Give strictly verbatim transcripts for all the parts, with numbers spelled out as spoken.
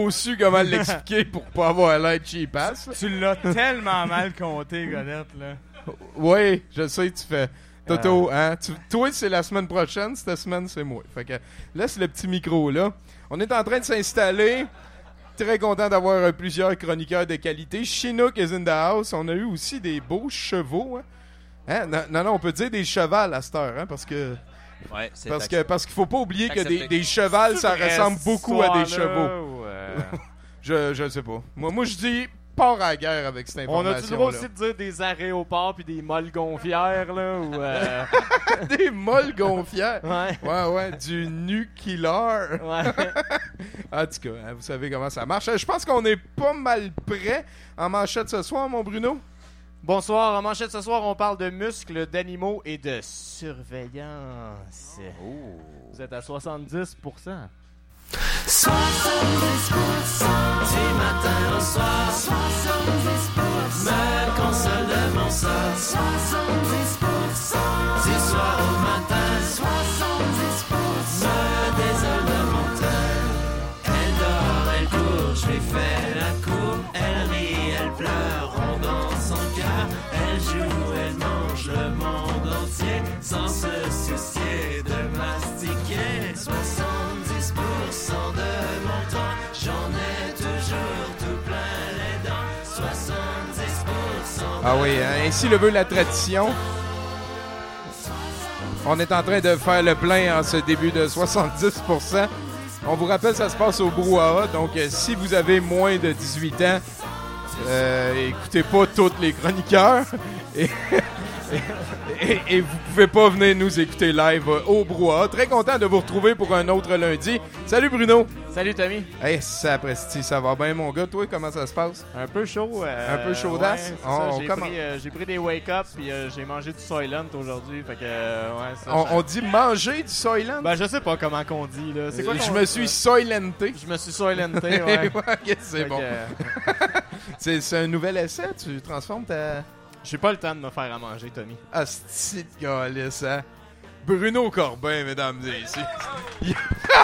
su comment l'expliquer pour pas avoir l'air cheap-ass. Tu l'as tellement mal compté, Godette, là. Oui, je sais, tu fais... Toto, hein? Tu, toi, c'est la semaine prochaine, cette semaine, c'est moi. Fait que laisse le petit micro, là. On est en train de s'installer. Très content d'avoir euh, plusieurs chroniqueurs de qualité. Chinook is in the house. On a eu aussi des beaux chevaux, hein? Hein? Non, non, non, on peut dire des chevals à cette heure, hein? Parce que... Ouais, c'est Parce que parce qu'il faut pas oublier que des, accepté. des chevals, ça ressemble beaucoup à des chevaux. Ou, euh, Je je sais pas. Moi, moi je dis part à la guerre avec cette On information. a-tu le droit aussi de dire des aéroports puis des molles gonfières, là, ou... Euh... Des molles gonfières. ouais. Ouais, ouais, du nucléaire. Ouais. En tout cas, hein, vous savez comment ça marche. Je pense qu'on est pas mal prêt en manchette ce soir, mon Bruno. Bonsoir, en manchette ce soir, on parle de muscles, d'animaux et de surveillance. Oh. Vous êtes à soixante-dix pour cent. soixante-dix pour cent du matin au soir. soixante-dix pour cent me console de mon sort. soixante-dix pour cent du soir au matin. soixante-dix pour cent me désole de mon teint. Elle dort, elle court, je lui fais la cour. Elle rit, elle pleure, on dans son cœur. Elle joue, elle mange le monde entier sans se soucier de mastiquer. soixante-dix pour cent de mon temps, j'en ai toujours tout plein les dents. soixante-dix pour cent. Ah oui, hein, ainsi le veut la tradition. On est en train de faire le plein en ce début de soixante-dix pour cent. On vous rappelle, ça se passe au Brouhaha, donc euh, si vous avez moins de dix-huit ans, euh, écoutez pas tous les chroniqueurs. Et, et, et vous pouvez pas venir nous écouter live euh, au Brouhaha. Très content de vous retrouver pour un autre lundi. Salut Bruno! Salut Tommy. Hey, ça presti, ça va bien mon gars? Toi, comment ça se passe? Un peu chaud. Euh, Un peu chaudasse? ouais, c'est On- ça, on j'ai, commence. pris, euh, j'ai pris des wake-up puis euh, j'ai mangé du Soylent aujourd'hui. Fait que, euh, ouais, ça, On, ça- on dit manger du Soylent? Ben, je sais pas comment qu'on dit, là. C'est quoi je qu'on- me suis soylenté. Je me suis Soylenté, ouais. Ouais, ok, c'est Fait bon. que, euh, C'est, c'est un nouvel essai, tu transformes ta... j'ai pas le temps de me faire à manger, Tommy. Asti de calice, hein? Bruno Corbin, mesdames et messieurs.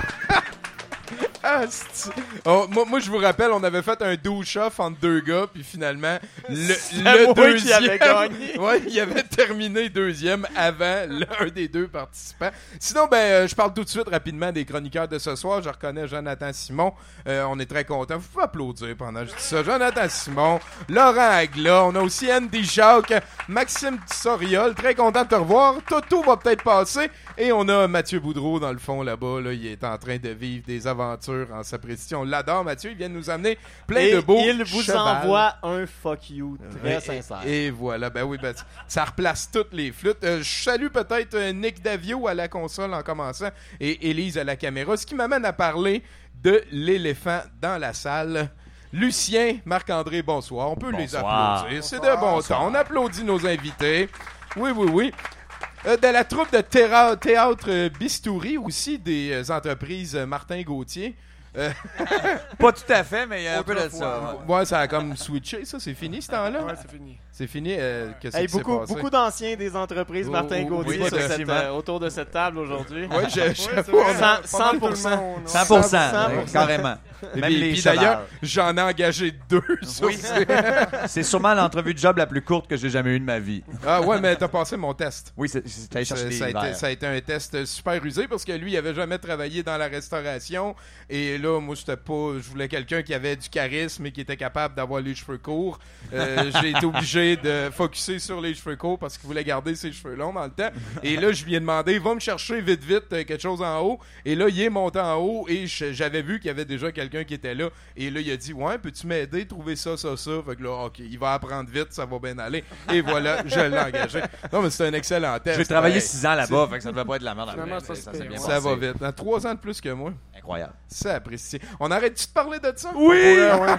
Asti. Oh, moi, moi, je vous rappelle, on avait fait un douche-off entre deux gars, puis finalement, le, le moi qui deuxième... avais gagné. Ouais, il avait terminé deuxième avant l'un des deux participants. Sinon, ben, euh, je parle tout de suite rapidement des chroniqueurs de ce soir. Je reconnais Jonathan Simon. Euh, on est très contents. Vous pouvez applaudir pendant que je dis ça. Jonathan Simon, Laurent Agla. On a aussi Andy Jacques, Maxime Tissoriol. Très content de te revoir. Toto va peut-être passer. Et on a Mathieu Boudreau dans le fond là-bas. Là, il est en train de vivre des aventures en sapristi. On l'adore, Mathieu. Il vient de nous amener plein Et de beaux il vous chevals. envoie un fuck you très Et- sincère. Et, et voilà, ben oui, ben, ça replace toutes les flûtes. Euh, je salue peut-être euh, Nick Davio à la console en commençant et Élise à la caméra, ce qui m'amène à parler de l'éléphant dans la salle. Lucien, Marc-André, bonsoir. On peut les Bonsoir. applaudir. C'est de bon temps. On applaudit nos invités. Oui, oui, oui. Euh, de la troupe de théra- théâtre euh, Bistouri, aussi des euh, entreprises euh, Martin Gauthier. Euh, Pas tout à fait, mais il y a un peu de ça. Autrefois. ouais. ouais, ça a comme switché, ça. C'est fini ce temps-là? Ouais, c'est fini. C'est fini. Euh, qu'est-ce Hey, qui s'est beaucoup, passé? beaucoup d'anciens des entreprises Oh, Martin oh, Gauthier oui, sur cette, effectivement. euh, autour de cette table aujourd'hui. Ouais, je, Ouais, j'avoue, c'est vrai, on a- Cent- pas mal cent tout pour le cent. monde, ouais. cent pour cent, cent pour ouais, cent. carrément. Et Même puis, les puis chevalles. d'ailleurs, j'en ai engagé deux sur Oui. ces- C'est sûrement l'entrevue de job la plus courte que j'ai jamais eue de ma vie. Ah ouais, mais t'as passé mon test. Oui, c'est c'est allé Ça, chercher des ça a été, verres. ça a été un test super rusé parce que lui, il avait jamais travaillé dans la restauration. Et là, moi, j'étais pas. Je voulais quelqu'un qui avait du charisme et qui était capable d'avoir les cheveux courts. Euh, j'ai été obligé de focusser sur les cheveux courts parce qu'il voulait garder ses cheveux longs dans le temps. Et là, je lui ai demandé, va me chercher vite, vite euh, quelque chose en haut. Et là, il est monté en haut et je- j'avais vu qu'il y avait déjà quelqu'un qui était là. Et là, il a dit, ouais, peux-tu m'aider à trouver ça, ça, ça? Fait que là, ok, il va apprendre vite, ça va bien aller. Et voilà, je l'ai engagé. Non, mais c'est un excellent test. J'ai travaillé Ouais. six ans là-bas, fait que ça devait pas être de la merde. Finalement, après, ça ça se s'est paye, bien ouais. Ça va passé. vite. Dans trois ans de plus que moi. Incroyable. Ça apprécie. On arrête-tu de parler de ça? Oui! Ouais, ouais.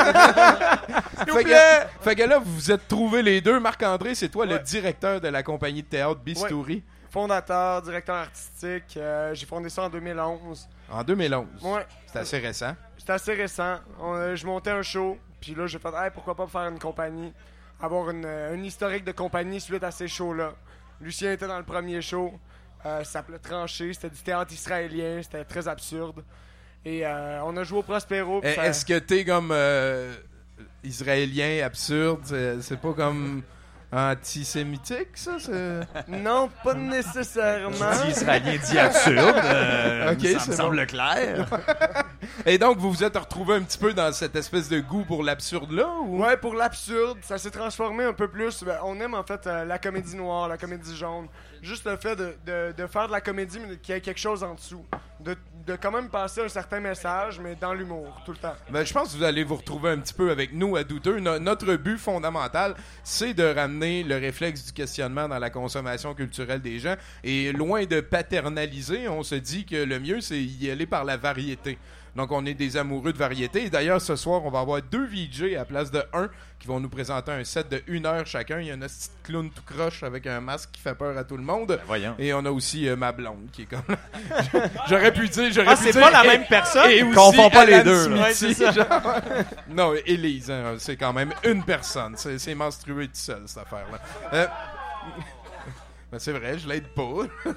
fait, que, fait que là, vous vous êtes trouvés les deux. Marc-André, c'est toi le Ouais. directeur de la compagnie de théâtre Bistouri Fondateur, directeur artistique. euh, j'ai fondé ça en deux mille onze. en deux mille onze. Ouais, C'est assez récent. c'était assez récent. On, euh, je montais un show, puis là, j'ai fait, hey, pourquoi pas faire une compagnie, avoir une, euh, une historique de compagnie suite à ces shows-là. Lucien était dans le premier show. Euh, ça s'appelait Tranché. C'était du théâtre israélien. C'était très absurde. Et euh, on a joué au Prospero. puis Eh, ça- Est-ce que t'es comme euh, israélien absurde? C'est, c'est pas comme antisémitique, ça? C'est... Non, pas nécessairement. Dit israélien dit absurde. euh, Ok, ça me c'est semble clair. Et donc, vous vous êtes retrouvé un petit peu dans cette espèce de goût pour l'absurde-là? Ou... Ouais, pour l'absurde, ça s'est transformé un peu plus. Ben, on aime en fait euh, la comédie noire, la comédie jaune. Juste le fait de, de, de faire de la comédie, mais qu'il y ait quelque chose en dessous. De, de quand même passer un certain message, mais dans l'humour, tout le temps. Ben, je pense que vous allez vous retrouver un petit peu avec nous à Douteux. No- notre but fondamental, c'est de ramener le réflexe du questionnement dans la consommation culturelle des gens. Et loin de paternaliser, on se dit que le mieux, c'est y aller par la variété. Donc, on est des amoureux de variété. Et d'ailleurs, ce soir, on va avoir deux V J à la place de un qui vont nous présenter un set de une heure chacun. Il y a un petit clown tout croche avec un masque qui fait peur à tout le monde. Voyons. Et on a aussi euh, ma blonde qui est comme... J'aurais pu dire... J'aurais Ah, pu c'est dire- pas la et- même personne? Et aussi Confond pas les Alan deux, là. Smithy, Ouais, c'est ça. genre. Non, Élise, hein, c'est quand même une personne. C'est, c'est menstrué tout seul, cette affaire-là. Euh, ben, c'est vrai, je l'aide pas.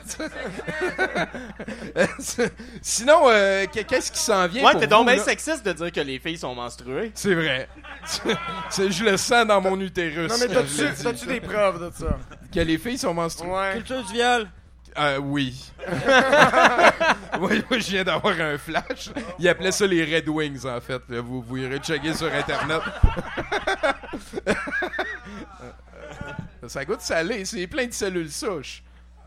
Euh, c'est- Sinon, euh, qu'est-ce qui s'en vient Ouais, pour t'es vous, donc bien là? sexiste de dire que les filles sont menstruées. C'est vrai. C'est- je le sens dans mon utérus. Non, mais quand je le t'as-tu, dis. t'as-tu des preuves de ça? Que les filles sont menstruées? Ouais. Culture du viol. Euh, oui. oui, oui, je viens d'avoir un flash. Ils appelaient ça les Red Wings, en fait. Vous, vous irez checker sur Internet. Ça goûte salé. C'est plein de cellules souches.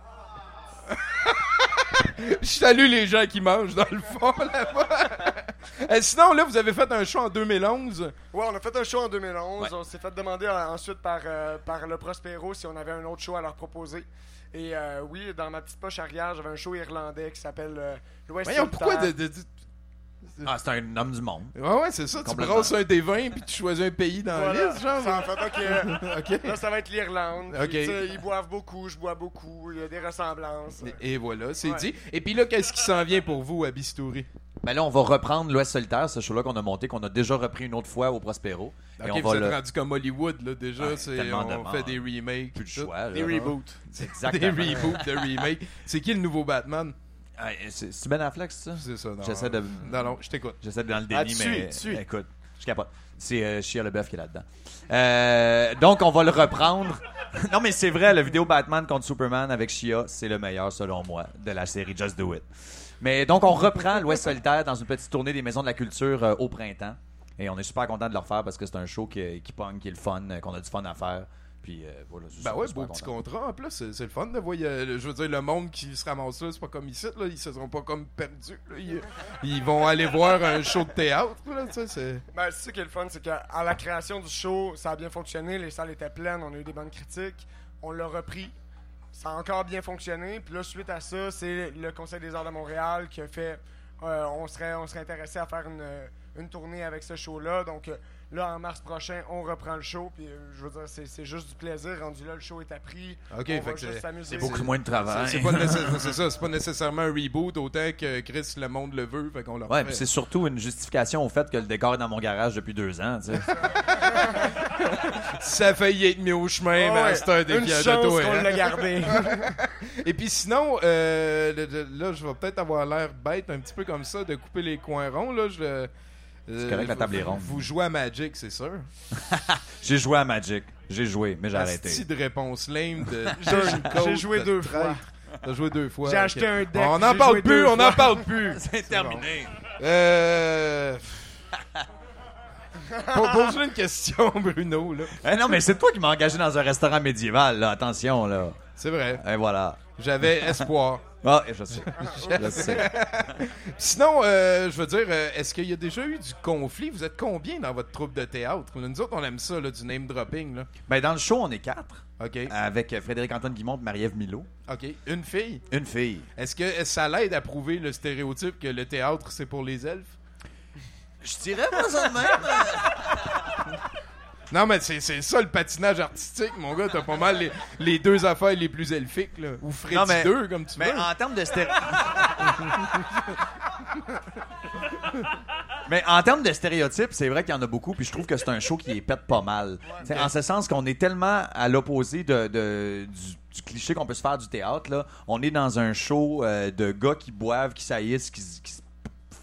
Je salue les gens qui mangent dans le fond, là-bas. Euh, sinon, là, vous avez fait un show en deux mille onze. Ouais, on a fait un show en deux mille onze. On s'est fait demander euh, ensuite par, euh, par le Prospero si on avait un autre show à leur proposer. Et euh, oui, dans ma petite poche arrière, j'avais un show irlandais qui s'appelle euh, l'Ouest Voyons, pourquoi de... solitaire. de- de- Ah, c'est un homme du monde. Ouais, ouais, c'est ça. Tu Complètement. brasses un des vins puis tu choisis un pays dans la Voilà. liste, genre. Ça, en fait, ok. OK. Là, ça va être l'Irlande. Puis, Ok. tu sais, ils boivent beaucoup, je bois beaucoup. Il y a des ressemblances. Et, et voilà, c'est Ouais. dit. Et puis là, qu'est-ce qui s'en vient pour vous à Bistouri? Ben là, on va reprendre l'Ouest solitaire, ce show-là qu'on a monté, qu'on a déjà repris une autre fois au Prospero. Ok, Et on vous va êtes le... rendu comme Hollywood, là, déjà. Ouais, c'est, tellement on de fait mort. des remakes. Plus de tout. choix. Des là. reboots. Des Exactement. reboots de remakes. C'est qui le nouveau Batman? Ah, c'est c'est Ben Affleck, c'est ça? C'est ça, non. J'essaie de... Non, non, je t'écoute. J'essaie de dans le Ah, déni, tu mais suis, tu suis. écoute, je capote. C'est euh, Shia LaBeouf qui est là-dedans. Euh, donc, on va le reprendre. Non, mais c'est vrai, la vidéo Batman contre Superman avec Shia, c'est le meilleur, selon moi, de la série Just Do It. Mais donc, on reprend l'Ouest solitaire dans une petite tournée des Maisons de la Culture euh, au printemps. Et on est super content de le refaire parce que c'est un show qui, qui pogne, qui est le fun, euh, qu'on a du fun à faire. Puis euh, voilà, c'est Ben ça, ouais, super beau petit content. contrat en plus. C'est, c'est le fun de voir. euh, Je veux dire, le monde qui se ramasse là, c'est pas comme ici, là. Ils se seront pas comme perdus. Là. Ils, ils vont aller voir un show de théâtre, là. Tu sais, c'est. Ben, c'est ça qui est le fun, c'est qu'à à la création du show, ça a bien fonctionné. Les salles étaient pleines, on a eu des bonnes critiques. On l'a repris. Ça a encore bien fonctionné. Puis là, suite à ça, c'est le Conseil des arts de Montréal qui a fait... euh, on, serait, on serait intéressé à faire une, une tournée avec ce show-là. Donc euh, là, en mars prochain, on reprend le show. Puis euh, je veux dire, c'est, c'est juste du plaisir. Rendu là, le show est appris. Ok, on fait va que juste c'est- s'amuser. C'est beaucoup moins de travail. C'est, c'est pas nécessaire- c'est ça, c'est pas nécessairement un reboot, autant que Chris, le monde le veut. Fait qu'on le Ouais, refait. puis c'est surtout une justification au fait que le décor est dans mon garage depuis deux ans, tu sais. Ça a failli être mis au chemin, Ah mais ouais, c'est un des une fiers chance de toi. qu'on hein. l'a gardé. Et puis sinon, euh, le- le- là, je vais peut-être avoir l'air bête un petit peu comme ça, de couper les coins ronds. Là, je, euh, C'est correct, la table est vous- ronde. Vous jouez à Magic, c'est sûr. J'ai joué à Magic. J'ai joué, mais j'ai arrêté. Asti de réponse lame de J'ai- turncoat j'ai joué de deux traître. fois. T'as joué deux fois. J'ai ok. acheté un deck. On n'en j'ai parle joué plus, deux on n'en fois. parle plus. C'est terminé. Euh... Po- Pose-lui une question, Bruno. Là. Eh non, mais c'est toi qui m'as engagé dans un restaurant médiéval, là. Attention, là. C'est vrai. Et voilà. J'avais espoir. Ah, je sais. Je sais. Sinon, euh, je veux dire, euh, est-ce qu'il y a déjà eu du conflit? Vous êtes combien dans votre troupe de théâtre? Là, nous autres, on aime ça, là, du name dropping. Là. Ben, dans le show, on est quatre. OK. Avec Frédéric-Antoine Guimond et Marie-Ève Milot. OK. Une fille. Une fille. Est-ce que est-ce que ça l'aide à prouver le stéréotype que le théâtre, c'est pour les elfes? Je dirais pas ça de même. Non, mais c'est, c'est ça le patinage artistique, mon gars. T'as pas mal les, les deux affaires les plus elfiques, là. Ou Freddy Non, mais- deux, comme tu Mais veux. en termes de stéréo... Mais en termes de stéréotypes, c'est vrai qu'il y en a beaucoup, puis je trouve que c'est un show qui les pète pas mal. T'sais, en ce sens qu'on est tellement à l'opposé de, de- du, du cliché qu'on peut se faire du théâtre. Là. On est dans un show euh, de gars qui boivent, qui saillissent, qui, se- qui se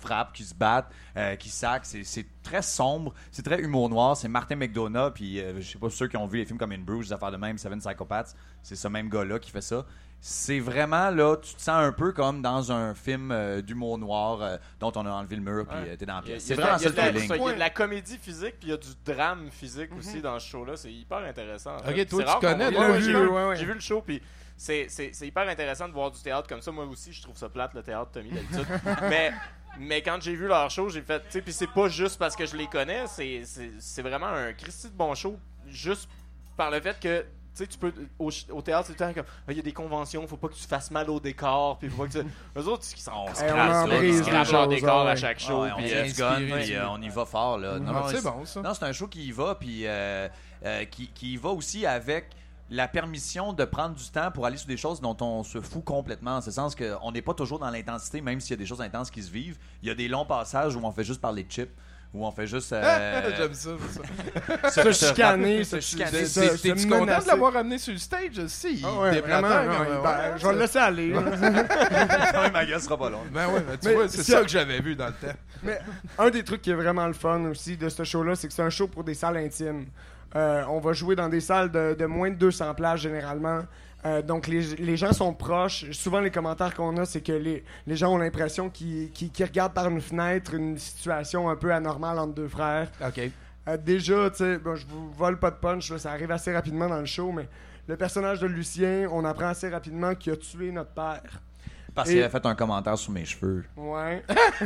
frappent, qui se battent, euh, qui sacent. C'est, c'est très sombre, c'est très humour noir. C'est Martin McDonagh, puis euh, je sais pas ceux qui ont vu les films comme In Bruges, des affaires de même, Seven Psychopaths, c'est ce même gars-là qui fait ça. C'est vraiment, là, tu te sens un peu comme dans un film euh, d'humour noir euh, dont on a enlevé le mur, puis Ouais. euh, t'es dans la Il y a- pièce. il y C'est a vraiment de ça la- le il y a de la- feeling. Il y a de la comédie physique, puis il y a du drame physique aussi dans ce show-là. C'est hyper intéressant. en fait. Ok, toi, C'est tu rare qu'on connais, voit- toi, Ouais, j'ai j'ai vu, vu, ouais, ouais. j'ai vu le show, puis c'est, c'est, c'est hyper intéressant de voir du théâtre comme ça. Moi aussi, je trouve ça plate, le théâtre, Tommy, d'habitude. mais, mais quand j'ai vu leur show, j'ai fait... Tu sais, puis c'est pas juste parce que je les connais, c'est, c'est, c'est vraiment un Christy de bon show, juste par le fait que... Tu sais, tu peux. Au, au théâtre, c'est tout le temps comme. Il y a des conventions, faut pas que tu fasses mal au décor. Puis faut pas que tu. Eux autres, ils s'en On se Hey, on crasse, en là, brise on les se scratchent leur choses, décor ouais. à chaque show. Ouais, on puis, tient euh, du gun, inspiré, puis euh, on y va fort. Là. Non, Ah, non, c'est bon, ça. Non, c'est un show qui y va, puis euh, euh, qui, qui y va aussi avec la permission de prendre du temps pour aller sur des choses dont on se fout complètement. En ce sens qu'on n'est pas toujours dans l'intensité, même s'il y a des choses intenses qui se vivent. Il y a des longs passages où on fait juste parler de chips, où on fait juste... euh, J'aime ça, ça. se, Se chicaner, se se chicaner. chicaner. T'es- se- se T'es-tu content menacer. de l'avoir amené sur le stage aussi? Ah ouais, vraiment, ouais, ben, je vais le laisser aller. Ma gueule sera pas longue. Ben ouais, ben tu Mais vois, c'est si- ça que j'avais vu dans le temps. Mais un des trucs qui est vraiment le fun aussi de ce show-là, c'est que c'est un show pour des salles intimes. Euh, on va jouer dans des salles de, de moins de deux cents places généralement. Euh, donc les, les gens sont proches. Souvent les commentaires qu'on a, c'est que les, les gens ont l'impression qu'ils, qu'ils, qu'ils regardent par une fenêtre une situation un peu anormale entre deux frères. OK. Euh, déjà, tu sais, bon, je vous vole pas de punch, là, ça arrive assez rapidement dans le show, mais le personnage de Lucien, on apprend assez rapidement qu'il a tué notre père. Parce Et- qu'il a fait un commentaire sur mes cheveux. Ouais.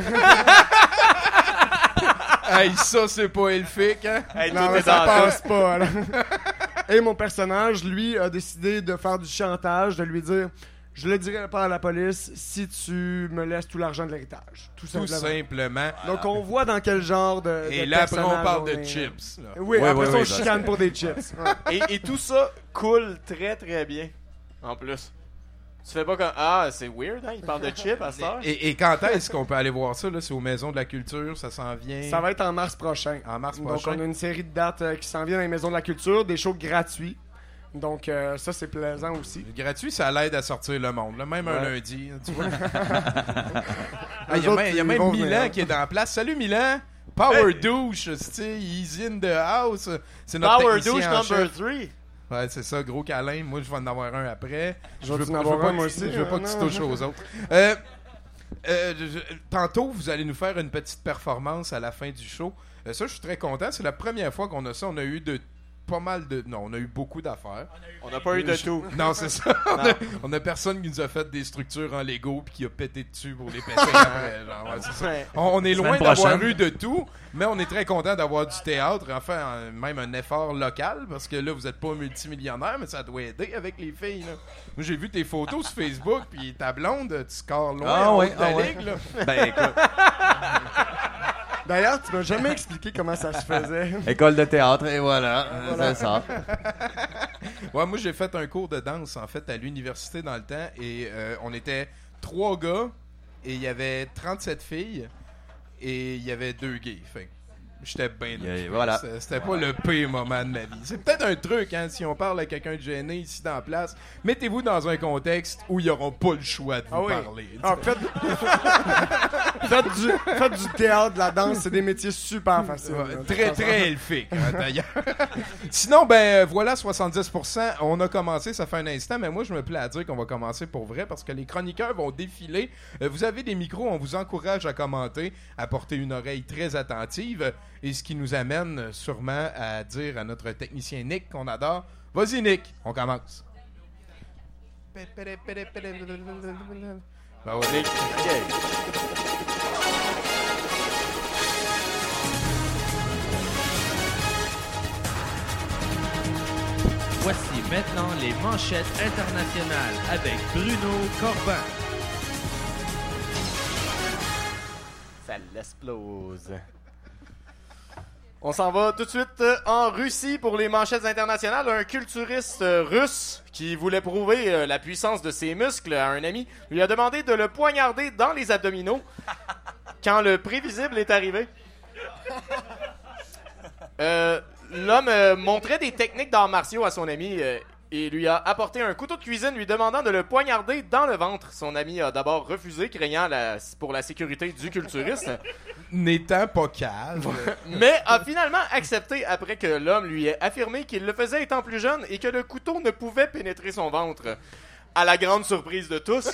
Hey, ça, c'est pas elfique, hein? Hey, Non, tout mais est ça dans passe pas, là. Et mon personnage, lui, a décidé de faire du chantage, de lui dire « Je le dirai pas à la police si tu me laisses tout l'argent de l'héritage. » Tout Tout simplement. simplement. Donc, on voit dans quel genre de, Et de là, après, on personnage parle de est, là. chips. Là. Oui, Ouais, après ouais, ça, ouais, on parce chicane que- pour des chips. Ouais. Et, et tout ça coule très très bien. En plus. Tu fais pas comme. Ah, c'est weird, hein? Il parle de chips à cette heure. Et, et quand est-ce qu'on peut aller voir ça? Là? C'est aux Maisons de la Culture, ça s'en vient. Ça va être en mars prochain. En mars Donc, prochain. on a une série de dates euh, qui s'en viennent dans les Maisons de la Culture, des shows gratuits. Donc, euh, ça, c'est plaisant aussi. Gratuit, ça l'aide à sortir le monde. Là. Même un Ouais. lundi. Tu vois? Ah, Il y a autres, même, il y a ils même vont Milan venir. qui est en place. Salut Milan! Power douche, tu sais, he's in the house. C'est notre Power technicien douche en number chef. three. Ouais, c'est ça, gros câlin. Moi, je vais en avoir un après. Je vais veux- en avoir veux pas un, moi que- aussi. Je veux pas hein, que tu non. touches aux autres. Euh, euh, je- je- tantôt, vous allez nous faire une petite performance à la fin du show. Euh, ça, je suis très content. C'est la première fois qu'on a ça. On a eu de pas mal de... Non, on a eu beaucoup d'affaires. On n'a pas eu de tout. Non, c'est ça. On a, on a personne qui nous a fait des structures en Lego puis qui a pété dessus pour les péter après. Genre, ouais, c'est ça. Ouais. On, on est Semaine loin d'avoir prochaine. eu de tout, mais on est très content d'avoir du théâtre, enfin, un- même un effort local, parce que là, vous n'êtes pas multimillionnaire, mais ça doit aider avec les filles. Là. Moi, j'ai vu tes photos sur Facebook, puis ta blonde, tu scores loin Ah en ouais, haut de ta ah ouais. ligue. Là. Ben écoute, D'ailleurs, tu m'as jamais expliqué comment ça se faisait. école de théâtre, et voilà, euh, c'est ça. Ouais, moi, j'ai fait un cours de danse, en fait, à l'université dans le temps, et euh, on était trois gars, et il y avait trente-sept filles, et il y avait deux gays. Fait que j'étais bien Yeah, occupé. voilà. C'était- C'était pas le pire moment de ma vie. C'est peut-être un truc, hein, si on parle à quelqu'un de gêné ici dans la place, mettez-vous dans un contexte où ils n'auront pas le choix de vous Ah oui. parler. Ah, faites... faites, du... faites du théâtre, de la danse, c'est des métiers super faciles. Ouais, là, de très, toute façon. très elfique, hein, d'ailleurs. Sinon, ben euh, voilà, soixante-dix pour cent. On a commencé, ça fait un instant, mais moi, je me plais à dire qu'on va commencer pour vrai parce que les chroniqueurs vont défiler. Euh, vous avez des micros, on vous encourage à commenter, à porter une oreille très attentive. Et ce qui nous amène euh, sûrement à dire à notre technicien Nick qu'on adore. Vas-y, Nick, on commence. Ben ouais. Voici maintenant les manchettes internationales avec Bruno Corbin. Ça l'explose. On s'en va tout de suite euh, en Russie pour les manchettes internationales. Un culturiste euh, russe qui voulait prouver euh, la puissance de ses muscles à un ami lui a demandé de le poignarder dans les abdominaux quand le prévisible est arrivé. Euh, L'homme euh, montrait des techniques d'arts martiaux à son ami. Euh, et lui a apporté un couteau de cuisine lui demandant de le poignarder dans le ventre. Son ami a d'abord refusé, craignant la, pour la sécurité du culturiste, N'étant pas calme. mais a finalement accepté après que l'homme lui ait affirmé qu'il le faisait étant plus jeune et que le couteau ne pouvait pénétrer son ventre. À la grande surprise de tous,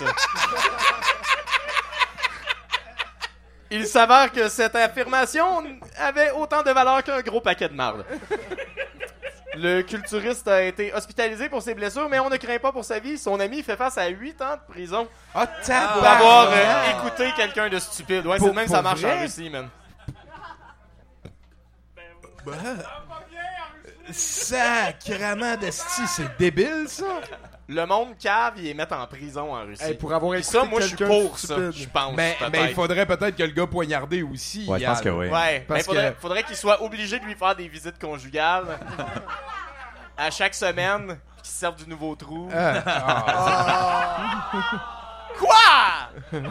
il s'avère que cette affirmation avait autant de valeur qu'un gros paquet de marde. Le culturiste a été hospitalisé pour ses blessures, mais on ne craint pas pour sa vie. Son ami fait face à huit ans de prison Ah, pour tabarnak! avoir euh, écouté quelqu'un de stupide. Ouais, c'est Pour- de même que pour ça marche vrai? en Russie, man. Sacrement d'esti, c'est débile, ça! Le monde cave, ils les mettent en prison en Russie. Hey, pour avoir Et écouté ça, moi, je suis quelqu'un de pour ça, stupide. je pense, Mais, mais il peut-être. faudrait peut-être que le gars poignardé aussi. Ouais, je pense que oui. Ouais, Parce mais faudrait, que- faudrait qu'il soit obligé de lui faire des visites conjugales à chaque semaine, puis qu'il se serve du nouveau trou. Ah, ah. Quoi?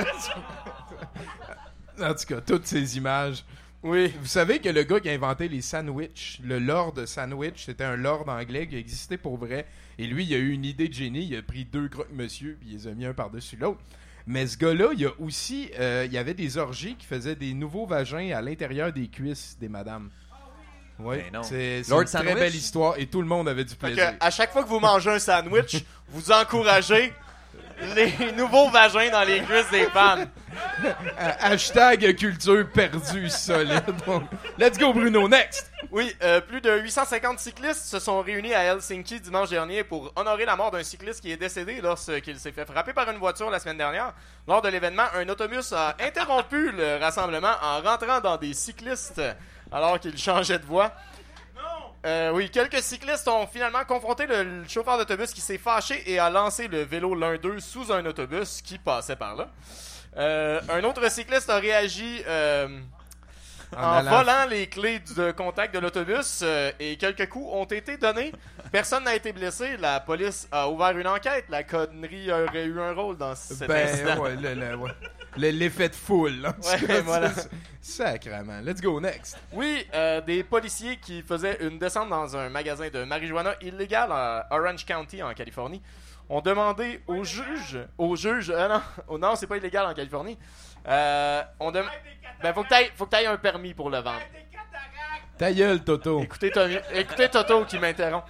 En tout cas, toutes ces images. Oui. Vous savez que le gars qui a inventé les sandwichs, le lord sandwich, c'était un lord anglais qui existait pour vrai. Et lui, il a eu une idée de génie. Il a pris deux croque-monsieur puis il les a mis un par-dessus l'autre. Mais ce gars-là, il y a aussi... euh, il y avait des orgies qui faisaient des nouveaux vagins à l'intérieur des cuisses des madames. Oui, Ben non. c'est c'est Lord une très Sandwich? belle histoire et tout le monde avait du Fait plaisir. que, à chaque fois que vous mangez un sandwich, vous encouragez les nouveaux vagins dans les cuisses des femmes. Ha- Hashtag culture perdue solide. Donc, let's go Bruno, next! Oui, euh, plus de huit cent cinquante cyclistes se sont réunis à Helsinki dimanche dernier pour honorer la mort d'un cycliste qui est décédé lorsqu'il s'est fait frapper par une voiture la semaine dernière. Lors de l'événement, un autobus a interrompu le rassemblement en rentrant dans des cyclistes alors qu'il changeait de voie. Euh, oui, quelques cyclistes ont finalement confronté le, le chauffeur d'autobus qui s'est fâché et a lancé le vélo l'un d'eux sous un autobus qui passait par là. Euh, un autre cycliste a réagi euh, en, En allant- volant les clés de contact de l'autobus euh, et quelques coups ont été donnés. Personne n'a été blessé. La police a ouvert une enquête. La connerie aurait eu un rôle dans cet Ben, incident. ouais, le- le- ouais. Le- l'effet de foule. en tout Ouais, cas, voilà. c'est- Sacrement. Let's go next. Oui, euh, des policiers qui faisaient une descente dans un magasin de marijuana illégal à Orange County en Californie ont demandé au juge, au juge, euh, non, oh, non, c'est pas illégal en Californie. Euh, on dem- ben faut que t'ailles, faut que t'ailles un permis pour le vendre. Ta gueule, Toto. Écoutez, Tommy- écoutez Toto qui m'interrompt.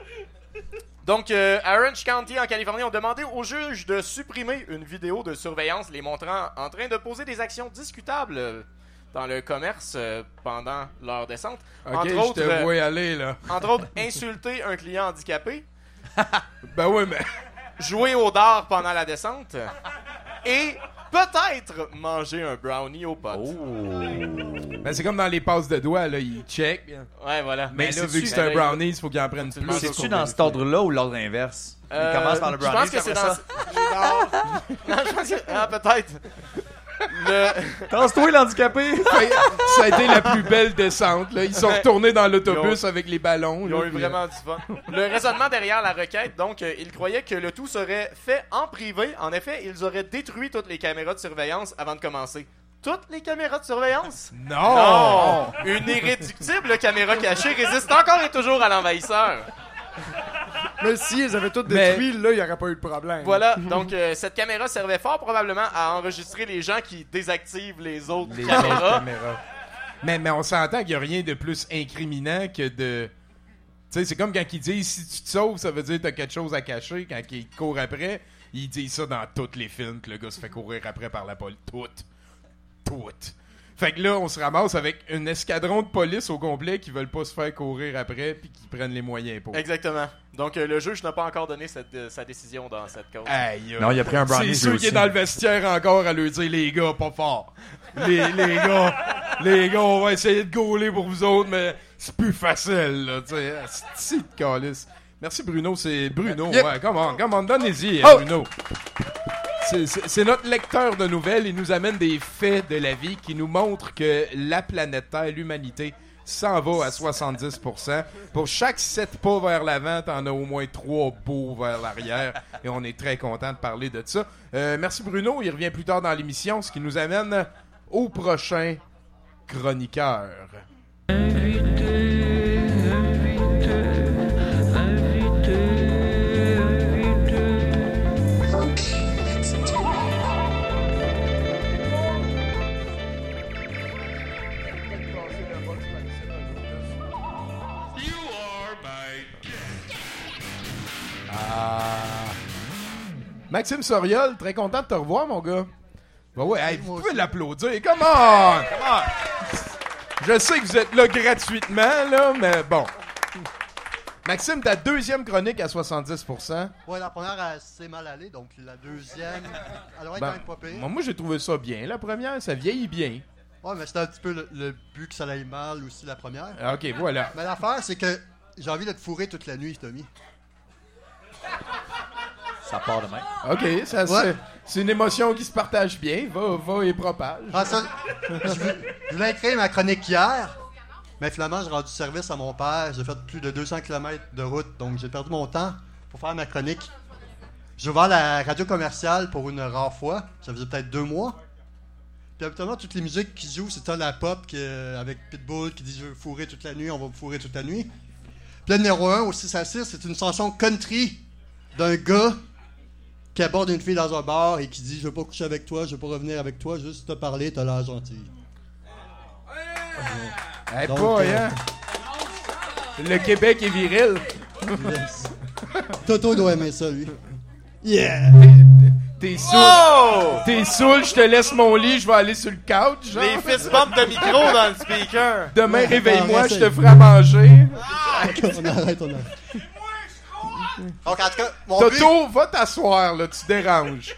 Donc, euh, à Orange County, en Californie, ont demandé au juge de supprimer une vidéo de surveillance les montrant en train de poser des actions discutables euh, dans le commerce euh, pendant leur descente. Ok, entre je autres, te euh, vois aller, là. entre autres, insulter un client handicapé, Ben ouais, mais... jouer au dard pendant la descente et peut-être manger un brownie au pot. Ben, c'est comme dans les passes de doigts, là. Ils check. Ouais, voilà. Mais Mais là, vu que c'est-tu- c'est un ben là, brownie, il faut qu'ils en prennent tu plus. manges C'est-tu pour dans cet vérifier. ordre-là ou l'ordre inverse? Euh, Il commence par le je brownie, pense que puis c'est après dans... ça... non, je pense que... Ah, peut-être. Le... Tasse-toi l'handicapé! Fait- Ça a été la plus belle descente, là. Ils sont Ouais. retournés dans l'autobus Ils ont- avec les ballons. Ils là, ont eu puis, vraiment du fun. Le raisonnement derrière la requête, donc, euh, ils croyaient que le tout serait fait en privé. En effet, ils auraient détruit toutes les caméras de surveillance avant de commencer. Toutes les caméras de surveillance? euh, Non! Non! Une irréductible caméra cachée résiste encore et toujours à l'envahisseur. Mais si ils avaient tout Mais- détruit, là, il n'y aurait pas eu de problème. Voilà, donc euh, cette caméra servait fort probablement à enregistrer les gens qui désactivent les autres Les autres caméras. caméras. Mais, mais on s'entend qu'il n'y a rien de plus incriminant que de... Tu sais, c'est comme quand ils disent si tu te sauves, ça veut dire que t'as quelque chose à cacher. Quand ils te courent après, ils disent ça dans tous les films que le gars se fait courir après par la police. Toutes. Toutes. Fait que là, on se ramasse avec un escadron de police au complet qui veulent pas se faire courir après puis qui prennent les moyens pour. Exactement. Donc euh, le juge n'a pas encore donné cette, euh, sa décision dans cette cause. Aïe. Non, il a pris un brownie, C'est sûr lui qu'il est aussi. dans le vestiaire encore à lui dire les gars, pas fort. Les, les gars, les gars, on va essayer de gauler pour vous autres, mais c'est plus facile, là, tu sais. C'est de calice. Merci Bruno, c'est Bruno. Yep. Ouais, come on, come on, donnez-y, Oh! Bruno. C'est- C'est c'est notre lecteur de nouvelles. Il nous amène des faits de la vie qui nous montrent que la planète Terre, l'humanité, s'en va à soixante-dix pour cent. Pour chaque sept pas vers l'avant, t'en as au moins trois beaux vers l'arrière. Et on est très content de parler de ça. Euh, merci Bruno. Il revient plus tard dans l'émission, ce qui nous amène au prochain chroniqueur. Invité, invité, invité. Maxime Soriol, très content de te revoir, mon gars. Ben ouais, hey, vous moi pouvez aussi. l'applaudir. Come on! Je sais que vous êtes là gratuitement, là, mais bon. Maxime, ta deuxième chronique à soixante-dix pour cent. Ouais, la première, elle s'est mal allée, donc la deuxième, elle aurait Ben, quand même pas pire. moi, moi, j'ai trouvé ça bien. La première, ça vieillit bien. Ouais, mais c'était un petit peu le, le but que ça aille mal aussi, la première. Ah, OK, voilà. Mais l'affaire, c'est que j'ai envie de te fourrer toute la nuit, Tommy. Ça part de même. OK, ça, Ouais. c'est, c'est une émotion qui se partage bien. Va, va et propage. Ah, ça, je, vou- je voulais écrire ma chronique hier, mais finalement, j'ai rendu service à mon père. J'ai fait plus de deux cents kilomètres de route, donc j'ai perdu mon temps pour faire ma chronique. J'ai ouvert la radio commerciale pour une rare fois. Ça faisait peut-être deux mois. Puis habituellement, toutes les musiques qui jouent, c'est de la pop qui, euh, avec Pitbull qui dit « Je veux fourrer toute la nuit, on va me fourrer toute la nuit ». Puis le numéro un, au six à six, c'est une chanson country d'un gars qui aborde une fille dans un bar et qui dit « Je veux pas coucher avec toi, je veux pas revenir avec toi, juste te parler, t'as l'air gentil. Hey, Donc, boy, euh, hein? Le Québec est viril. » Yes. Toto doit aimer ça, lui. Yeah! T'es saoul. T'es saoul, je te laisse mon lit, je vais aller sur le couch. Genre. Les fist bumps de micro dans le speaker. Demain, Ouais, réveille-moi, non, je te essaye. ferai à manger. On arrête, on arrête. Donc, en tout cas, mon but... Toto, va t'asseoir, là, tu déranges.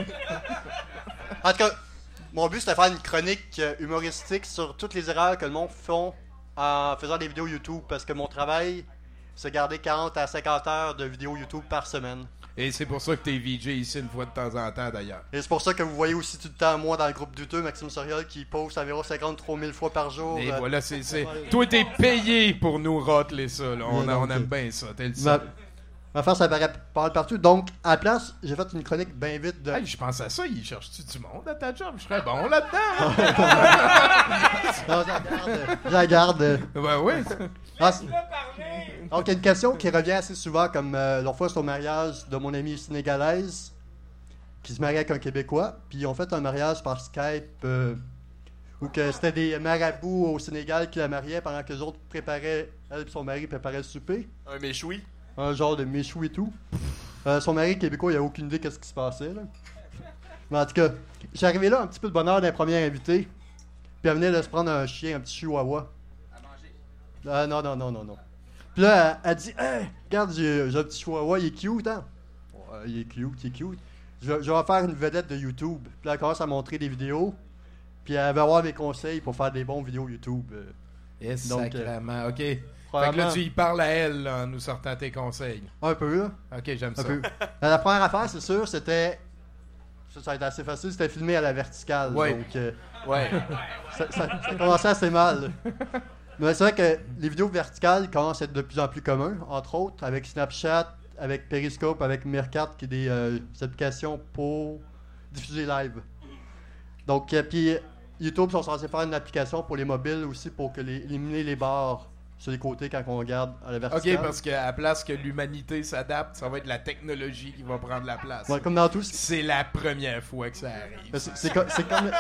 En tout cas, mon but, c'était de faire une chronique euh, humoristique sur toutes les erreurs que le monde fait en faisant des vidéos YouTube. Parce que mon travail, c'est garder quarante à cinquante heures de vidéos YouTube par semaine. Et c'est pour ça que t'es V J ici une fois de temps en temps, d'ailleurs. Et c'est pour ça que vous voyez aussi tout le temps moi dans le groupe douteux, Maxime Soriol, qui poste environ cinquante-trois mille fois par jour. Et euh, voilà, c'est, c'est... Toi, t'es payé pour nous rateler ça, là. On, Bien, on donc, aime euh, bien ça, t'es le Ma, seul. ma face apparaît parle partout. Donc, à la place, j'ai fait une chronique bien vite de... Hey, je pense à ça, il cherche-tu du monde à ta job? Je serais bon là-dedans. Non, je la garde. Je la garde. Ben oui. Ah, c'est- Donc, il y a une question qui revient assez souvent, comme euh, l'autre fois, c'est au mariage de mon amie sénégalaise qui se mariait avec un Québécois. Puis, ils ont fait un mariage par Skype euh, où que c'était des marabouts au Sénégal qui la mariaient pendant que les autres préparaient, elle et son mari préparaient le souper. Un méchoui. Un genre de méchou et tout. Euh, son mari Québécois, il a aucune idée de ce qui se passait. Là. Mais en tout cas, j'ai arrivé là un petit peu de bonheur d'un premier invité. Puis elle venait de se prendre un chien, un petit chihuahua. À manger? Ah non, non, non, non, non. Puis là, elle, elle dit hey, regarde, j'ai, j'ai un petit chihuahua, il est cute, hein? Ouais, il est cute, il est cute. Je, vais- je vais faire une vedette de YouTube. Puis là, elle commence à montrer des vidéos. Puis elle va avoir mes conseils pour faire des bons vidéos YouTube. Euh, Yes, Donc, sacrément, OK. Fait que probablement là, tu y parles à elle, là, en nous sortant tes conseils. un peu, là. OK, j'aime Un ça. peu. La première affaire, c'est sûr, c'était. Ça, ça a été assez facile, c'était filmé à la verticale. Ouais. Donc, euh, Ouais. ça, ça, ça commençait assez mal. Mais c'est vrai que les vidéos verticales commencent à être de plus en plus communs, entre autres, avec Snapchat, avec Periscope, avec Meerkat, qui est des, euh, des applications pour diffuser live. Donc, euh, puis YouTube sont censés faire une application pour les mobiles aussi pour que les, éliminer les barres sur les côtés quand on regarde à la verticale. OK, parce qu'à la place que l'humanité s'adapte, ça va être la technologie qui va prendre la place. Ouais, comme dans tout, c'est- C'est la première fois que ça arrive. Mais C'est c'est co- c'est comme.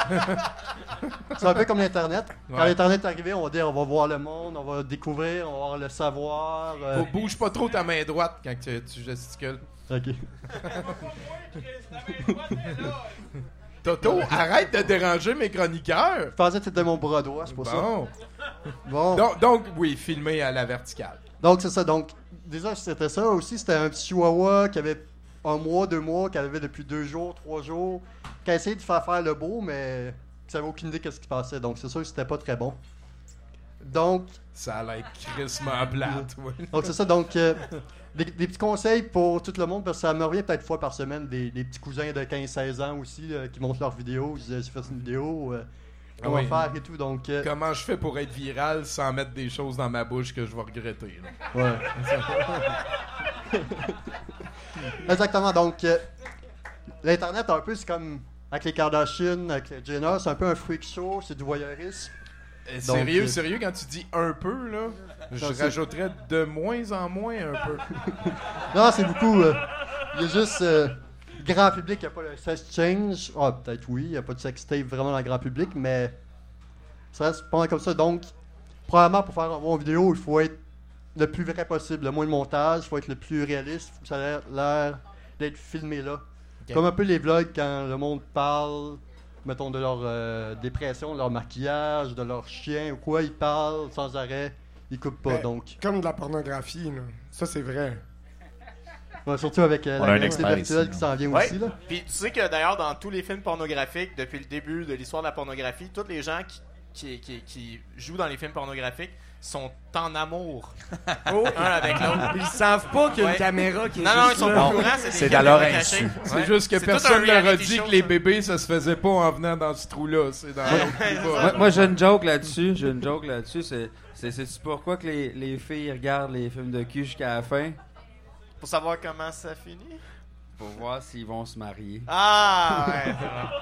C'est un peu comme l'Internet. Quand Ouais. l'Internet est arrivé, on va dire on va voir le monde, on va découvrir, on va avoir le savoir. euh, Faut- Bouge pas trop ta main droite quand tu, tu gesticules. Ok. Toto, arrête de déranger mes chroniqueurs. Je pensais que c'était mon bras droit, c'est pour ça. Bon. Bon. Donc, donc, oui, filmé à la verticale. Donc, c'est ça. Donc, déjà, c'était ça aussi. C'était un petit chihuahua qui avait un mois, deux mois, qu'elle avait depuis deux jours, trois jours, qui a essayé de faire faire le beau, mais qui savait aucune idée de ce qui se passait. Donc, c'est sûr que c'était pas très bon. Donc, Ça a l'air crissement plate, oui. Donc c'est ça, donc euh, des, des petits conseils pour tout le monde, parce que ça me revient peut-être fois par semaine, des, des petits cousins de quinze seize ans aussi là, qui montrent leurs vidéos. Je disais, j'ai fait une vidéo, euh, comment Oui. faire et tout, donc... euh, Comment je fais pour être viral sans mettre des choses dans ma bouche que je vais regretter? là? ouais. Exactement, donc euh, l'Internet, un peu, c'est comme avec les Kardashians, avec les Jenner, c'est un peu un freak show, c'est du voyeurisme. Euh, Donc, sérieux, euh, sérieux, quand tu dis un peu, là, je Non, c'est- rajouterais de moins en moins un peu. Non, c'est beaucoup... euh, il y a juste... euh, grand public, il n'y a pas le sex change. Ah, peut-être oui, il n'y a pas de sex tape vraiment dans le grand public, mais ça reste pas mal comme ça. Donc, probablement pour faire une bonne vidéo, il faut être le plus vrai possible, le moins de montage, il faut être le plus réaliste, il faut que ça ait l'air d'être filmé là. Comme un peu les vlogs quand le monde parle, mettons, de leur euh, dépression, de leur maquillage, de leur chien ou quoi, ils parlent sans arrêt, ils coupent pas, Ben, donc... Comme de la pornographie, là. Ça, c'est vrai. Ouais, surtout avec euh, On a la un réalité expert virtuelle ici, qui s'en vient Ouais. aussi, là. Puis tu sais que d'ailleurs, dans tous les films pornographiques, depuis le début de l'histoire de la pornographie, tous les gens qui, qui, qui, qui jouent dans les films pornographiques sont en amour. Oh. Un avec l'autre. Ils savent pas qu'il y a Ouais. une caméra qui est Non, non, ils juste sont là. pas au courant, c'est des C'est caméras à leur cachées. insu. C'est Ouais. juste que C'est tout personne un leur a reality dit show, que les ça. bébés, ça se faisait pas en venant dans ce trou-là. C'est dans l'autre trou bas. Moi, moi, j'ai une joke là-dessus. J'ai une joke là-dessus. C'est, c'est, c'est pourquoi que les, les filles regardent les films de cul jusqu'à la fin? Pour savoir comment ça finit. Pour voir s'ils vont se marier. Ah, ouais.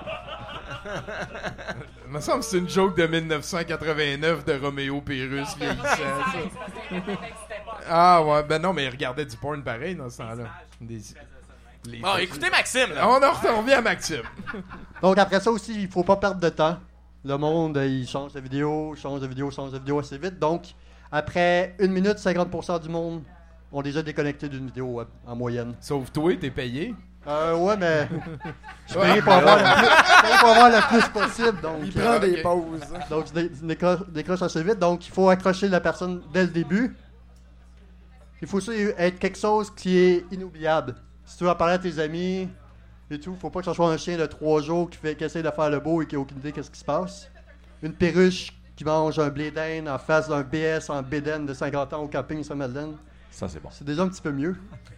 Il me semble que c'est une joke de dix-neuf cent quatre-vingt-neuf de Roméo Pérus vieillissant. ça. Ah ouais, ben non, mais il regardait du porn pareil dans ce temps-là. Des- les- Bon, écoutez Maxime, là. On en re- revient à Maxime. Donc après ça aussi, il faut pas perdre de temps. Le monde, euh, il change de vidéo, change de vidéo, change de vidéo assez vite. Donc, après une minute, cinquante pour cent du monde ont déjà déconnecté d'une vidéo web, en moyenne. Sauf toi, t'es payé. Euh, ouais, mais je suis payé pour avoir le plus, je suis payé pour avoir le plus possible. Donc, Il euh, prend Ah, des ok. pauses. donc je dé- décroche, décroche assez vite. Donc, il faut accrocher la personne dès le début. Il faut aussi être quelque chose qui est inoubliable. Si tu veux en parler à tes amis et tout, faut pas que ce soit un chien de trois jours qui, fait, qui essaie de faire le beau et qui a aucune idée qu'est-ce qui se passe. Une perruche qui mange un blé d'Inde en face d'un B S en bédaine de cinquante ans au camping Saint-Madeleine. Ça, c'est bon. C'est déjà un petit peu mieux.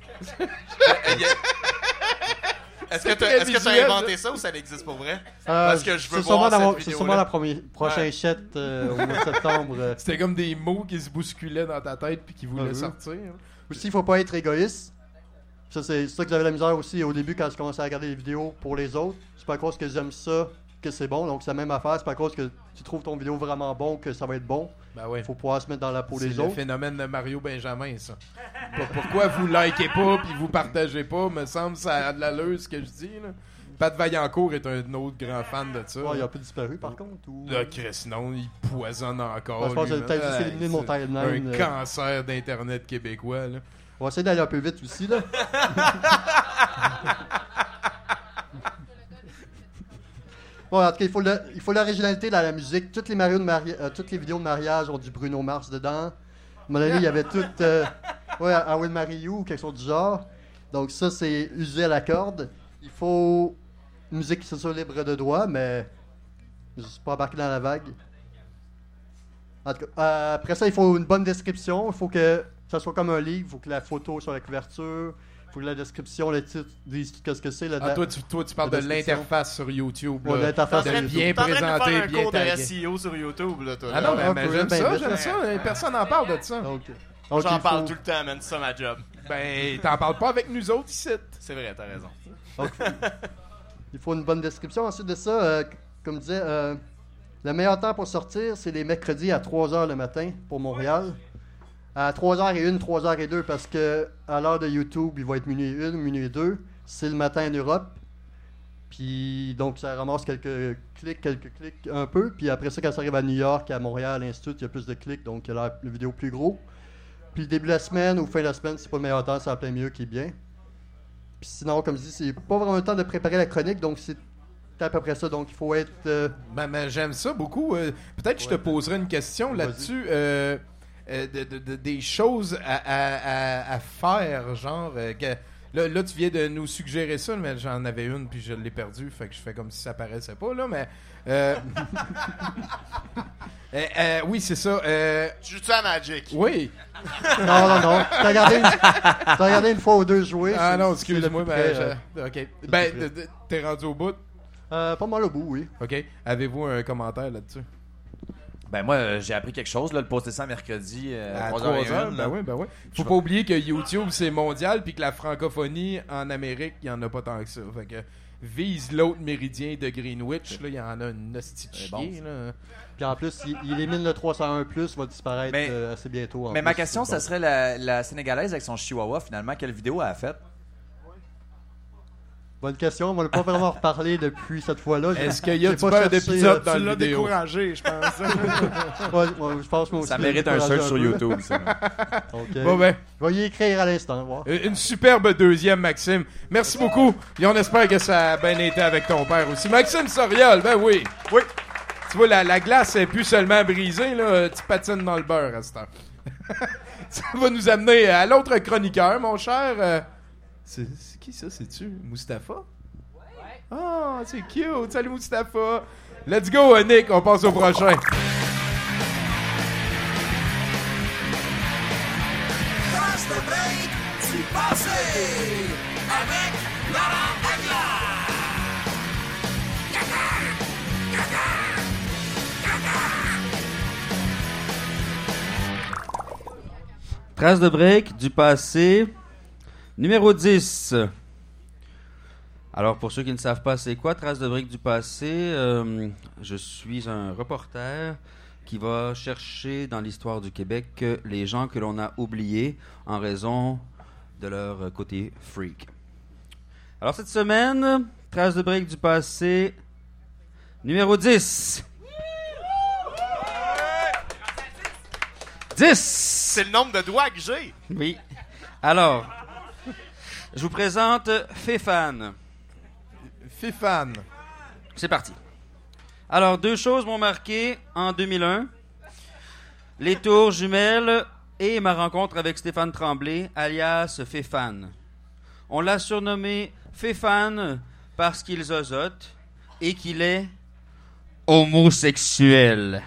Est-ce que C'est t'as très est-ce que t'as visuel, inventé ça ou ça existe pour vrai? Euh, Parce que je veux c'est sûrement voir dans cette mon- C'est vidéo-là. sûrement la première, prochain Ouais. chat euh, au mois de septembre. euh. C'était comme des mots qui se bousculaient dans ta tête puis qui voulaient Mhm. sortir. Aussi, il faut pas être égoïste. Ça, c'est ça que j'avais la misère aussi au début quand je commençais à regarder les vidéos pour les autres. C'est pas à cause que j'aime ça que c'est bon. Donc, c'est la même affaire. C'est pas à cause que tu trouves ton vidéo vraiment bon que ça va être bon. Ben ouais. Il faut pouvoir se mettre dans la peau C'est des le autres. phénomène de Mario Benjamin, ça. Pas- Pourquoi vous likez pas puis vous partagez pas, me semble, ça a de l'allure ce que je dis, là. Pat Vaillancourt est un autre grand fan de ça. Ouais, il a un peu disparu par contre. Ou... Là, Chris, non, il poisonne encore. Ouais, je pense lui, que peut-être là. juste éliminé de mon C'est timeline, Un euh. cancer d'Internet québécois, là. On va essayer d'aller un peu vite aussi, là. Bon, en tout cas, il faut, le- il faut l'originalité dans la musique. Toutes les, Mario de mari- euh, toutes les vidéos de mariage ont du Bruno Mars dedans. À un moment donné, il y avait tout... Euh, ouais, I Will Marry You ou quelque chose du genre. Donc ça, c'est usé à la corde. Il faut une musique qui soit libre de droit, mais je suis pas embarqué dans la vague. En tout cas, euh, après ça, il faut une bonne description. Il faut que ça soit comme un livre. Il faut que la photo soit la couverture. Il faut que la description, le titre, dise qu'est-ce que c'est. le- Ah, toi, tu, toi, tu parles de la description. l'interface sur YouTube. Ouais, là. l'interface de sur bien YouTube. T'es en train de nous présenté, faire un bien cours de tagué. S E O sur YouTube, là, toi. Ah là. non, mais, Ah, mais oui, j'aime ben, ça, vite, j'aime là. ça. Personne n'en parle de ça. Donc, donc, J'en il parle faut- tout le temps, man. C'est ça ma job. Ben, t'en parles pas avec nous autres ici. C'est vrai, t'as raison. donc, il faut une bonne description. Ensuite de ça, euh, comme je disais, euh, le meilleur temps pour sortir, c'est les mercredis à trois heures le matin pour Montréal. À trois heures et une, trois heures et deux, parce que à l'heure de YouTube, il va être minuit une, minuit deux. C'est le matin en Europe. Puis donc ça ramasse quelques clics, quelques clics un peu. Puis après ça, quand ça arrive à New York, à Montréal, ainsi de suite, il y a plus de clics, donc il y a la, la vidéo plus gros. Puis le début de la semaine ou fin de la semaine, c'est pas le meilleur temps, c'est en plein milieu qui est bien. Puis sinon, comme je dis, c'est pas vraiment le temps de préparer la chronique, donc c'est à peu près ça. Donc il faut être. euh, Ben, ben, j'aime ça beaucoup. Euh, Peut-être que je te poserai une question Vas-y. là-dessus. euh, euh, de, de- de- des choses à, à- à- à faire, genre. euh, que- là, là, tu viens de nous suggérer ça, mais j'en avais une puis je l'ai perdue. Fait que je fais comme si ça paraissait pas, là. Mais. euh, euh, euh, oui, c'est ça. euh, Tu joues-tu à Magic? oui. Non, non, non. T'as regardé, une... T'as regardé une fois ou deux jouer. Ah c'est- non, c'est le excuse-moi. plus Ben, près, euh, je- OK. plus Ben, près. de- de- t'es rendu au bout. euh, pas mal au bout, oui. OK. Avez-vous un commentaire là-dessus? Ben moi, euh, j'ai appris quelque chose, là, le poster ça mercredi euh, À trois trois heures et heures, une, ben là. oui, ben oui. Faut Je pas oublier que YouTube, c'est mondial, puis que la francophonie, en Amérique, il y en a pas tant que ça. Fait que vise l'autre méridien de Greenwich, là, il y en a une hostie de C'est bon, chier, là. Puis en plus, il, il élimine le trois cent un plus, va disparaître Mais- euh, assez bientôt. en Mais ma plus, question, c'est ça bon. serait la, la Sénégalaise avec son chihuahua, finalement. Quelle vidéo elle a faite? Bonne question. On ne l'a pas vraiment reparlé depuis cette fois-là. J'ai- Est-ce qu'il y a j'ai du pas beurre cherché, d'épisode euh, dans Tu le l'as vidéo? découragé, je pense. ouais, ouais, je pense moi aussi. Ça j'ai mérite un découragé search sur peu. YouTube, ça. Donc, euh, Bon ben, je vais y écrire à l'instant. Voir. une superbe deuxième, Maxime. Merci beaucoup. Et on espère que ça a bien été avec ton père aussi. Maxime Soriol, ben oui. Oui. Tu vois, la, la glace est plus seulement brisée, là. Tu patines dans le beurre à cette heure. Ça va nous amener à l'autre chroniqueur, mon cher. Euh, c'est, c'est qui ça, c'est-tu? Mustapha? Ouais. Ah, c'est cute. Salut, Mustapha. Let's go, Nick. On passe au prochain. Passe le break du passé avec Laurent Aguilar. Trace de break du passé, numéro dix. Alors, pour ceux qui ne savent pas c'est quoi, Trace de break du passé, euh, je suis un reporter qui va chercher dans l'histoire du Québec euh, les gens que l'on a oubliés en raison de leur euh, côté freak. Alors, cette semaine, Trace de break du passé, numéro dix. dix! C'est le nombre de doigts que j'ai. Oui. Alors, je vous présente Féfane. Fifan. C'est parti. Alors, deux choses m'ont marqué en deux mille un. Les tours jumelles et ma rencontre avec Stéphane Tremblay, alias Féfane. On l'a surnommé Féfane parce qu'il zozote et qu'il est homosexuel.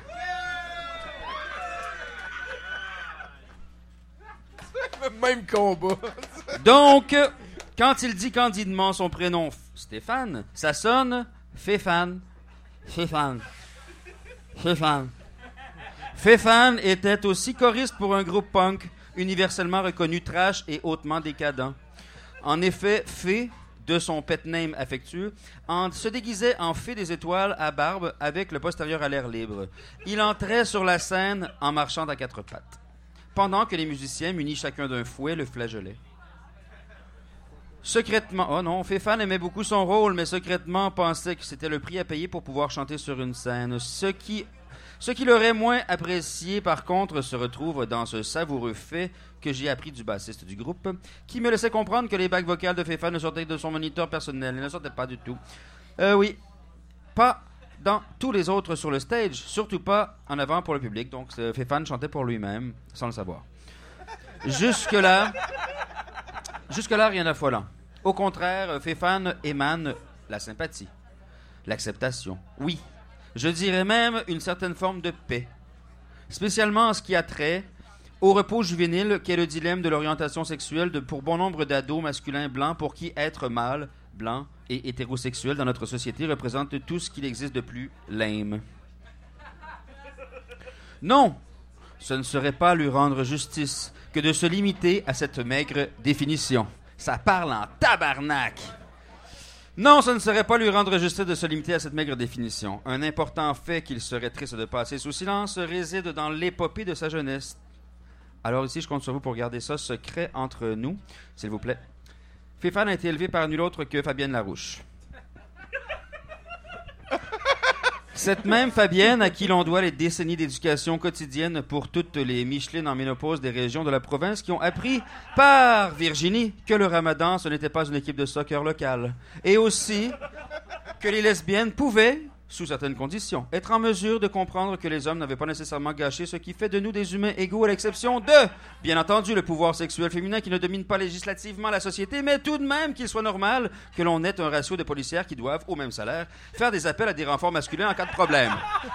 Même combat. Donc, quand il dit candidement son prénom F- Stéphane, ça sonne Féfane. Féfane. Féfane. Féfane était aussi choriste pour un groupe punk universellement reconnu trash et hautement décadent. En effet, Fé, de son pet name affectueux, en, se déguisait en fée des étoiles à barbe avec le postérieur à l'air libre. Il entrait sur la scène en marchant à quatre pattes, pendant que les musiciens, munis chacun d'un fouet, le flageolaient. Secrètement, oh non, Féfane aimait beaucoup son rôle, mais secrètement pensait que c'était le prix à payer pour pouvoir chanter sur une scène. Ce qui, ce qu'il aurait moins apprécié, par contre, se retrouve dans ce savoureux fait que j'ai appris du bassiste du groupe, qui me laissait comprendre que les bacs vocales de Féfane ne sortaient de son moniteur personnel. Ils ne sortaient pas du tout. Euh, oui, pas dans tous les autres sur le stage, surtout pas en avant pour le public. Donc, euh, Féfane chantait pour lui-même, sans le savoir. Jusque-là, jusque-là, rien d'affolant. Au contraire, Féfane émane la sympathie, l'acceptation. Oui, je dirais même une certaine forme de paix. Spécialement en ce qui a trait au repos juvénile, qui est le dilemme de l'orientation sexuelle de, pour bon nombre d'ados masculins blancs pour qui être mâle, blanc et hétérosexuel dans notre société représente tout ce qu'il existe de plus lame. Non, ce ne serait pas lui rendre justice que de se limiter à cette maigre définition. Ça parle en tabarnak! Non, ce ne serait pas lui rendre justice de se limiter à cette maigre définition. Un important fait qu'il serait triste de passer sous silence réside dans l'épopée de sa jeunesse. Alors ici, je compte sur vous pour garder ça secret entre nous, s'il vous plaît. Féfane a été élevé par nul autre que Fabienne Larouche. Cette même Fabienne à qui l'on doit les décennies d'éducation quotidienne pour toutes les Michelines en ménopause des régions de la province qui ont appris par Virginie que le ramadan, ce n'était pas une équipe de soccer locale. Et aussi que les lesbiennes pouvaient, sous certaines conditions, être en mesure de comprendre que les hommes n'avaient pas nécessairement gâché ce qui fait de nous des humains égaux à l'exception de, bien entendu, le pouvoir sexuel féminin qui ne domine pas législativement la société, mais tout de même qu'il soit normal que l'on ait un ratio de policières qui doivent, au même salaire, faire des appels à des renforts masculins en cas de problème.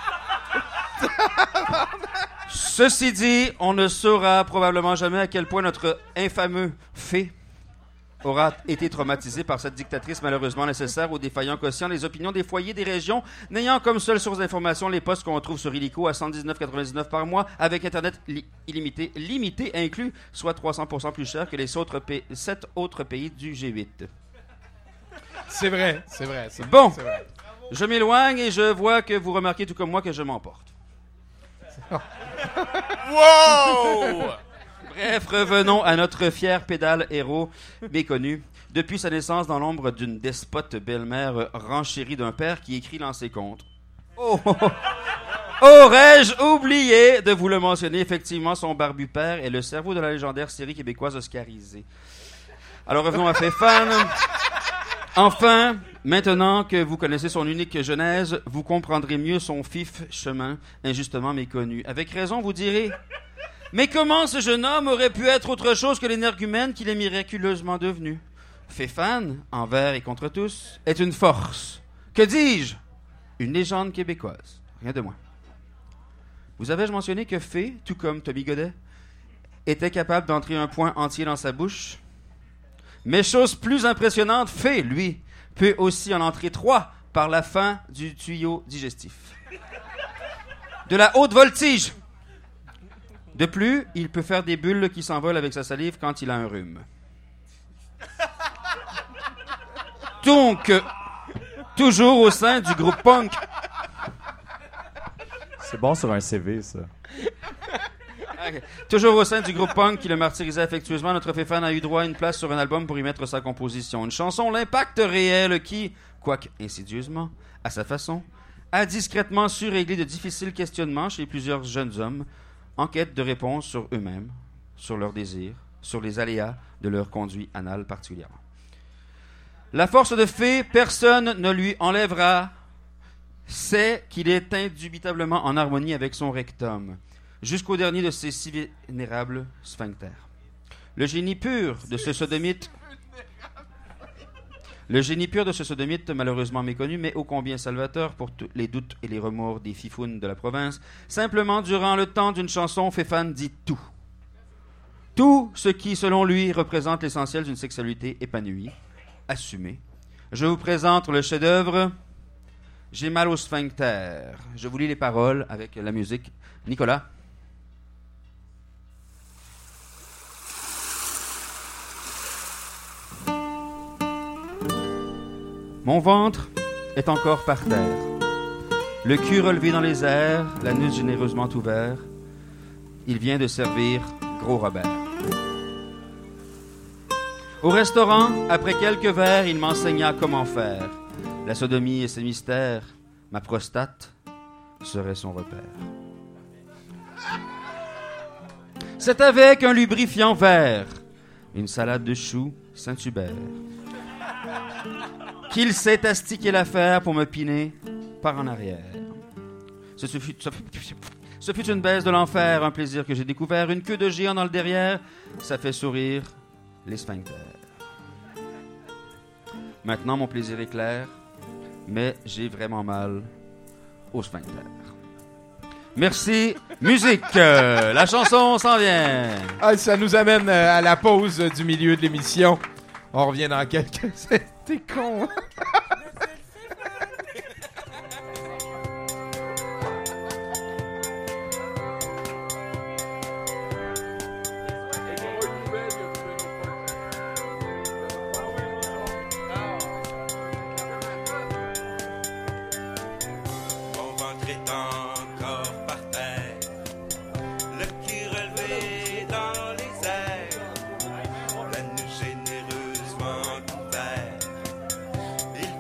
Ceci dit, on ne saura probablement jamais à quel point notre infameux fait aura été traumatisé par cette dictatrice malheureusement nécessaire aux défaillants quotients des opinions des foyers des régions, n'ayant comme seule source d'information les postes qu'on trouve sur Illico à cent dix-neuf virgule quatre-vingt-dix-neuf par mois, avec Internet li- illimité, limité inclus, soit trois cents pour cent plus cher que les autres pa- sept autres pays du G huit. C'est vrai, c'est vrai. C'est, Bon, c'est vrai. je m'éloigne et je vois que vous remarquez tout comme moi que je m'emporte. Wow! Bref, revenons à notre fier pédale héros méconnu. depuis sa naissance dans l'ombre d'une despote belle-mère renchérie d'un père qui écrit dans ses contes. Oh, oh, oh. Aurais-je oublié de vous le mentionner, effectivement, son barbu père est le cerveau de la légendaire série québécoise oscarisée. Alors revenons à Féfane. Enfin, maintenant que vous connaissez son unique genèse, vous comprendrez mieux son fif chemin, injustement méconnu. Avec raison, vous direz... Mais comment ce jeune homme aurait pu être autre chose que l'énergumène qu'il est miraculeusement devenu? Féfane, envers et contre tous, est une force. Que dis-je? Une légende québécoise. Rien de moins. Vous avais-je mentionné que Fé, tout comme Tommy Godet, était capable d'entrer un point entier dans sa bouche? Mais chose plus impressionnante, Fé, lui, peut aussi en entrer trois par la fin du tuyau digestif. De la haute voltige! De plus, il peut faire des bulles qui s'envolent avec sa salive quand il a un rhume. Donc, toujours au sein du groupe punk. C'est bon sur un C V, ça. Okay. Toujours au sein du groupe punk qui le martyrisait affectueusement, notre Féfane a eu droit à une place sur un album pour y mettre sa composition. Une chanson, l'impact réel qui, quoique insidieusement, à sa façon, a discrètement su régler de difficiles questionnements chez plusieurs jeunes hommes en quête de réponses sur eux-mêmes, sur leurs désirs, sur les aléas de leur conduit anal particulièrement. La force de Fé, personne ne lui enlèvera, c'est qu'il est indubitablement en harmonie avec son rectum, jusqu'au dernier de ses si vénérables sphincters. Le génie pur de ce sodomite... Le génie pur de ce sodomite, malheureusement méconnu, mais ô combien salvateur pour tous les doutes et les remords des fifounes de la province, simplement, durant le temps d'une chanson, Féfane dit tout. Tout ce qui, selon lui, représente l'essentiel d'une sexualité épanouie, assumée. Je vous présente le chef-d'œuvre « J'ai mal au sphincter ». Je vous lis les paroles avec la musique. Nicolas. Mon ventre est encore par terre, le cul relevé dans les airs, l'anus généreusement ouvert. Il vient de servir Gros Robert. Au restaurant, après quelques verres, il m'enseigna comment faire. La sodomie et ses mystères, ma prostate serait son repère. C'est avec un lubrifiant vert, une salade de choux Saint-Hubert, qu'il s'est astiqué l'affaire pour me piner par en arrière. Ce fut, ce, fut, ce fut une baisse de l'enfer, un plaisir que j'ai découvert. Une queue de géant dans le derrière, ça fait sourire les sphincters. Maintenant, mon plaisir est clair, mais j'ai vraiment mal au sphincter. Merci. Musique. Euh, la chanson s'en vient. Ah, ça nous amène à la pause du milieu de l'émission. On revient dans quelques... T'es con, hein? Il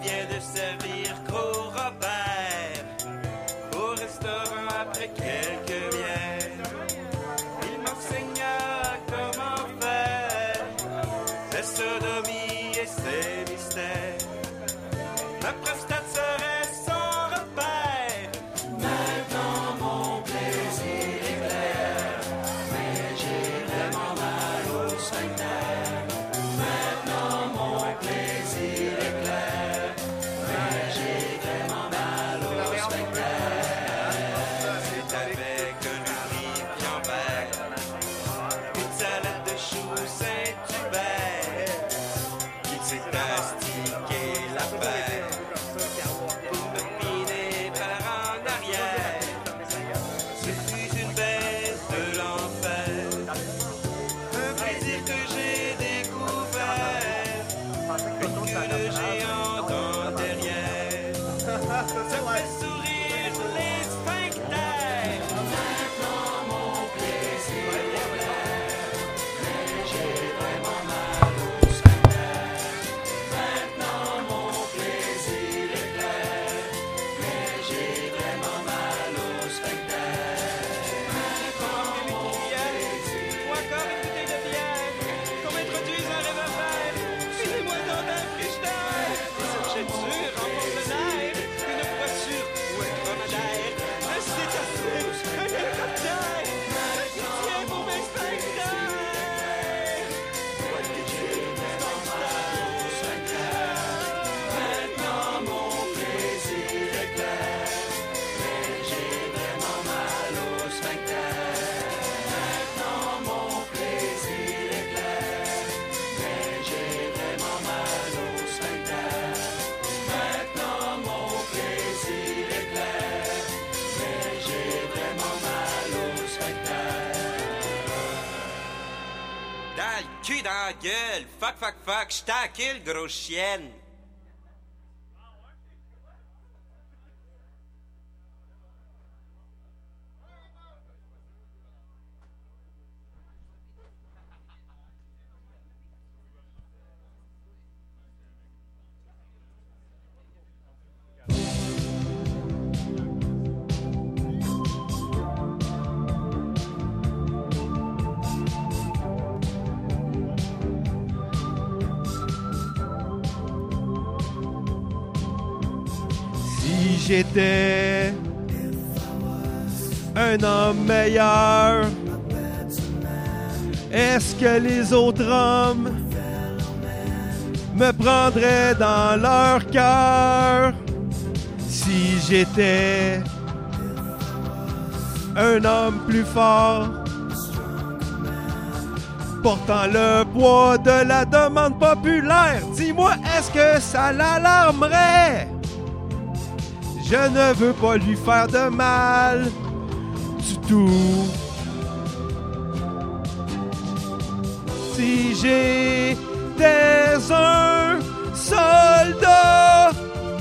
cul dans la gueule. Fuck, fuck, fuck. J't'ai à kill, grosse chienne. Si j'étais un homme meilleur, est-ce que les autres hommes me prendraient dans leur cœur? Si j'étais un homme plus fort, portant le poids de la demande populaire, dis-moi, est-ce que ça l'alarmerait? Je ne veux pas lui faire de mal du tout. Si j'étais un soldat,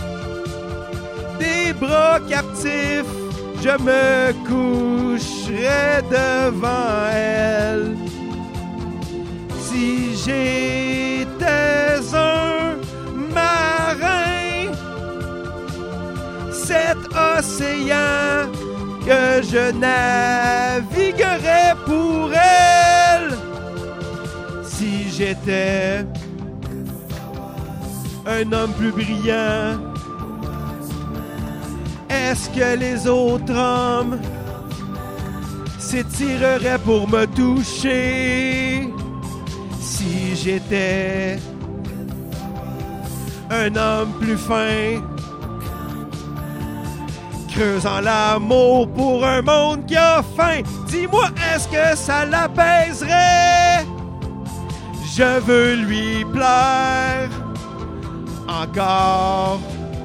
des bras captifs, je me coucherais devant elle. Si j'étais un marin, cet océan que je naviguerais pour elle. Si j'étais un homme plus brillant, est-ce que les autres hommes s'étireraient pour me toucher? Si j'étais un homme plus fin, creusant l'amour pour un monde qui a faim, dis-moi, est-ce que ça l'apaiserait? Je veux lui plaire encore.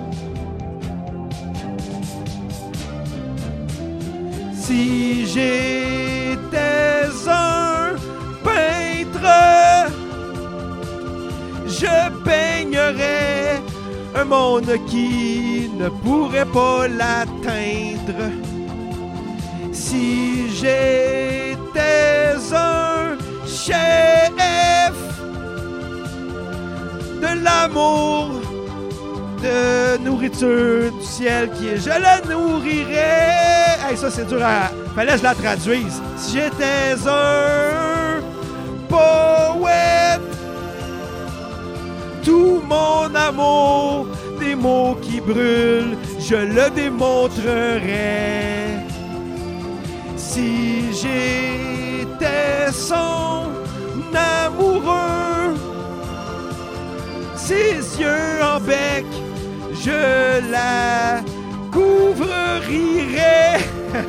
Si j'étais un peintre, je peignerais un monde qui ne pourrait pas l'atteindre. Si j'étais un chef de l'amour, de nourriture du ciel, qui est, je la nourrirais. Hey, ça c'est dur à... Fallait que je la traduise. Si j'étais un poète, tout mon amour, des mots qui brûlent, je le démontrerai. Si j'étais son amoureux, ses yeux en bec, je la couvrirai.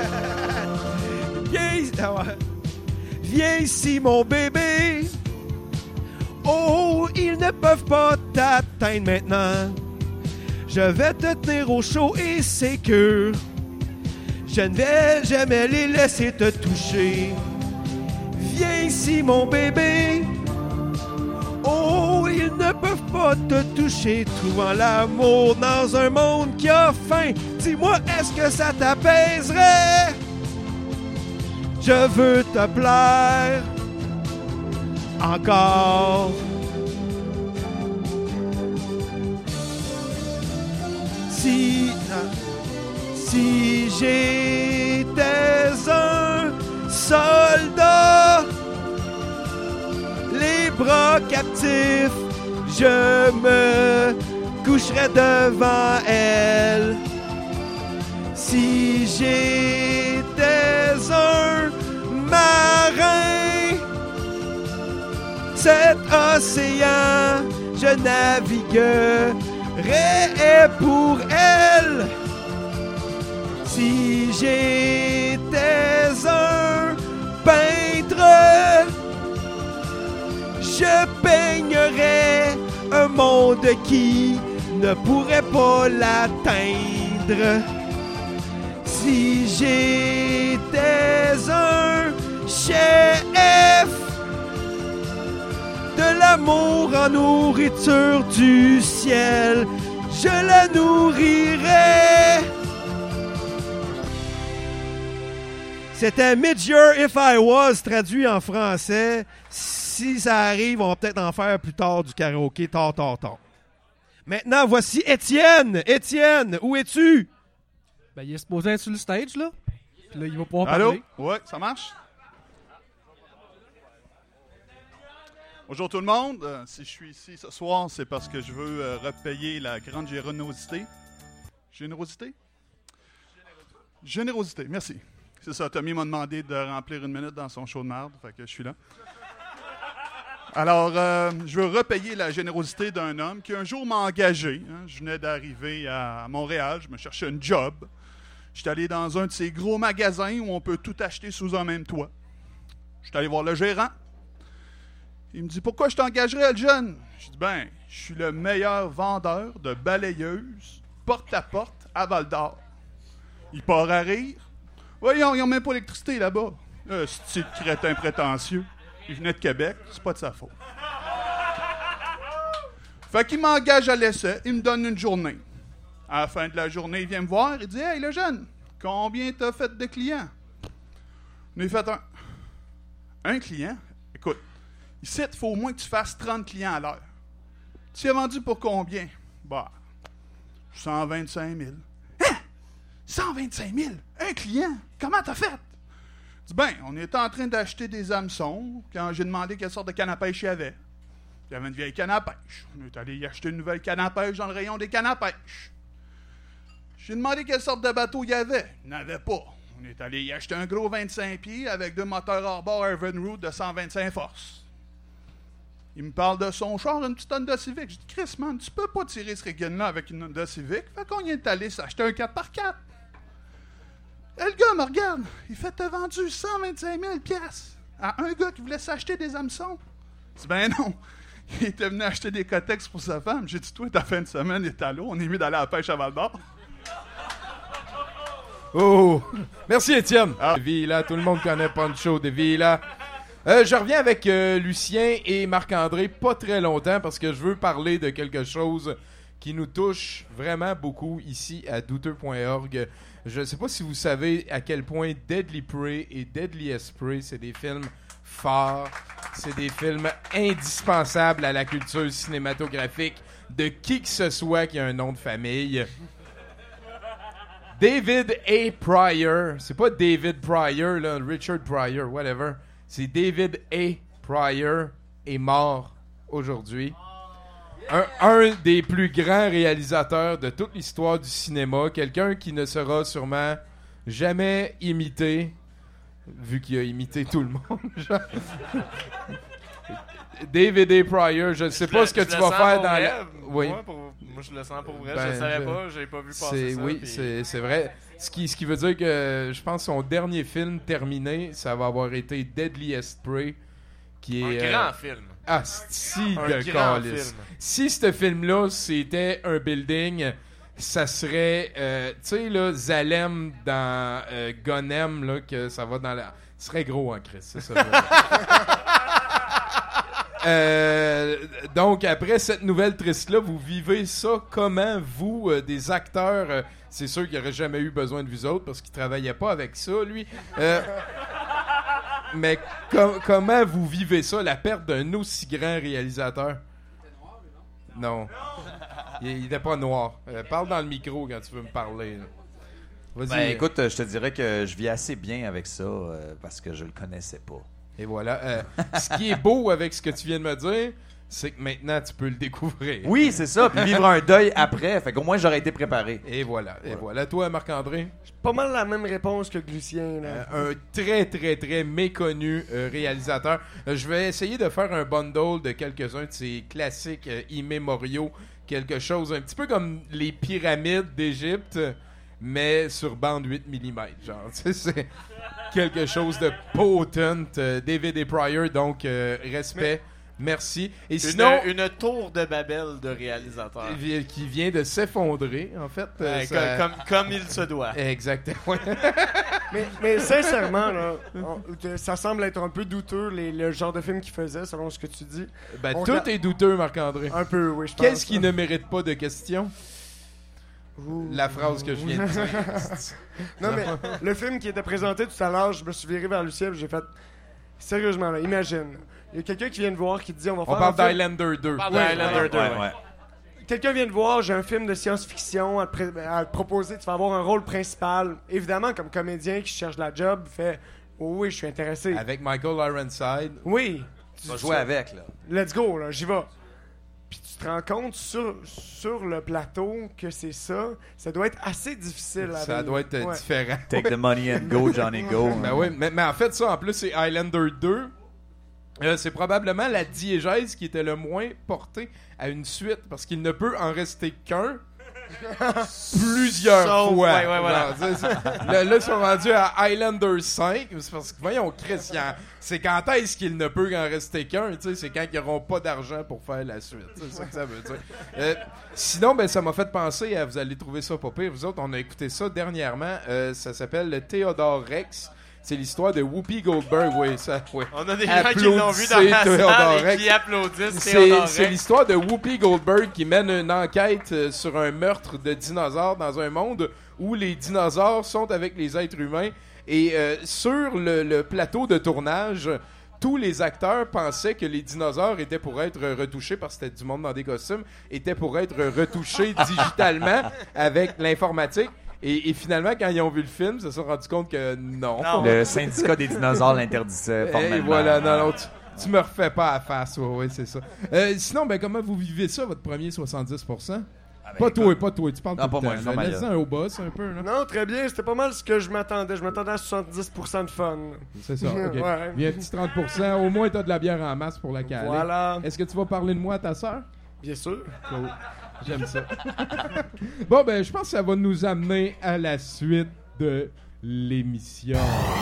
Viens, viens ici mon bébé. Oh, ils ne peuvent pas t'atteindre maintenant. Je vais te tenir au chaud et sécure. Je ne vais jamais les laisser te toucher. Viens ici mon bébé. Oh, ils ne peuvent pas te toucher, trouvant l'amour dans un monde qui a faim. Dis-moi, est-ce que ça t'apaiserait? Je veux te plaire encore. Si, si j'étais un soldat, les bras captifs, je me coucherais devant elle. Si j'étais un marin, cet océan, je naviguerais pour elle. Si j'étais un peintre, je peignerais un monde qui ne pourrait pas l'atteindre. Si j'étais un chef l'amour en nourriture du ciel, je la nourrirai. C'était Mid-Year If I Was, traduit en français. Si ça arrive, on va peut-être en faire plus tard du karaoké, tard, tard, tard. Maintenant, voici Étienne. Étienne, où es-tu? Ben, il est supposé être sur le stage, là. Puis là, il va pouvoir Allô? parler. Ouais, ça marche? Bonjour tout le monde. Euh, si je suis ici ce soir, c'est parce que je veux euh, repayer la grande générosité. Générosité? Générosité, merci. C'est ça, Tommy m'a demandé de remplir une minute dans son show de merde, fait que je suis là. Alors, euh, je veux repayer la générosité d'un homme qui un jour m'a engagé. Hein. Je venais d'arriver à Montréal, je me cherchais un job. J'étais allé dans un de ces gros magasins où on peut tout acheter sous un même toit. J'étais allé voir le gérant. Il me dit « Pourquoi je t'engagerais, le jeune? » Je dis « Ben, je suis le meilleur vendeur de balayeuses porte-à-porte à Val-d'Or. » Il part à rire. « Voyons, ils n'ont même pas d'électricité là-bas. Euh, » C'est le crétin prétentieux. Il venait de Québec, c'est pas de sa faute. Fait qu'il m'engage à l'essai, il me donne une journée. À la fin de la journée, il vient me voir, il dit « Hey, le jeune, combien t'as fait de clients? » On a fait un. Un client? Écoute, ici, il faut au moins que tu fasses trente clients à l'heure. Tu as vendu pour combien? Bah, cent vingt-cinq mille. Hein? cent vingt-cinq mille? Un client? Comment t'as fait? Je dis, ben, on était en train d'acheter des hameçons quand j'ai demandé quelle sorte de canne à pêche il y avait. Il y avait une vieille canne à pêche. On est allé y acheter une nouvelle canne à pêche dans le rayon des cannes à pêche. J'ai demandé quelle sorte de bateau il y avait. Il n'y en avait pas. On est allé y acheter un gros vingt-cinq pieds avec deux moteurs hors-bord Evinrude de cent vingt-cinq forces. Il me parle de son char, une petite Honda Civic. Je dis, Chris, man, tu peux pas tirer ce Reagan-là avec une Honda Civic. Fait qu'on est allé s'acheter un quatre par quatre. Et le gars me regarde. Il fait, t'as vendu cent vingt-cinq mille piastres à un gars qui voulait s'acheter des hameçons. Je dis, ben non. Il était venu acheter des cotex pour sa femme. J'ai dit, toi, ta fin de semaine est à l'eau. On est mis d'aller à la pêche à Val-d'Or. Oh! Merci, Étienne. Ah. Villa, tout le monde connaît Poncho de Villa. Euh, je reviens avec euh, Lucien et Marc-André pas très longtemps parce que je veux parler de quelque chose qui nous touche vraiment beaucoup ici à douteux point org. Je ne sais pas si vous savez à quel point Deadly Prey et Deadliest Prey, c'est des films forts, c'est des films indispensables à la culture cinématographique de qui que ce soit qui a un nom de famille. David A. Pryor, c'est pas David Pryor, là, Richard Pryor, whatever. C'est David A. Pryor est mort aujourd'hui. Un, un des plus grands réalisateurs de toute l'histoire du cinéma. Quelqu'un qui ne sera sûrement jamais imité, vu qu'il a imité tout le monde. David A. Pryor, je ne sais je pas le, ce que tu vas faire dans vrai, la... Oui. Moi, pour, moi, je le sens pour vrai. Ben, je ne savais je... pas, j'ai pas vu passer c'est, ça. Oui, puis... c'est, c'est vrai. Ce qui, ce qui veut dire que je pense que son dernier film terminé, ça va avoir été Deadliest Prey, qui est... Un grand euh... film. Ah, si un de grand calice. film. Si ce film-là, c'était un building, ça serait... Euh, tu sais, là, Zalem dans euh, Gonem, là, que ça va dans la... Ce serait gros en Chris, c'est ça. Euh, donc, après cette nouvelle triste-là, vous vivez ça comment, vous, euh, des acteurs, euh, c'est sûr qu'il n'aurait jamais eu besoin de vous autres parce qu'il ne travaillait pas avec ça, lui. Euh, mais com- comment vous vivez ça, la perte d'un aussi grand réalisateur? Non. Il n'était pas noir. Euh, parle dans le micro quand tu veux me parler. Là. Vas-y. Ben, écoute, je te dirais que je vis assez bien avec ça euh, parce que je le connaissais pas. Et voilà. Euh, ce qui est beau avec ce que tu viens de me dire, c'est que maintenant, tu peux le découvrir. Oui, c'est ça. Puis vivre un deuil après. Fait qu'au moins, j'aurais été préparé. Et voilà. Et ouais. voilà. Toi, Marc-André? J'ai pas mal la même réponse que Lucien. Là. Euh, un très, très, très méconnu euh, réalisateur. Euh, je vais essayer de faire un bundle de quelques-uns de ses classiques euh, immémoriaux. Quelque chose un petit peu comme les pyramides d'Égypte, mais sur bande huit millimètres. Genre, tu sais, c'est quelque chose de potent. Euh, David A. Pryor, donc, euh, respect. Mais... Merci. Et une, sinon, une tour de Babel de réalisateur. Qui vient de s'effondrer, en fait. Ouais, ça... comme, comme, comme il se doit. Exactement. Mais, mais sincèrement, là, on- ça semble être un peu douteux, les- le genre de film qu'il faisait, selon ce que tu dis. Ben, On tout t'a- est douteux, Marc-André. Un peu, oui, je pense. Qu'est-ce qui ne mérite pas de question? La phrase que je viens de dire. Non, mais le film qui était présenté tout à l'heure, je me suis viré vers Lucien et j'ai fait... Sérieusement, là, imagine. Il y a quelqu'un qui vient de voir qui dit on va On faire parle un film- d'Highlander deux. On parle Ouais, d'Highlander ouais, deux, Ouais, ouais. ouais. Quelqu'un vient de voir, j'ai un film de science-fiction à te, pré- à te proposer, tu vas avoir un rôle principal. Évidemment, comme comédien qui cherche la job, fait oh oui, je suis intéressé. Avec Michael Ironside. Oui. Tu vas jouer avec, là. Let's go, là, j'y vais. Puis tu te rends compte sur, sur le plateau que c'est ça. Ça doit être assez difficile. à Ça vivre. doit être euh, Ouais. différent. Take the money and go, Johnny Go. Ben oui, mais, mais en fait, ça, en plus, c'est Highlander deux. Euh, c'est probablement la diégèse qui était le moins portée à une suite, parce qu'il ne peut en rester qu'un plusieurs Sauf- fois. ouais, ouais, voilà. Genre, tu sais, c'est- là, là, ils sont rendus à Highlander cinq. C'est parce que, voyons, Chris, il en- c'est quand est-ce qu'il ne peut en rester qu'un? Tu sais, c'est quand ils n'auront pas d'argent pour faire la suite. C'est ça que ça veut dire. Euh, sinon, ben, ça m'a fait penser à, vous allez trouver ça pas pire, vous autres, on a écouté ça dernièrement. Euh, ça s'appelle le Theodore Rex. C'est l'histoire de Whoopi Goldberg, oui, ça, oui. On a des gens qui l'ont vu dans Applaudissez la Theodore salle et Rex. qui applaudissent C'est Theodore c'est Rex. l'histoire de Whoopi Goldberg qui mène une enquête euh, sur un meurtre de dinosaures dans un monde où les dinosaures sont avec les êtres humains. Et euh, sur le, le plateau de tournage, tous les acteurs pensaient que les dinosaures étaient pour être retouchés, parce que c'était du monde dans des costumes, étaient pour être retouchés digitalement avec l'informatique. Et, et finalement, quand ils ont vu le film, ils se sont rendus compte que non. Le syndicat des dinosaures l'interdisait Et formellement. voilà, non, non, tu, tu me refais pas à face, ouais, ouais, c'est ça. Euh, sinon, ben, comment vous vivez ça, votre premier soixante-dix pour cent? Pas toi, pas toi, tu parles Non, tout pas le moi, temps, je là. ferme ma Laisse-en gueule. au boss un peu, là. Non, très bien. C'était pas mal ce que je m'attendais. Je m'attendais à soixante-dix pour cent de fun. C'est ça, ok. Ouais. Il y a un petit trente pour cent, au moins t'as de la bière en masse pour la caler. Voilà. Est-ce que tu vas parler de moi à ta sœur? Bien sûr. Cool. J'aime ça. Bon, ben, je pense que ça va nous amener à la suite de l'émission.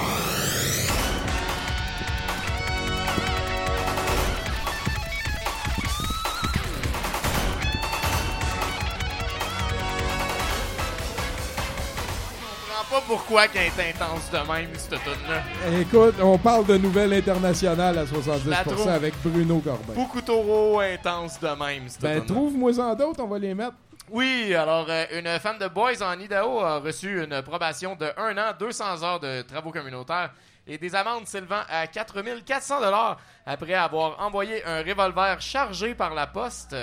Je comprends pas pourquoi qu'elle est intense de même, cette tune-là. Écoute, on parle de nouvelles internationales à soixante-dix La pour cent trouve. avec Bruno Corbin. Beaucoup trop intense de même, cette Ben, tune-là. trouve-moi-en d'autres, on va les mettre. Oui, alors euh, une femme de Boys en Idaho a reçu une probation de un an, deux cents heures de travaux communautaires et des amendes s'élevant à quatre mille quatre cents dollars après avoir envoyé un revolver chargé par la poste.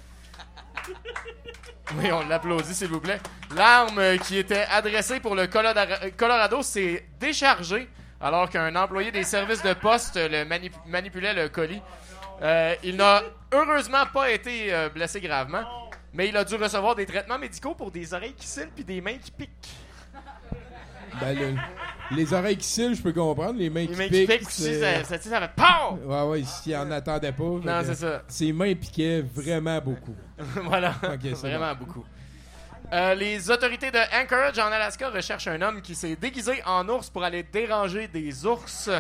Oui, on l'applaudit, s'il vous plaît. L'arme euh, qui était adressée pour le Colorado, Colorado s'est déchargée alors qu'un employé des services de poste le manip- manipulait le colis. Euh, il n'a heureusement pas été euh, blessé gravement, mais il a dû recevoir des traitements médicaux pour des oreilles qui cillent puis des mains qui piquent. Ben, le- les oreilles qui cillent, je peux comprendre. Les mains Les qui mains qui piquent. piquent aussi, c'est- ça, ça, tu sais, ça fait POW! Ouais, ouais, s'il en attendait pas. Non, fait que c'est ça. Ses mains piquaient vraiment beaucoup. Voilà, Ok, c'est vraiment beaucoup. Euh, les autorités de Anchorage, en Alaska, recherchent un homme qui s'est déguisé en ours pour aller déranger des ours.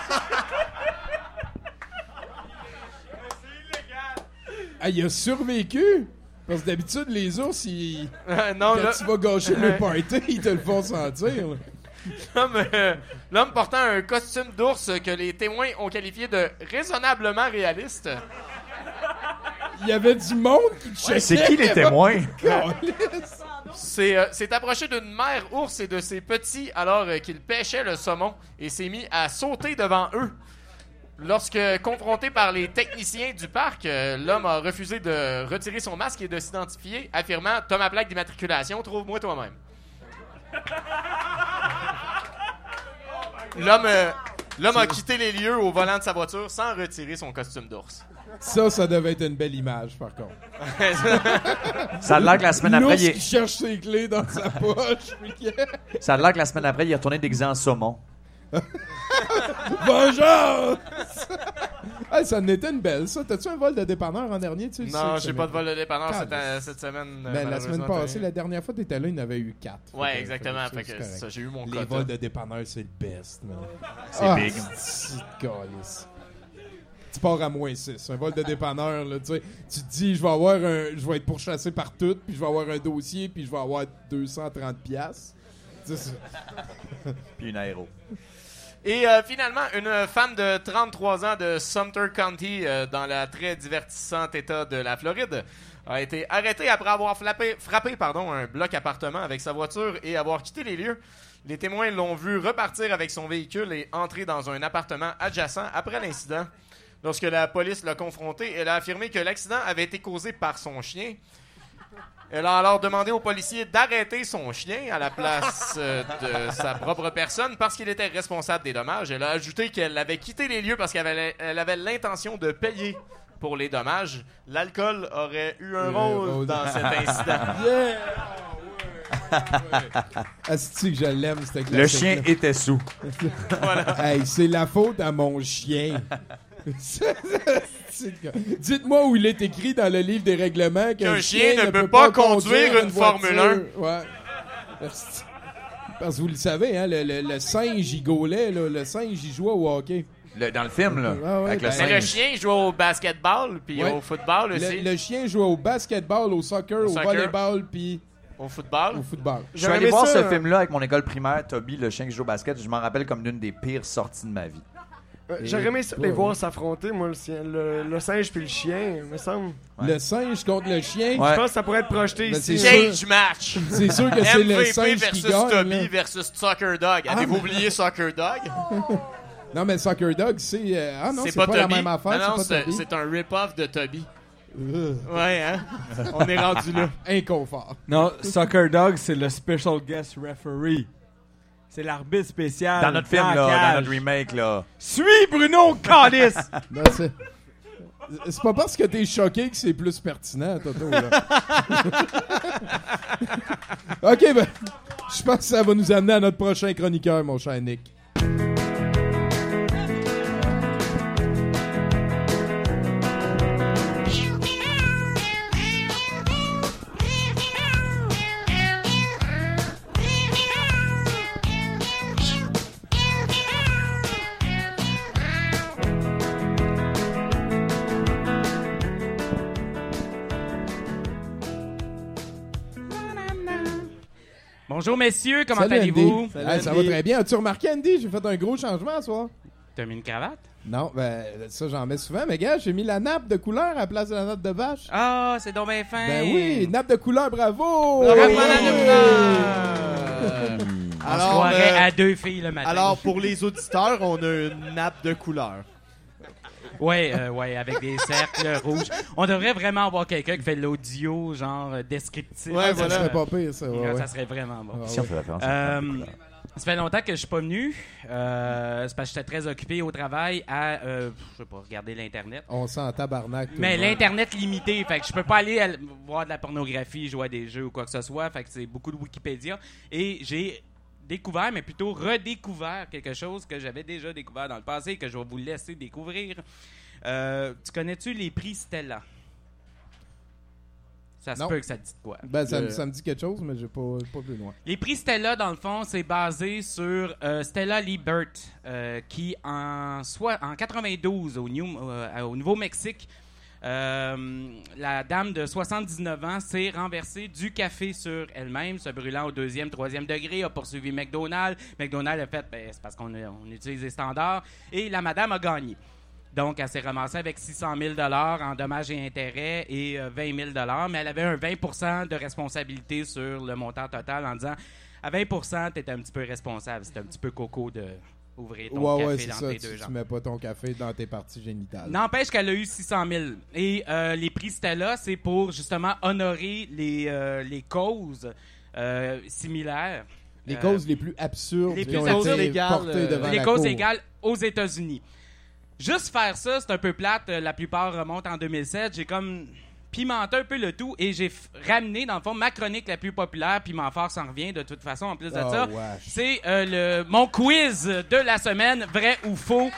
Ah, il a survécu? Parce que d'habitude, les ours, ils... Euh, non, quand là- tu vas gâcher le party, ils te le font sentir. là. L'homme, euh, l'homme portant un costume d'ours que les témoins ont qualifié de raisonnablement réaliste. Il y avait du monde qui checkait. c'est qui les témoins? Calisse. C'est, euh, s'est approché d'une mère ours et de ses petits alors euh, qu'il pêchait le saumon et s'est mis à sauter devant eux. Lorsque confronté par les techniciens du parc, euh, l'homme a refusé de retirer son masque et de s'identifier, affirmant « T'as ma plaque d'immatriculation, trouve-moi toi-même. » L'homme, euh, l'homme a quitté les lieux au volant de sa voiture sans retirer son costume d'ours. Ça, ça devait être une belle image, par contre. Ça a l'air que la semaine après, L'ours il est- qui cherche ses clés dans sa poche. puis que- Ça a l'air que la semaine après, il est retourné déguisé en saumon. Vengeance! Hey, ça en était une belle, ça. T'as-tu un vol de dépanneur en dernier? Tu le Non, sais, j'ai ça pas de m'est- vol de dépanneur cette, Calisse. euh, cette semaine. euh, Ben, la semaine malheureusement, passée, t'as- la dernière fois que t'étais là, il y en avait eu quatre. Ouais, Fait que- exactement. fait Fait que c'est que correct. ça, j'ai eu mon Les quota. vols de dépanneur, c'est le best, man. C'est Ah, big. c'est calisse. Tu pars à moins six. Un vol de dépanneur, là, tu sais. Tu te dis, je vais avoir un. Je vais être pourchassé par tout, puis je vais avoir un dossier, puis je vais avoir deux cent trente piastres. C'est ça. Puis une aéro. Et euh, finalement, une femme de trente-trois ans de Sumter County, euh, dans le très divertissant état de la Floride, a été arrêtée après avoir frappé, frappé pardon, un bloc appartement avec sa voiture et avoir quitté les lieux. Les témoins l'ont vu repartir avec son véhicule et entrer dans un appartement adjacent après l'incident. Lorsque la police l'a confrontée, elle a affirmé que l'accident avait été causé par son chien. Elle a alors demandé au policier d'arrêter son chien à la place euh, de sa propre personne parce qu'il était responsable des dommages. Elle a ajouté qu'elle avait quitté les lieux parce qu'elle avait, elle avait l'intention de payer pour les dommages. L'alcool aurait eu un rôle Euh, dans cet incident. Yeah! Asti que je l'aime, c'était Le chien était sous. Voilà. Hey, c'est la faute à mon chien. Dites-moi où il est écrit dans le livre des règlements qu'un Qu'un chien ne peut pas conduire une Formule voiture. Ouais. Parce que vous le savez, hein, le, le, le singe, il gaulait, là, le singe, il jouait au hockey. Le- dans le film, là, Ah ouais, avec le ben- Mais le singe. chien jouait au basketball puis Ouais. au football aussi. Le, le chien jouait au basketball, au soccer, Au au, soccer. volleyball, puis Au football. au football. Je suis allé voir ce film-là avec mon école primaire, Toby, le chien qui joue au basket. Je m'en rappelle comme l'une des pires sorties de ma vie. Euh, J'aurais aimé ça, les voir s'affronter, moi, le, sien- le, le singe puis le chien, me semble. Le singe contre le chien. Je pense que ça pourrait être projeté Ben, ici. c'est là. Cage match. C'est sûr que c'est M le V P singe qui versus gagne. Toby là. versus Soccer Dog. Ah, Avez-vous mais- oublié Soccer Dog? Non, mais Soccer Dog, c'est. euh, Ah non, c'est pas, la Toby. même affaire. Non, non, c'est pas c'est Toby. c'est un rip-off de Toby. Euh, Ouais, hein? On est rendu là. Inconfort. Non, Soccer Dog, c'est le special guest referee. C'est l'arbitre spécial. Dans notre film, la là, cage. dans notre remake, là. Suis Bruno Calice! Non, c'est... c'est pas parce que t'es choqué que c'est plus pertinent, Toto. Là. OK, ben, je pense que ça va nous amener à notre prochain chroniqueur, mon cher Nick. Bonjour messieurs, comment Salut, allez-vous? Andy. Hey, ça va très bien. As-tu remarqué, Andy? J'ai fait un gros changement ce soir. T'as mis une cravate? Non, ben, ça, j'en mets souvent. Mais gars, j'ai mis la nappe de couleur à la place de la nappe de vache. Ah, c'est donc bien fin! Ben oui, nappe de couleur, bravo! Bravo, Oui. madame de couleur! On se Alors, croirait euh, à deux filles le matin. Alors, pour les auditeurs, on a une nappe de couleur. Ouais, euh, ouais, avec des cercles rouges. On devrait vraiment avoir quelqu'un qui fait de l'audio, genre euh, descriptif. Ouais, ça serait pas pire, ça. Ouais, Ça ouais. serait vraiment bon. Ah, Si on fait référence à Euh, la couleur. ça fait longtemps que je suis pas venu. Euh, c'est parce que j'étais très occupé au travail à, euh, je sais pas, regarder l'Internet. On sent en tabarnak. tout Mais le monde. l'Internet limité, fait que je peux pas aller à- voir de la pornographie, jouer à des jeux ou quoi que ce soit. Fait que c'est beaucoup de Wikipédia. Et j'ai découvert, mais plutôt redécouvert quelque chose que j'avais déjà découvert dans le passé et que je vais vous laisser découvrir. Euh, tu connais-tu les prix Stella? Ça se Non. peut que ça te dise quoi? Ben, ça, me- Le- ça me dit quelque chose, mais j'ai pas, pas plus loin. Les prix Stella, dans le fond, c'est basé sur euh, Stella Lee Burt, euh, qui en, soit, en quatre-vingt-douze, au, New- euh, au Nouveau-Mexique, euh, la dame de soixante-dix-neuf ans s'est renversée du café sur elle-même, se brûlant au deuxième, troisième degré, a poursuivi McDonald's. McDonald's a fait, ben, c'est parce qu'on a- on utilise les standards, et la madame a gagné. Donc, elle s'est ramassée avec six cent mille dollars en dommages et intérêts et euh, vingt mille dollars, mais elle avait un vingt pour cent de responsabilité sur le montant total en disant à vingt pour cent, tu étais un petit peu responsable. C'était un petit peu coco de ouvrir ton Ouais, ouais, café c'est dans ça. tes Tu, deux tu jambes. mets pas ton café dans tes parties génitales. N'empêche qu'elle a eu six cent mille. Et euh, les prix Stella, c'est pour justement honorer les, euh, les causes euh, similaires. Les Euh, causes les plus absurdes les qui plus ont absurdes été légales, portées euh, devant les la causes cour. égales aux États-Unis. Juste faire ça, c'est un peu plate. Euh, La plupart remontent en deux mille sept. J'ai comme pimenté un peu le tout et j'ai f- ramené, dans le fond, ma chronique la plus populaire. Piment fort s'en revient de toute façon, en plus de Oh, ça. wesh. C'est euh, le mon quiz de la semaine, vrai ou faux.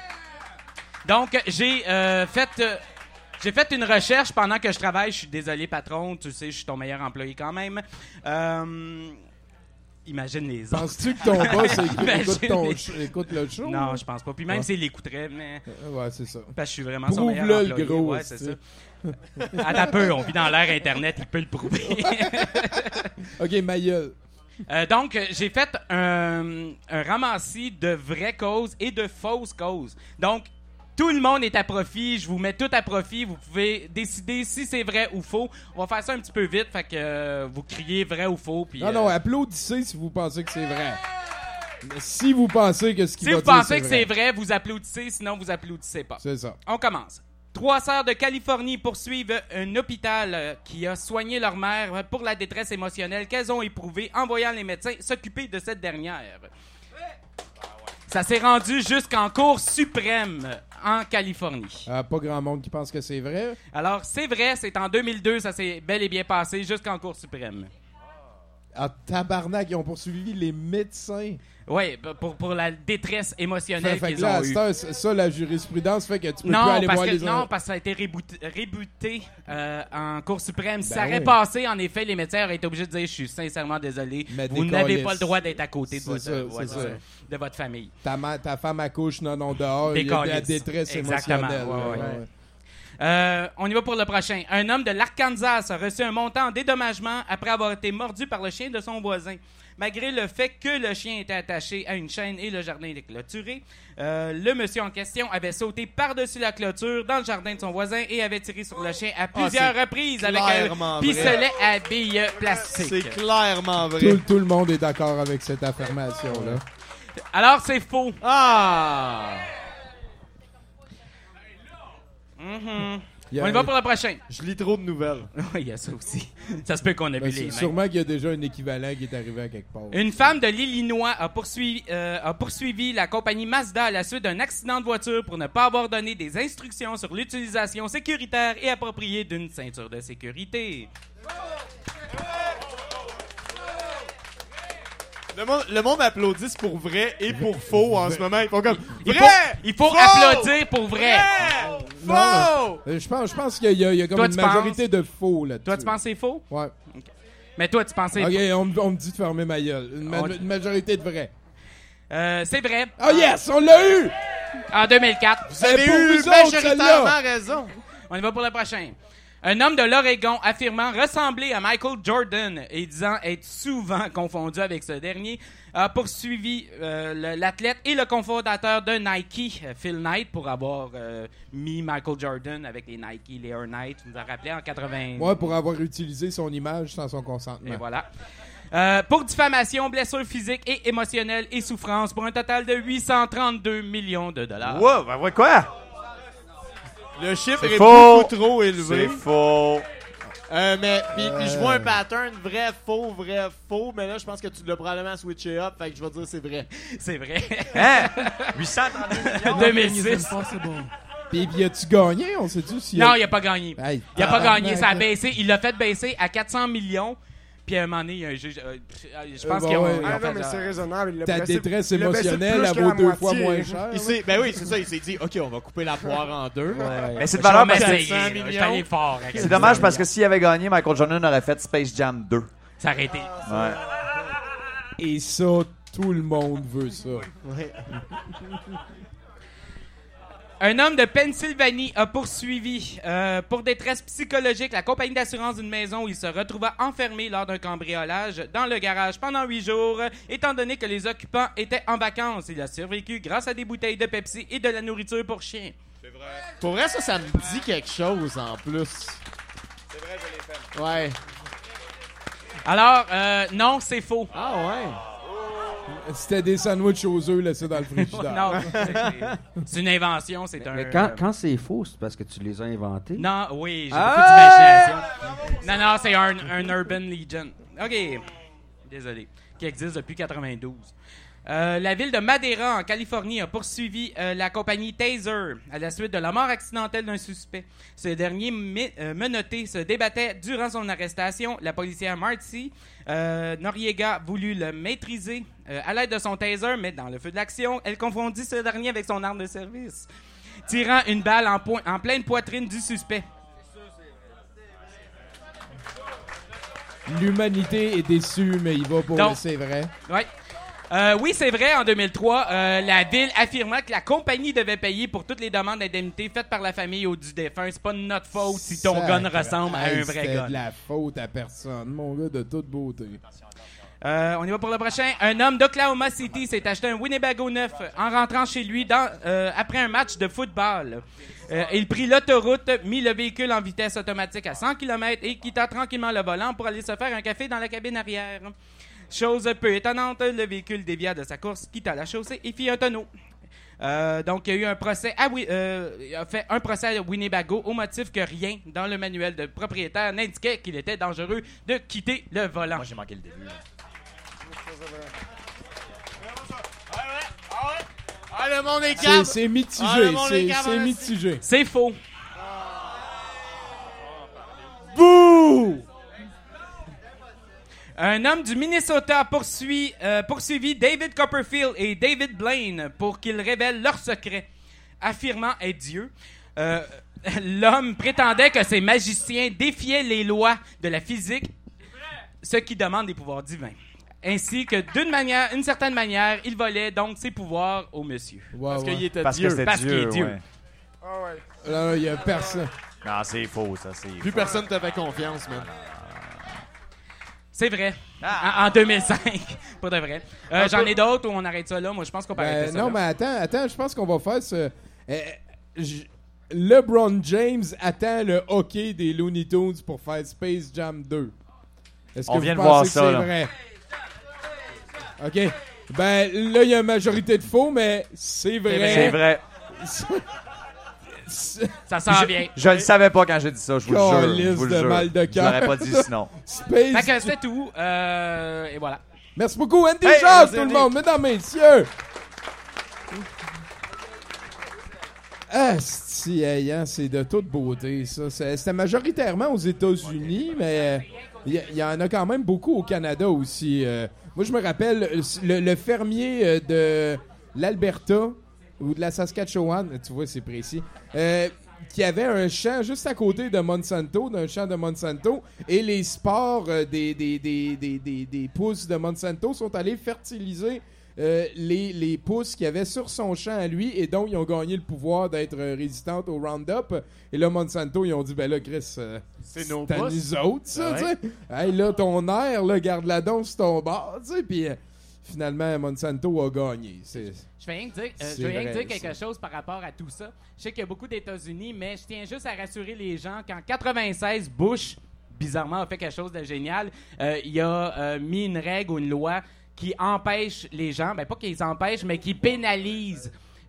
Donc, j'ai euh, fait... euh, J'ai fait une recherche pendant que je travaille. Je suis désolé, patron. Tu sais, je suis ton meilleur employé quand même. Euh, imagine les autres. Penses-tu que ton boss écoute, Imagine écoute ton les- ch- écoute le show? Non, là? je pense pas. Puis même Ouais. s'il l'écouterait, mais... Euh, Ouais, c'est ça. Parce que je suis vraiment son meilleur Prouve-le, le employé. gros, Ouais, c'est c'est ça. À la peu, on vit dans l'ère Internet, il peut le prouver. OK, ma gueule. Euh, donc, euh, j'ai fait un, un ramassis de vraies causes et de fausses causes. Donc, tout le monde est à profit. Je vous mets tout à profit. Vous pouvez décider si c'est vrai ou faux. On va faire ça un petit peu vite. Fait que euh, vous criez vrai ou faux. Puis, Non, euh, non, applaudissez si vous pensez que c'est vrai. Mais si vous pensez que ce qu'il si va vous dire, pensez c'est que vrai. c'est vrai, vous applaudissez. Sinon, vous applaudissez pas. C'est ça. On commence. Trois sœurs de Californie poursuivent un hôpital euh, qui a soigné leur mère pour la détresse émotionnelle qu'elles ont éprouvée en voyant les médecins s'occuper de cette dernière. Ça s'est rendu jusqu'en Cour suprême en Californie. Euh, pas grand monde qui pense que c'est vrai. Alors, c'est vrai, c'est en deux mille deux, ça s'est bel et bien passé jusqu'en Cour suprême. Ah, tabarnak, ils ont poursuivi les médecins. Oui, pour, pour la détresse émotionnelle Fait, fait que qu'ils là, ont à eue. cette heure, ça, ça, la jurisprudence fait que tu peux Non, plus aller parce voir que, les non, autres. parce que ça a été rebooté, rebooté euh, en Cour suprême. Si Ben ça aurait oui. passé, en effet, les médecins auraient été obligés de dire « Je suis sincèrement désolé, Mais vous des n'avez câlisses. pas le droit d'être à côté de C'est votre, ça, euh, c'est votre- ça. de votre famille. Ta, ma- ta femme accouche, non, non, dehors. Des Il y a de la câlisses. détresse Exactement, émotionnelle. ouais, ouais. là, ouais. Euh, on y va pour le prochain. Un homme de l'Arkansas a reçu un montant en dédommagement après avoir été mordu par le chien de son voisin. Malgré le fait que le chien était attaché à une chaîne et le jardin était clôturé, euh, le monsieur en question avait sauté par-dessus la clôture dans le jardin de son voisin et avait tiré sur le chien à plusieurs c'est reprises avec clairement un vrai. pistolet à billes plastiques. C'est clairement vrai. Tout, tout le monde est d'accord avec cette affirmation-là. Alors, c'est faux. Ah! Mhm. Il y a On y un- va pour le prochain. Je lis trop de nouvelles. Oui, il y a ça aussi. Ça se peut qu'on a Ben, vu c'est- les mêmes. sûrement qu'il y a déjà un équivalent qui est arrivé à quelque part. Une femme de l'Illinois a poursuivi, euh, a poursuivi la compagnie Mazda à la suite d'un accident de voiture pour ne pas avoir donné des instructions sur l'utilisation sécuritaire et appropriée d'une ceinture de sécurité. Le monde, le monde applaudit pour vrai et pour faux en ce moment. Ils font comme Il vrai! faut, il faut Faux! applaudir pour vrai. Non, Faux! euh, je pense, je pense qu'il y a, il y a comme Toi, une tu majorité de faux là-dessus. Toi, tu penses que c'est faux? Ouais. Mais toi, tu pensais Ok, faux. on, me- on me dit de fermer ma gueule. Une, ma- Ok. une majorité de vrai. Euh, c'est vrai. Oh yes, on l'a eu! En deux mille quatre. Vous avez pour eu vous autres, majoritairement celle-là. raison. On y va pour le prochain. Un homme de l'Oregon affirmant ressembler à Michael Jordan et disant être souvent confondu avec ce dernier a poursuivi euh, le- l'athlète et le cofondateur de Nike, euh, Phil Knight, pour avoir euh, mis Michael Jordan avec les Nike, les Air Knight, vous nous en rappelez, en quatre-vingts. Ouais, pour avoir utilisé son image sans son consentement. Et voilà. Euh, pour diffamation, blessure physique et émotionnelle et souffrance pour un total de huit cent trente-deux millions de dollars. Wow, ben ouais, quoi? Le chiffre C'est est faux. beaucoup trop élevé. C'est faux. Euh, mais puis puis je Euh. vois un pattern vrai, faux, vrai, faux. Mais là, je pense que tu l'as probablement switché up. Fait que je vais dire c'est vrai. C'est vrai. Hein? huit cent trente-deux millions? deux mille six. C'est bon. Puis, puis as-tu gagné? On sait-tu si... Non, il n'a pas gagné. Hey, Il a pas tabarnak, gagné, ça a là. baissé. Il l'a fait baisser à quatre cents millions. Puis à un moment donné, il y a un juge. euh, je pense Euh, qu'ils ont, ouais. ils ont Ah fait non, mais genre- c'est raisonnable. Il l'a Ta baissé- détresse il l'a baissé émotionnelle, plus elle que vaut la deux fois moitié. moins cher. Il s'est- ben oui, c'est ça. Il s'est dit, OK, on va couper la poire en deux. Mais c'est de valeur parce Je que vais m'essayer, là. Je suis allé fort. avec c'est ça. dommage parce que s'il avait gagné, Michael Jordan aurait fait Space Jam deux. Ça aurait été. Ouais. Et ça, tout le monde veut ça. Un homme de Pennsylvanie a poursuivi euh, pour détresse psychologique la compagnie d'assurance d'une maison où il se retrouva enfermé lors d'un cambriolage dans le garage pendant huit jours, étant donné que les occupants étaient en vacances. Il a survécu grâce à des bouteilles de Pepsi et de la nourriture pour chiens. Pour vrai, ça, ça me dit quelque chose en plus. C'est vrai, je l'ai fait. Ouais. Alors, euh, non, c'est faux. Ah ouais. C'était des sandwichs aux œufs laissés dans le frigidaire. Non, c'est- c'est une invention, c'est un... Mais quand, quand c'est faux, c'est parce que tu les as inventés. Non, oui, j'ai Ah! beaucoup d'imagination. Non, non, c'est un, un urban legend. OK. Désolé. Qui existe depuis quatre-vingt-douze. Euh, la ville de Madera, en Californie, a poursuivi euh, la compagnie Taser à la suite de la mort accidentelle d'un suspect. Ce dernier mi- euh, menotté se débattait durant son arrestation. La policière Marcy euh, Noriega voulut le maîtriser euh, à l'aide de son taser, mais dans le feu de l'action, elle confondit ce dernier avec son arme de service, tirant une balle en, point- en pleine poitrine du suspect. L'humanité est déçue, mais il va pour Donc- le c'est vrai. Ouais. Euh, oui, c'est vrai, en deux mille trois, euh, la ville affirma que la compagnie devait payer pour toutes les demandes d'indemnité faites par la famille au du défunt. C'est pas de notre faute si ton gun Sacre- ressemble à Hey, un vrai c'était gun. de la faute à personne, mon gars, de toute beauté. Euh, on y va pour le prochain. Un homme d'Oklahoma City s'est acheté un Winnebago neuf en rentrant chez lui dans, euh, après un match de football. Euh, il prit l'autoroute, mit le véhicule en vitesse automatique à cent kilomètres et quitta tranquillement le volant pour aller se faire un café dans la cabine arrière. Chose peu étonnante, le véhicule dévia de sa course, quitta la chaussée et fit un tonneau. Euh, donc, il y a eu un procès à, euh, il a fait un procès à Winnebago au motif que rien dans le manuel de propriétaire n'indiquait qu'il était dangereux de quitter le volant. Moi, j'ai manqué le début. Ah, le monde est C'est, calme. c'est mitigé, Ah, le monde est c'est, calme, c'est hein, mitigé. C'est faux. Bouh! Un homme du Minnesota poursuit, euh, poursuivit David Copperfield et David Blaine pour qu'ils révèlent leurs secrets, affirmant être Dieu. Euh, l'homme prétendait que ces magiciens défiaient les lois de la physique, ce qui demande des pouvoirs divins. Ainsi que d'une manière, une certaine manière, il volait donc ses pouvoirs au monsieur. Ouais, Parce ouais. qu'il était Parce que Dieu. c'était Parce qu'il Dieu, est Dieu. ouais. Ah ouais. Là, il y a personne. Non, c'est faux, ça. C'est Plus faux. personne t'avait confiance, man. C'est vrai. En, en deux mille cinq, pour de vrai. Euh, j'en ai d'autres où on arrête ça là. Moi, je pense qu'on peut arrêter Ben, ça non, là. mais attends, attends, je pense qu'on va faire ce. euh, j- LeBron James attend le hockey des Looney Tunes pour faire Space Jam deux. Est-ce que On vous vient de pensez voir que ça, c'est là. vrai? OK. Ben, là, il y a une majorité de faux, mais c'est vrai. C'est vrai. C'est- Ça s'en vient. Je le savais pas quand j'ai dit ça, je vous le jure. Calisse Je vous le de jure. mal de Je cœur. l'aurais pas dit sinon. Space Fait que c'est tout. Euh, et voilà. Merci beaucoup, Andy Hey, Jacques, merci, tout le Andy. monde, mesdames, messieurs. Ah, c'est hein, c'est de toute beauté, ça. C'est- C'était majoritairement aux États-Unis, mais il y, y en a quand même beaucoup au Canada aussi. Euh, moi, je me rappelle, le, le fermier euh, de l'Alberta ou de la Saskatchewan, tu vois, c'est précis, euh, qui avait un champ juste à côté de Monsanto, d'un champ de Monsanto, et les spores euh, des, des, des, des, des, des pousses de Monsanto sont allés fertiliser euh, les, les pousses qu'il y avait sur son champ à lui, et donc ils ont gagné le pouvoir d'être euh, résistantes au Roundup. Et là, Monsanto, ils ont dit, ben là, Chris, euh, C'est nos à pousses. nous autres, ça, Ah tu ouais. sais. Hey, là, ton air, là, garde la danse sur ton bord, tu sais, puis... euh, finalement, Monsanto a gagné. C'est... Je vais rien que dire, euh, C'est je vais rien que vrai, dire quelque ça. chose par rapport à tout ça. Je sais qu'il y a beaucoup d'États-Unis, mais je tiens juste à rassurer les gens qu'en quatre-vingt-seize, Bush, bizarrement, a fait quelque chose de génial. Euh, il a euh, mis une règle ou une loi qui empêche les gens, ben pas qu'ils empêchent, mais qui pénalise,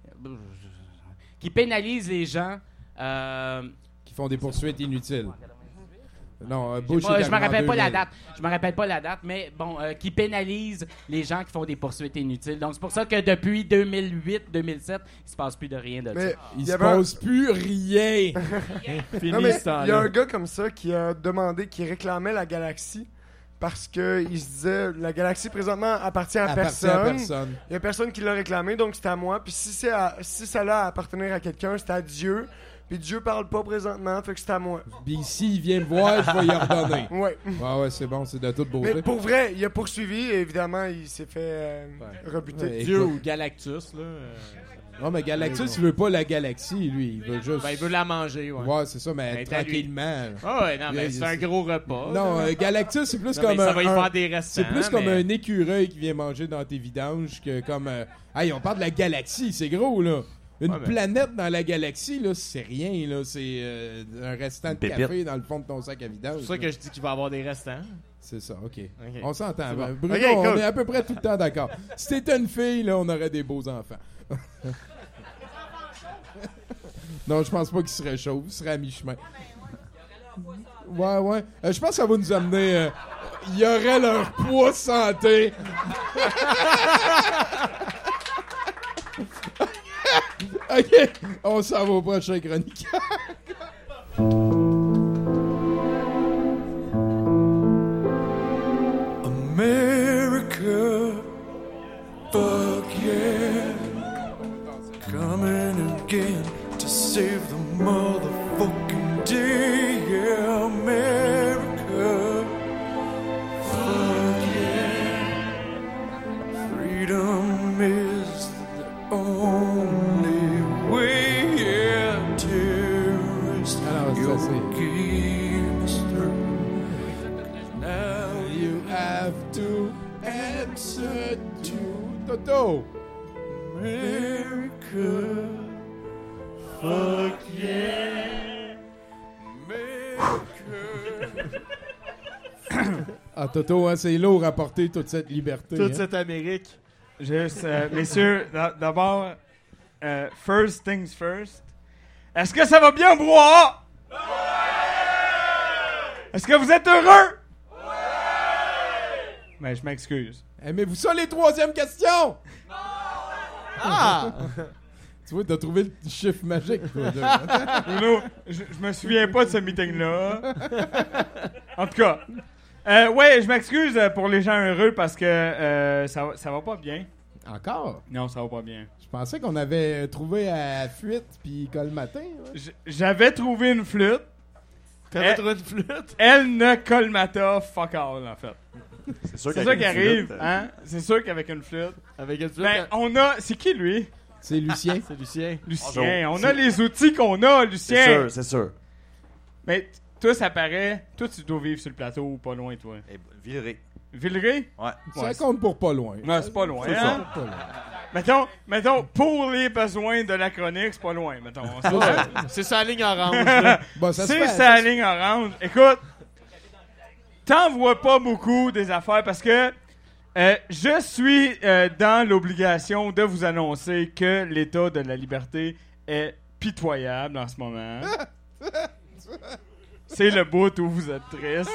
qui pénalise les gens. Euh, Qui font des poursuites inutiles. Non, euh, Je Bush sais pas, est je me arrivé en rappelle pas deux la mille. date. Je me rappelle pas la date, mais bon, euh, qui pénalise les gens qui font des poursuites inutiles. Donc c'est pour ça que depuis deux mille huit deux mille sept, il se passe plus de rien de Mais ça. Il y se avait un- passe plus rien. Fini Non, mais ce il y a temps-là. un gars comme ça qui a demandé, qui réclamait la galaxie parce que il se disait la galaxie présentement appartient à Appartient à personne. personne. Il y a personne qui l'a réclamé, donc c'est à moi. Puis si c'est à- si ça l'a à appartenir à quelqu'un, c'est à Dieu. Puis Dieu parle pas présentement, fait que c'est à moi. Puis s'il vient me voir, je vais y redonner. Ouais. Ouais, ouais, c'est bon, c'est de toute beauté. Mais pour vrai, il a poursuivi et évidemment, il s'est fait euh, rebuter. Ouais, Dieu écoute. ou Galactus, là. euh, Non, mais Galactus, il veut pas la galaxie, lui. Il veut juste. Ben, il veut la manger, ouais. Ouais, c'est ça, mais Ben, t'as lui. tranquillement. Ah ouais, non, mais Il- c'est un gros repas. Non, là. euh, Galactus, c'est plus Non, comme mais ça un. va y un- faire des restants, C'est plus comme mais- un écureuil qui vient manger dans tes vidanges que comme. euh, Hey, on parle de la galaxie, c'est gros, là. Une Ouais, mais- planète dans la galaxie, là, c'est rien, là. C'est euh, un restant de Pépite. café dans le fond de ton sac à vidange. C'est pour ça que je dis qu'il va y avoir des restants. C'est ça, OK. Ok. On s'entend. C'est Ben, bon. Bruno, Ok, on cool. est à peu près tout le temps d'accord. Si t'étais une fille, là, on aurait des beaux enfants. Non, je pense pas qu'il serait chauve. Il serait à mi-chemin. Ouais, ouais. Euh, je pense que ça va nous amener... euh, Il y aurait leur poids santé. OK, on s'en va au prochain chroniqueur. America, fuck yeah, coming again to save the motherfucking day. Yeah, America, fuck yeah, freedom is the only way. Yeah, terrorists, Alors, ça, you'll c'est- keep us through. Now You have to Thanks to Toto. America, fuck yeah, America. Ah, Toto, hein, c'est lourd à porter toute cette liberté. Toute hein. cette Amérique. Juste, euh, messieurs, d'a- d'abord, euh, first things first. Est-ce que ça va bien, brouhaha? Est-ce que vous êtes heureux? Mais je m'excuse. Aimez-vous ça, les troisièmes questions? Ah! Tu vois, t'as trouvé le chiffre magique, toi. Bruno, je, je me souviens pas de ce meeting-là. En tout cas, euh, ouais, je m'excuse pour les gens heureux parce que euh, ça, va- ça va pas bien. Encore? Non, ça va pas bien. Je pensais qu'on avait trouvé à Fuite puis Colmatin. Ouais. J- J'avais trouvé une flûte. T'avais Elle- trouvé une flûte? Elle ne colmata fuck all, en fait. C'est sûr C'est qu'avec ça qui une arrive, flûte, hein? C'est sûr qu'avec une flûte. Avec une flûte? Ben, on a... C'est qui, lui? C'est Lucien. C'est Lucien. Lucien. Bonjour. On a les outils qu'on a, Lucien. C'est sûr, c'est sûr. Mais t- toi, ça paraît... Toi, tu dois vivre sur le plateau ou pas loin, toi. Et Villeray. Villeray? Ouais. Ça Ouais, compte pour pas loin. Non, c'est pas loin, C'est hein? ça. Pas loin. Mettons, mettons, pour les besoins de la chronique, c'est pas loin, mettons. C'est sa ligne orange, là. Bon, ça se C'est fait, sa ça se- ligne orange. Écoute, t'en vois pas beaucoup des affaires parce que euh, je suis euh, dans l'obligation de vous annoncer que l'état de la liberté est pitoyable en ce moment. C'est le bout où vous êtes triste.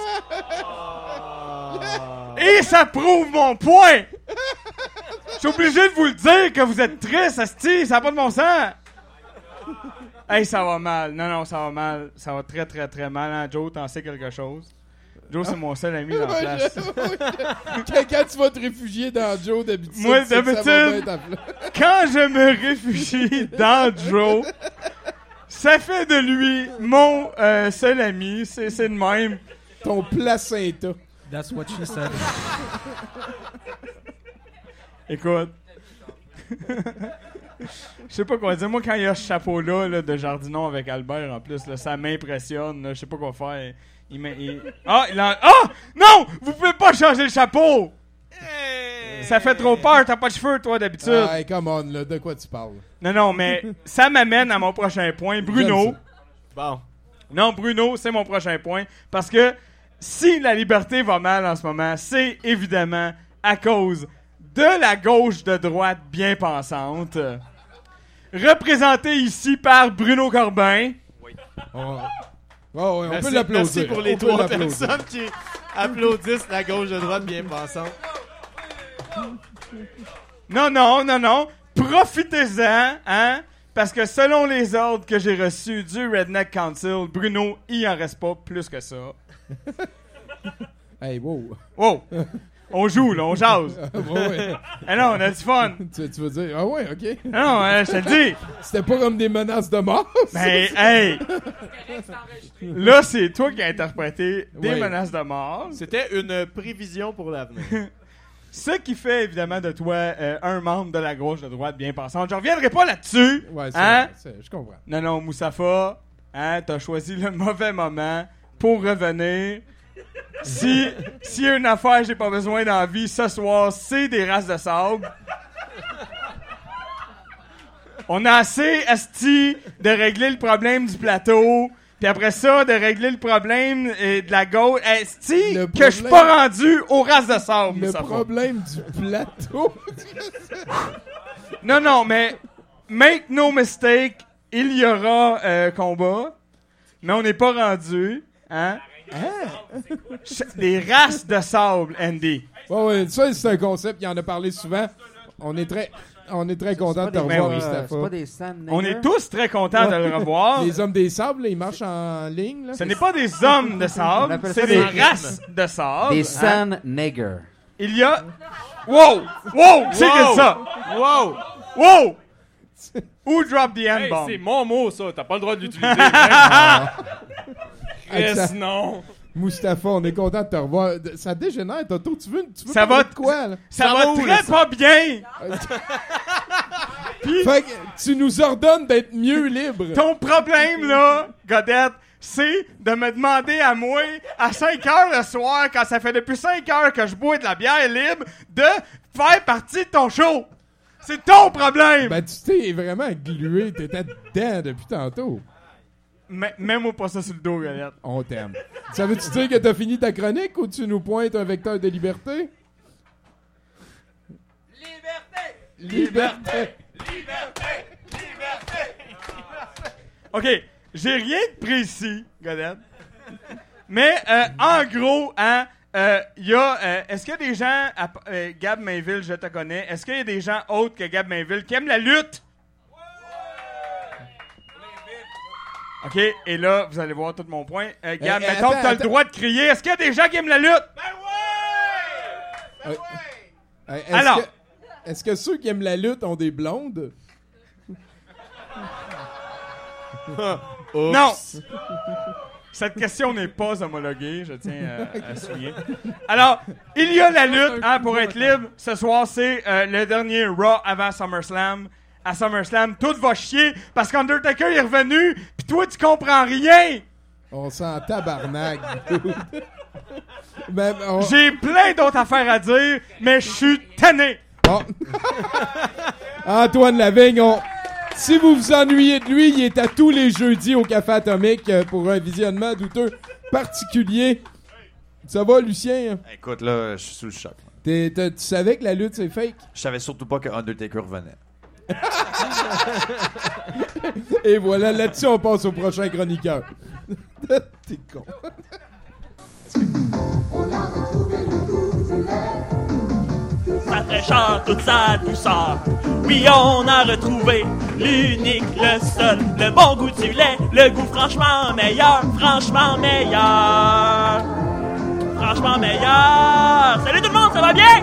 Et ça prouve mon point! Je suis obligé de vous le dire que vous êtes triste, asti, ça n'a pas de bon sens! Hey, ça va mal. Non, non, ça va mal. Ça va très, très, très mal. Hein? Joe, t'en sais quelque chose? Joe, c'est mon seul ami dans la place. Quand, quand tu vas te réfugier dans Joe d'habitude, Moi, c'est que ça va d'habitude, bien t'appeler. quand je me réfugie dans Joe, ça fait de lui mon euh, seul ami. C'est, c'est de même. Ton placenta. That's what she said. Écoute. Je sais pas quoi dire. Moi, quand il y a ce chapeau-là là, de Jardinon avec Albert, en plus, là, ça m'impressionne. là. Je sais pas quoi faire. Il m'a- il- Ah! Il en... Ah! Non! Vous pouvez pas changer le chapeau! Ça fait trop peur. T'as pas de cheveux, toi, d'habitude. Hey, come on, là, de quoi tu parles? Non, non, mais ça m'amène à mon prochain point. Bruno. J'aime Bon. Non, Bruno, c'est mon prochain point. Parce que si la liberté va mal en ce moment, c'est évidemment à cause de la gauche de droite bien pensante. Représentée ici par Bruno Corbin. Oh, oh, ouais, on Merci, peut l'applaudir. merci pour les On peut trois l'applaudir. personnes qui applaudissent la gauche de droite bien pensante. Non, non, non, non. Profitez-en, hein? Parce que selon les ordres que j'ai reçus du Redneck Council, Bruno, il en reste pas plus que ça. Hey, wow. Wow! On joue, là, on jase. Ouais, ouais. Ah non, on a du fun. Tu, tu veux dire, ah ouais, ok. Non, euh, je te le dis. C'était pas comme des menaces de mort. ça. Mais, hey! Là, c'est toi qui as interprété des Ouais. menaces de mort. C'était une prévision pour l'avenir. Ce qui fait évidemment de toi euh, un membre de la gauche de droite bien pensante. Je reviendrai pas là-dessus. Ouais, c'est Hein? vrai, c'est- je comprends. Non, non, Moustapha, hein, t'as choisi le mauvais moment pour revenir. Si, s'il y a une affaire j'ai pas besoin dans la vie ce soir, c'est des races de sable. On a assez, asti, de régler le problème du plateau. Puis après ça, de régler le problème euh, de la gauche. Asti, Le que je suis problème- pas rendu aux races de sable, Le Moustapha. problème du plateau. Non, non, mais make no mistake, il y aura euh, combat, mais on n'est pas rendu, hein? Ch- Des races de sable, Andy. Ouais, ouais, ça, c'est un concept, il en a parlé souvent. On est très, on est très content de te des- revoir, euh, Mustapha. c'est pas des sand On niggers? est tous très contents de le revoir. Les hommes des sables, là, ils marchent en ligne. Là. Ce n'est pas des hommes de On sable, appelle c'est ça des des- races de sable. Des hein. sand niggers. Il y a... Wow! Wow! C'est Wow! que ça? Wow! Wow! Who dropped the Hey, N-bomb? c'est mon mot, ça. T'as pas le droit de l'utiliser. Avec ça- Yes, non. Mustapha, on est content de te revoir. De- Ça dégénère, Toto. Tu veux, tu veux Ça parler va de quoi, là? Ça, Ça va va où, très là, ça? pas bien! Fait que tu nous ordonnes d'être mieux libres. Ton problème, là, Godette, c'est de me demander à moi, à cinq heures le soir, quand ça fait depuis cinq heures que je bois de la bière libre, de faire partie de ton show. C'est ton problème! Ben, tu t'es vraiment glué. T'étais dedans depuis tantôt. Mais, mets-moi pas ça sur le dos, Galette. On t'aime. Ça veut-tu dire que t'as fini ta chronique ou tu nous pointes un vecteur de liberté? Liberté! Liberté! Liberté! Liberté! OK, j'ai rien de précis, Godette. Mais, euh, en gros, hein, euh, y a... Euh, est-ce qu'il y a des gens... À, euh, Gab Mainville, je te connais. Est-ce qu'il y a des gens autres que Gab Mainville qui aiment la lutte? OK, et là, vous allez voir tout mon point. Euh, Gab, Euh, mettons attends, que t'as attends. le droit de crier. Est-ce qu'il y a des gens qui aiment la lutte? Euh, euh, est-ce Alors. que- Est-ce que ceux qui aiment la lutte ont des blondes? Non! Cette question n'est pas homologuée, je tiens euh, à souligner. Alors, il y a la lutte, hein, pour être libre. Ce soir, c'est euh, le dernier Raw avant SummerSlam. À SummerSlam, tout va chier parce qu'Undertaker est revenu, pis toi, tu comprends rien! On s'en tabarnak. Ben, on- J'ai plein d'autres affaires à dire, mais je suis tanné! Bon. Antoine Lavigne, on- si vous vous ennuyez de lui, il est à tous les jeudis au Café Atomique euh, pour un visionnement douteux particulier. Ça va, Lucien? Écoute, là, je suis sous le choc. T'es- t'as- tu savais que la lutte, c'est fake? Je savais surtout pas que Undertaker revenait. Et voilà, là-dessus, on passe au prochain chroniqueur. T'es con. Sa fraîcheur, toute sa douceur. Oui, on a retrouvé l'unique, le seul, le bon goût du lait, le goût franchement meilleur, franchement meilleur. Franchement meilleur. Salut tout le monde, ça va bien?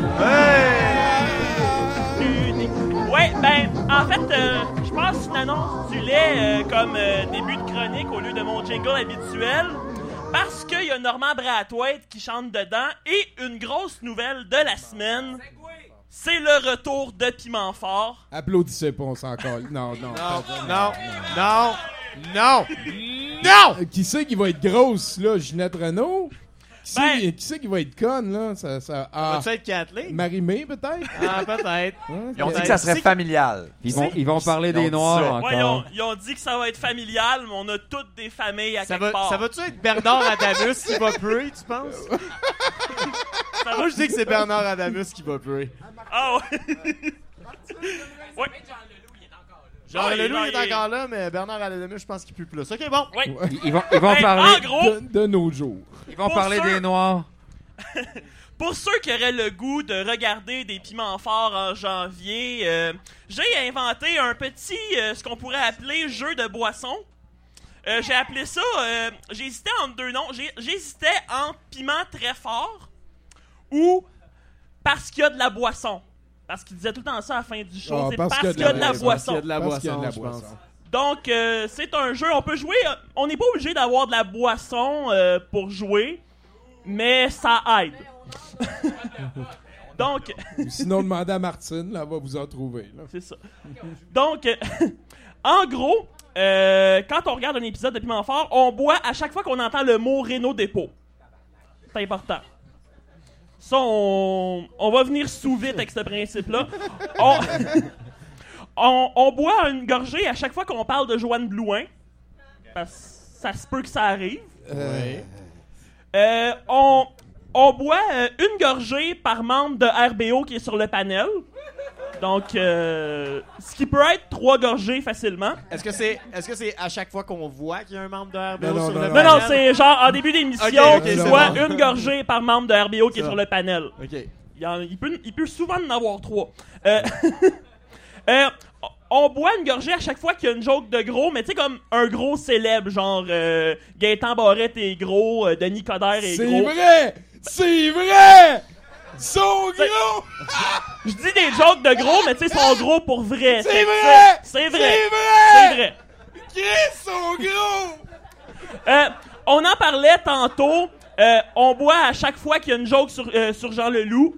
L'unique. Ouais, ben, en fait, euh, je passe une annonce du lait euh, comme euh, début de chronique au lieu de mon jingle habituel. Parce qu'il y a Normand Brathwaite qui chante dedans et une grosse nouvelle de la semaine, c'est le retour de Piment Fort. Applaudissez pas, on s'en colle. Non, non. Non, non, non, non! Euh, Qui c'est qui va être grosse, là? Ginette Renault? Qui c'est Ben- qui, c'est qui va être conne, là? Ça, ça, ah, Va-tu être Kathleen? Marie-Mé, peut-être? Ah, peut-être. Ils ont dit que ça serait familial. Ils vont, ils vont parler des Ils ont dit Noirs ça. encore. Ouais, ils, ont, ils ont dit que ça va être familial, mais on a toutes des familles à Ça quelque va, part. ça va-tu être Bernard Adamus qui va puer, tu penses? Ça va- Moi, je dis que c'est Bernard Adamus qui va puer. Ah ouais. Ouais. Jean Ah, il- Leloup est il- encore là, mais Bernard Adamus, je pense qu'il pue plus. Ok, bon. Ouais. Ils, ils vont, ils vont Ben, parler en gros, De, de nos jours. ils vont pour parler ceux- des Noirs. pour ceux qui auraient le goût de regarder des piments forts en janvier, euh, j'ai inventé un petit, euh, ce qu'on pourrait appeler jeu de boisson. Euh, j'ai appelé ça, euh, j'hésitais entre deux noms. J'ai- J'hésitais entre piment très fort ou parce qu'il y a de la boisson. Parce qu'il disait tout le temps ça à la fin du show. Ah, c'est parce parce qu'il qu'il y a de la Parce boisson. qu'il y a de la Parce qu'il y a de la boisson, je pense. boisson. Donc, euh, c'est un jeu, on peut jouer, euh, on n'est pas obligé d'avoir de la boisson euh, pour jouer, mais ça aide. Donc, Ou sinon, demandez à Martine, là, elle va vous en trouver. Là. c'est ça. Donc, euh, en gros, euh, quand on regarde un épisode de Piment Fort, on boit à chaque fois qu'on entend le mot Renault Dépôt. C'est important. Ça, on, on va venir sous vite avec ce principe-là. On, on, on boit une gorgée à chaque fois qu'on parle de Joanne Blouin. Parce que ça se peut que ça arrive. Euh, Euh, on, on boit euh, une gorgée par membre de R B O qui est sur le panel. Donc, euh, ce qui peut être trois gorgées facilement. Est-ce que c'est est-ce que c'est à chaque fois qu'on voit qu'il y a un membre de R B O Non, non, sur non, le non. Non, non, panel? c'est genre en début d'émission, Ok, ok, tu c'est bois bon. une gorgée par membre de R B O qui est C'est sur bon. le panel. Ok. Il, y en- il peut, il peut souvent en avoir trois. Euh, euh, on boit une gorgée à chaque fois qu'il y a une joke de gros, mais tu sais, comme un gros célèbre, genre euh, Gaëtan Barrette est gros, euh, Denis Coderre est c'est gros. vrai! C'est vrai! Ils sont gros! Je dis des jokes de gros, mais tu sais, ils sont gros pour vrai. C'est Fait que vrai! C'est vrai! C'est C'est vrai! vrai! Chris, sont gros! Euh, on en parlait tantôt. Euh, on boit à chaque fois qu'il y a une joke sur, euh, sur Jean Leloup.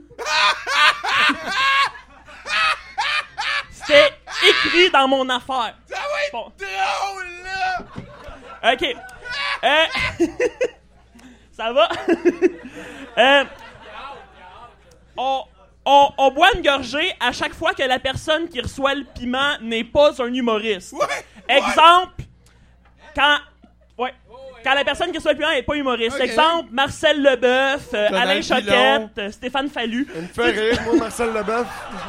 C'était écrit dans mon affaire. Ça va être Bon. drôle, là! OK. Euh, ça va? euh, on, on, on boit une gorgée à chaque fois que la personne qui reçoit le piment n'est pas un humoriste. Ouais, Exemple, ouais. quand... Ouais. Quand la personne qui reçoit le piment n'est pas humoriste. Okay. Exemple, Marcel Leboeuf, euh, Alain Pilon. Choquette, euh, Stéphane Fallu. Il me fait rire, moi, Marcel Leboeuf.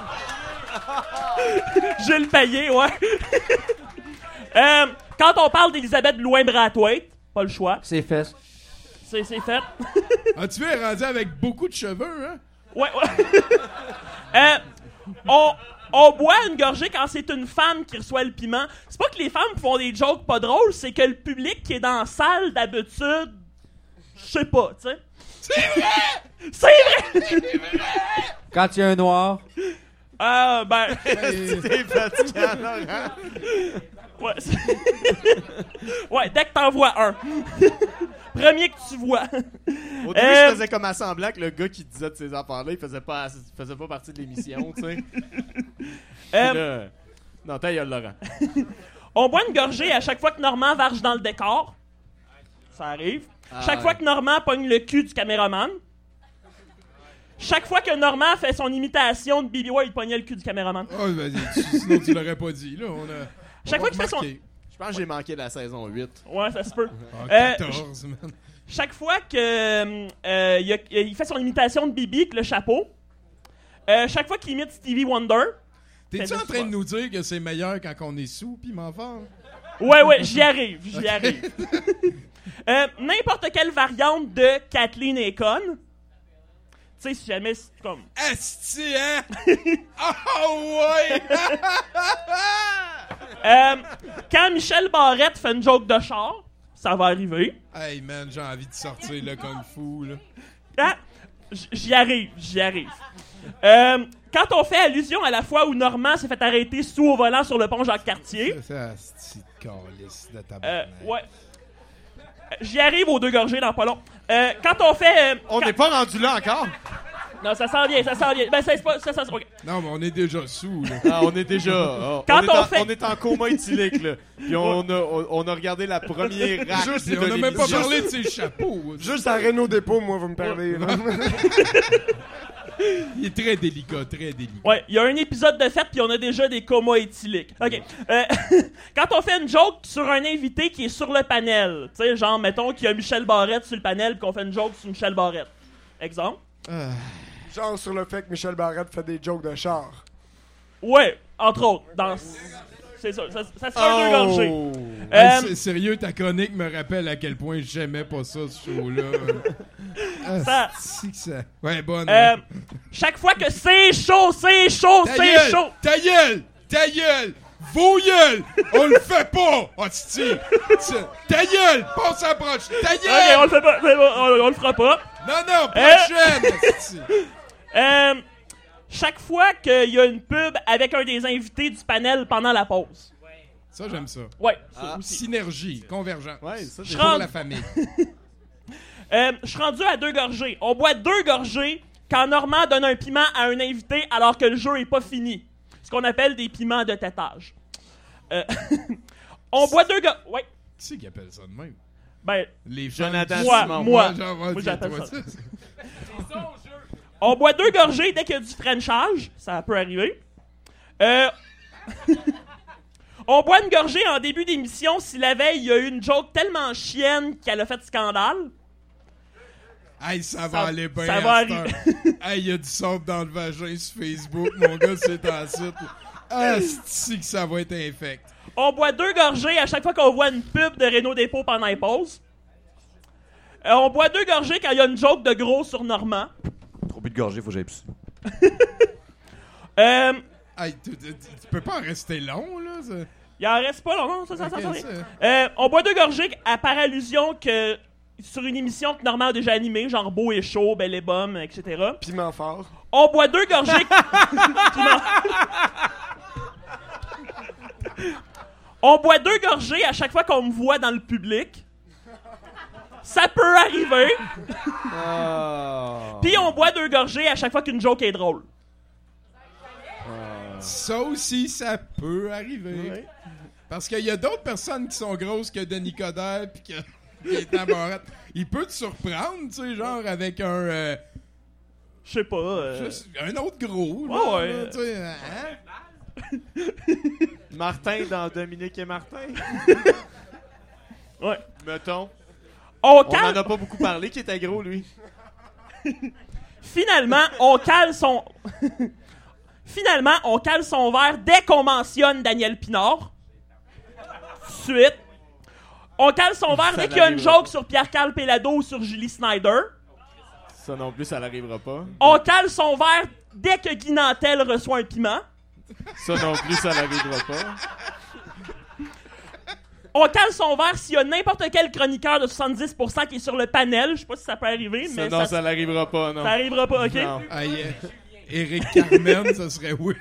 Gilles Payet, ouais. euh, quand on parle d'Elisabeth Louin-Brathwaite, pas le choix. C'est fait. C'est, c'est fait. Ah, tu es rendu avec beaucoup de cheveux, hein? Ouais, ouais. euh, on, on boit une gorgée quand c'est une femme qui reçoit le piment. C'est pas que les femmes font des jokes pas drôles, c'est que le public qui est dans la salle d'habitude, je sais pas, tu sais. C'est vrai! C'est vrai! Quand il y a un noir. Ah, ben. C'est fatigant, Laurent. Ouais, ouais, dès que t'en vois un. Premier que tu vois. Au début, euh... je faisais comme à semblant que le gars qui disait de ces affaires-là, il faisait pas, il faisait pas partie de l'émission, tu sais. euh... Là... Non, ta gueule, Laurent. On boit une gorgée à chaque fois que Normand varge dans le décor. Ça arrive. Ah, chaque ouais. fois que Normand pogne le cul du caméraman. Chaque fois que Normand fait son imitation de B B. Ward, il pognait le cul du caméraman. Oh, vas-y, tu, sinon tu l'aurais pas dit, là. On a, Chaque on fois va qu'il fait son... remarquer. Je pense que j'ai manqué la saison huit. Ouais, ça se peut. Ah, Euh, quatorze, man. Chaque fois que euh, il, a- il fait son imitation de Bibi avec le chapeau, euh, chaque fois qu'il imite Stevie Wonder... T'es-tu fait en du train de fun. nous dire que c'est meilleur quand on est sous, piment fort? Ouais, ouais, j'y arrive, j'y Ok. arrive. Euh, n'importe quelle variante de Kathleen Akon. Tu sais, si jamais c'est comme... Asti, hein? Oh, ouais! Euh, quand Michel Barrette fait une joke de char, ça va arriver. Hey, man, j'ai envie de sortir le kung fu, là. Ah, j- j'y arrive, j'y arrive. Euh, quand on fait allusion à la fois où Normand s'est fait arrêter sous au volant sur le pont Jacques-Cartier. C'est asti de calice de Euh, tabarnak. ouais. J'y arrive aux deux gorgées dans pas long. Euh, quand on fait... euh, On quand- n'est pas rendu là encore. Non, ça sent bien, ça sent bien. Ben, ça, c'est pas... Ça, ça, ok. Non, mais on est déjà sous, là. Ah, on est déjà... oh, Quand on, est on en, fait- on est en coma éthylique, là. Puis on a, on, on a regardé la première rack Juste, de on a même pas l'émission. parlé de ses chapeaux. Juste à Renault Dépôt, moi, vous me perdez. là. Il est très délicat, très délicat. Ouais, il y a un épisode de fête puis on a déjà des comas éthyliques. OK. Euh, quand on fait une joke sur un invité qui est sur le panel, tu sais, genre, mettons qu'il y a Michel Barrette sur le panel puis qu'on fait une joke sur Michel Barrette. Exemple. Genre sur le fait que Michel Barrette fait des jokes de char. Ouais, entre autres. Dans... C'est ça, ça, ça serait un deux gorgées. Hey, Euh, c'est- sérieux, ta chronique me rappelle à quel point j'aimais pas ça, ce show-là. Ah, Ça- c'est que ça... Ouais, bonne. euh, ouais. chaque fois que c'est chaud, c'est chaud, Ta c'est gueule! chaud. Ta gueule! Ta gueule! Vos gueules! On le fait pas! Hostie! Ta gueule! Passe à la prochaine! Ta Ok, gueule! on le fait pas, c'est bon, on, on le fera pas. Non, non, Euh, prochaine! hostie. Euh, chaque fois qu'il y a une pub avec un des invités du panel pendant la pause. Ça, j'aime ça. Ouais, ça Ah, aussi. synergie, convergence. Ouais, ça, Je pour rentre- la famille. Euh, je suis rendu à deux gorgées. On boit deux gorgées quand Normand donne un piment à un invité alors que le jeu est pas fini. Ce qu'on appelle des piments de tétage. Euh, on boit deux gorgées. Ouais. Qui c'est qui appelle ça de même? Ben, Les fans Jonathan du- moi, Simon. moi, genre, moi, ok, j'appelle toi, ça. ça. On boit deux gorgées dès qu'il y a du frenchage. Ça peut arriver. Euh, on boit une gorgée en début d'émission si la veille, il y a eu une joke tellement chienne qu'elle a fait scandale. Hey, ça va Ça- aller bien. ça à va cette arriver. heure. Hey, il y a du sable dans le vagin sur Facebook. Mon gars, c'est en site. Ah, c'est que ça va être infect. On boit deux gorgées à chaque fois qu'on voit une pub de Renault Dépôt pendant les pauses. Euh, on boit deux gorgées quand il y a une joke de gros sur Normand. Trop bu de gorgée, faut que j'aille pisser. Euh, Hey, tu, tu- tu peux pas en rester long, là. ça. il en reste pas, là, non? Ça, ça, ça, Ok, ça, ça. Euh, on boit deux gorgées à par allusion que sur une émission que Normand a déjà animée, genre Beau et Chaud, Belle et Bomme, et cetera. Piment fort. On boit deux gorgées. Piment. On boit deux gorgées à chaque fois qu'on me voit dans le public. Ça peut arriver. Oh. Puis on boit deux gorgées à chaque fois qu'une joke est drôle. Ça aussi, ça peut arriver. Ouais. Parce qu'il y a d'autres personnes qui sont grosses que Denis Coderre, puis que... Gaétan Barrette. Il peut te surprendre, tu sais, genre avec un... Euh, Je sais pas. Euh... juste un autre gros. Ouais, là, ouais. là, tu sais, hein? Martin dans Dominique et Martin. Ouais. Mettons. On, On cale... en a pas beaucoup parlé, qui était gros, lui. Finalement, on cale son... Finalement, on cale son verre dès qu'on mentionne Daniel Pinard. Suite. On cale son verre Ça dès qu'il y a une n'arrivera joke sur Pierre-Carl Pelado ou sur Julie Snyder. Ça non plus, ça n'arrivera pas. On cale son verre dès que Guy Nantel reçoit un piment. Ça non plus, ça n'arrivera pas. On cale son verre s'il y a n'importe quel chroniqueur de soixante-dix pour cent qui est sur le panel. Je sais pas si ça peut arriver, Ça, mais non, ça, ça n'arrivera pas, non. ça arrivera pas, ok? Non. Aïe, euh, Éric Carmen, ça serait weird.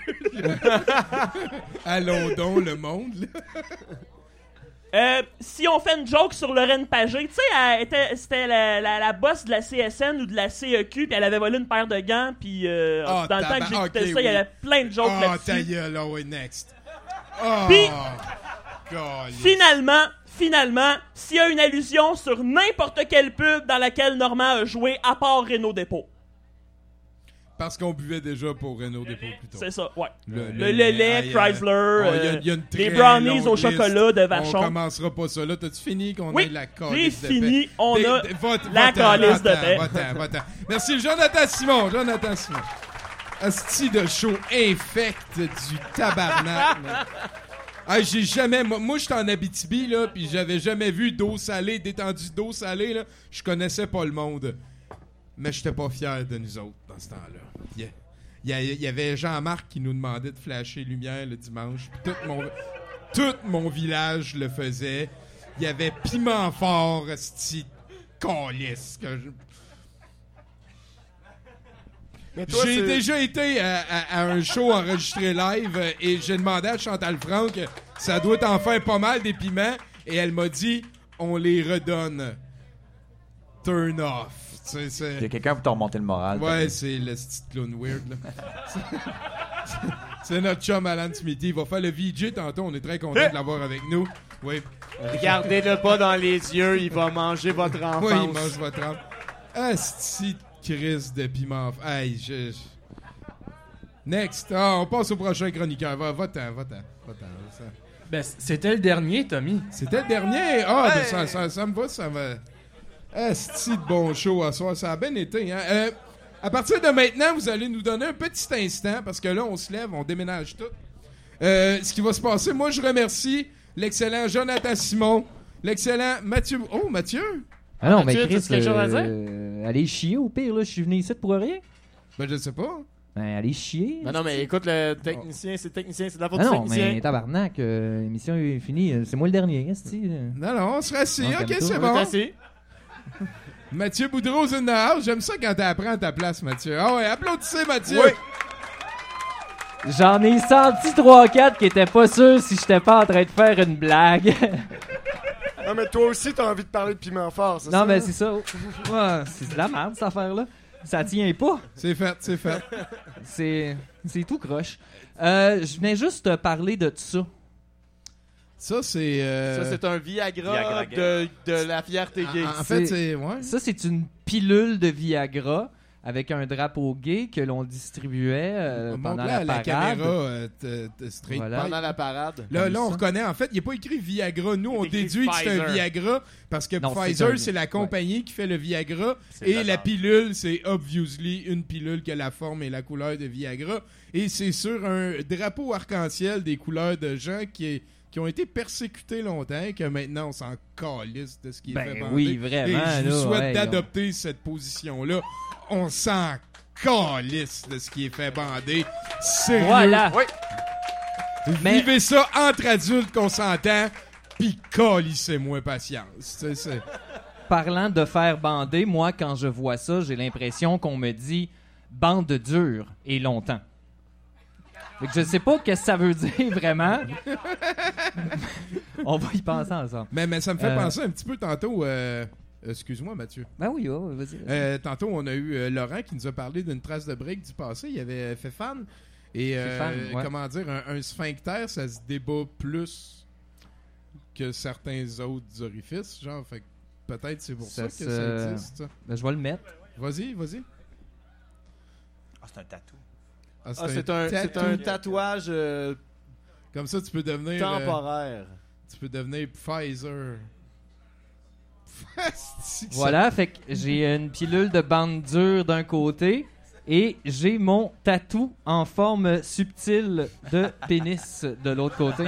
À London, le monde. Là. Euh, si on fait une joke sur Lorraine Pagé, tu sais, elle était- c'était la, la, la boss de la C S N ou de la C E Q, puis elle avait volé une paire de gants, puis euh, Ah, dans le temps que tabar- j'écoutais ok, ça, il y oui. avait plein de jokes Ah, là-dessus. ta gueule, oh, ouais, next. Oh, Puis- God. Finalement, finalement, s'il y a une allusion sur n'importe quelle pub dans laquelle Normand a joué, à part Renault Dépôt. Parce qu'on buvait déjà pour Renault Dépôt plus tôt. C'est ça, ouais. Le, Le lait, aïe, Chrysler, euh, oh, il y a- euh, il y a une les très brownies longue au liste. chocolat de Vachon. On commencera pas ça là. T'as-tu fini qu'on Oui, ait la j'ai calice de fini. paix? On Dé- a dé- vote- la vote-en, calice de vote-en, paix. vote-en, vote-en. Merci, Jonathan Simon. Jonathan Simon. Asti de show infect du tabarnak. là. Ah, j'ai jamais... Moi, moi j'étais en Abitibi, là, puis j'avais jamais vu d'eau salée, d'étendue d'eau salée, là. Je connaissais pas le monde. Mais j'étais pas fier de nous autres dans ce temps-là. Yeah. Il y, a- il y avait Jean-Marc qui nous demandait de flasher lumière le dimanche. Puis tout mon, tout mon village le faisait. Il y avait Piment Fort, esti, calice. que je- Mais toi, J'ai c'est- déjà été à, à- à un show enregistré live euh, et j'ai demandé à Chantal Franck euh, ça doit en faire pas mal des piments et elle m'a dit on les redonne. Turn off. Tu sais, c'est- Il y a quelqu'un pour te remonter le moral. Ouais, c'est le petit clown weird, là. C'est- c'est notre chum Alan Smithy. Il va faire le V J tantôt. On est très content de l'avoir avec nous. Oui. Regardez-le pas dans les yeux, il va manger votre enfance. Oui, il mange votre enfance. Asti de crise de piment. Aïe, je... je- Next. Ah, on passe au prochain chroniqueur. Va, va-t'en, va-t'en, va-t'en. Ça- Ben, c- c'était le dernier, Tommy. C'était le dernier. Ah, Hey! ça, ça, ça me va, ça me... Asti de bon show à soir. Ça a bien été, hein. Euh, à partir de maintenant, vous allez nous donner un petit instant, parce que là, on se lève, on déménage tout. Euh, ce qui va se passer, moi, je remercie l'excellent Jonathan Simon, l'excellent Mathieu... Oh, Mathieu? Ah non, mais Mathieu, Chris, as-tu quelque chose à dire? euh, allez chier au pire, là. Je suis venu ici pour rien. Ben, je sais pas. Ben, allez chier. Ben non, mais écoute, le technicien, c'est le technicien, c'est de la faute Ah du non, technicien. mais tabarnak, euh, l'émission est finie. euh, C'est moi le dernier, esti. Non, non, on se rassit. Non, OK, calme-toi. c'est On bon. est assis. Mathieu Boudreau in the house. J'aime ça quand t'apprends ta place, Mathieu. Ah ouais, applaudissez, Mathieu. Oui. J'en ai senti trois quatre qui étaient pas sûrs si j'étais pas en train de faire une blague. Non, mais toi aussi, t'as envie de parler de piment fort, c'est ça? Non, mais c'est ça. Ouais, c'est de la merde, cette affaire-là. Ça tient pas. C'est fait, c'est fait. C'est, c'est tout croche. Euh, je venais juste te parler de ça. Ça, c'est... euh, Ça, c'est un Viagra, Viagra de, de la fierté gay. En fait, c'est... Ouais. Ça, c'est une pilule de Viagra avec un drapeau gay que l'on distribuait euh, pendant Montre-la la à la parade. caméra, euh, t- t- straight Voilà. pipe. Pendant la parade. Là, Comme là, on ça. reconnaît. En fait, il n'est pas écrit Viagra. Nous, on Il est écrit déduit que c'est un Pfizer. Viagra parce que Non, c'est Pfizer, un- c'est la compagnie qui fait le Viagra. C'est Et de la la pilule, c'est obviously une pilule qui a la forme et la couleur de Viagra. Et c'est sur un drapeau arc-en-ciel des couleurs de gens qui, qui ont été persécutés longtemps et que maintenant, on s'en calisse de ce qui est Ben fait bander. oui, vraiment, Et je vous là, souhaite ouais, d'adopter cette position-là. On s'en calisse de ce qui est fait bander. Sérieux. Voilà. Oui. Mais- Vivez ça entre adultes qu'on s'entend, pis calissez-moi patience. Tu sais, c'est- Parlant de faire bander, moi, quand je vois ça, j'ai l'impression qu'on me dit bande dure et longtemps. Fait que je sais pas qu'est-ce que ça veut dire vraiment. On va y penser ensemble. mais, mais ça me fait Euh, penser un petit peu tantôt. euh, Excuse-moi, Mathieu. Ben oui, oh, vas-y. vas-y. Euh, tantôt, on a eu euh, Laurent qui nous a parlé d'une trace de break du passé. Il avait fait fan. Et euh, Fait fan, ouais. comment dire, un, un sphincter, ça se débat plus que certains autres orifices. Genre, fait que Peut-être c'est pour ça, Ça que se- ça existe. ça. Ben, je vais le mettre. Vas-y, vas-y. Ah, c'est un tatou. Ah, Ah, c'est un, c'est un tatouage euh, Comme ça, tu peux devenir... temporaire. euh, tu peux devenir Pfizer. C'est que ça- Voilà, fait que j'ai une pilule de bande dure d'un côté et j'ai mon tatou en forme subtile de pénis de l'autre côté.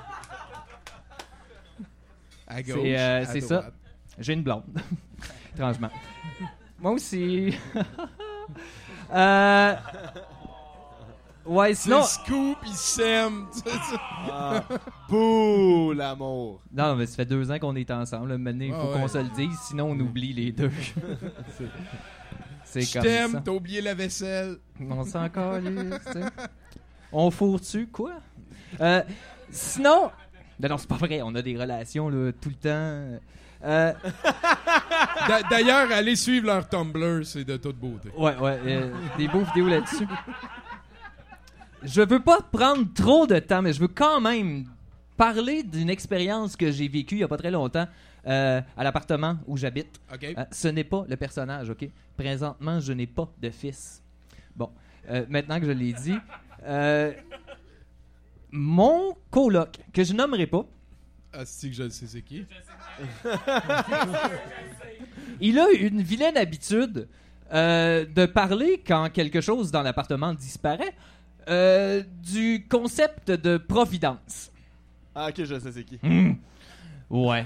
À gauche, C'est euh, à c'est droite. ça. J'ai une blonde. Étrangement. Moi aussi. euh... Ouais, sinon... C'est Scoop, il s'aime. Ah, bouh, l'amour. Non, mais ça fait deux ans qu'on est ensemble. Maintenant, il faut Ah qu'on ouais. se le dise, sinon on oublie les deux. C'est- C'est Je comme t'aime, ça. t'as oublié la vaisselle. On s'en calisse, tu sais. On fourre-tu, quoi? Euh, sinon... Non, non, c'est pas vrai. On a des relations là, tout le temps. Euh, D'a- D'ailleurs, allez suivre leur Tumblr, c'est de toute beauté. ouais, ouais. euh, des beaux vidéos là-dessus. Je veux pas prendre trop de temps, mais je veux quand même parler d'une expérience que j'ai vécue il y a pas très longtemps euh, à l'appartement où j'habite. OK. Euh, ce n'est pas le personnage, OK? Présentement, je n'ai pas de fils. Bon, euh, maintenant que je l'ai dit, euh, mon coloc, que je nommerai pas, Ah, c'est que je le sais c'est qui. il a une vilaine habitude euh, de parler quand quelque chose dans l'appartement disparaît euh, du concept de providence. Ah, ok, je sais c'est qui. Hmm. Ouais.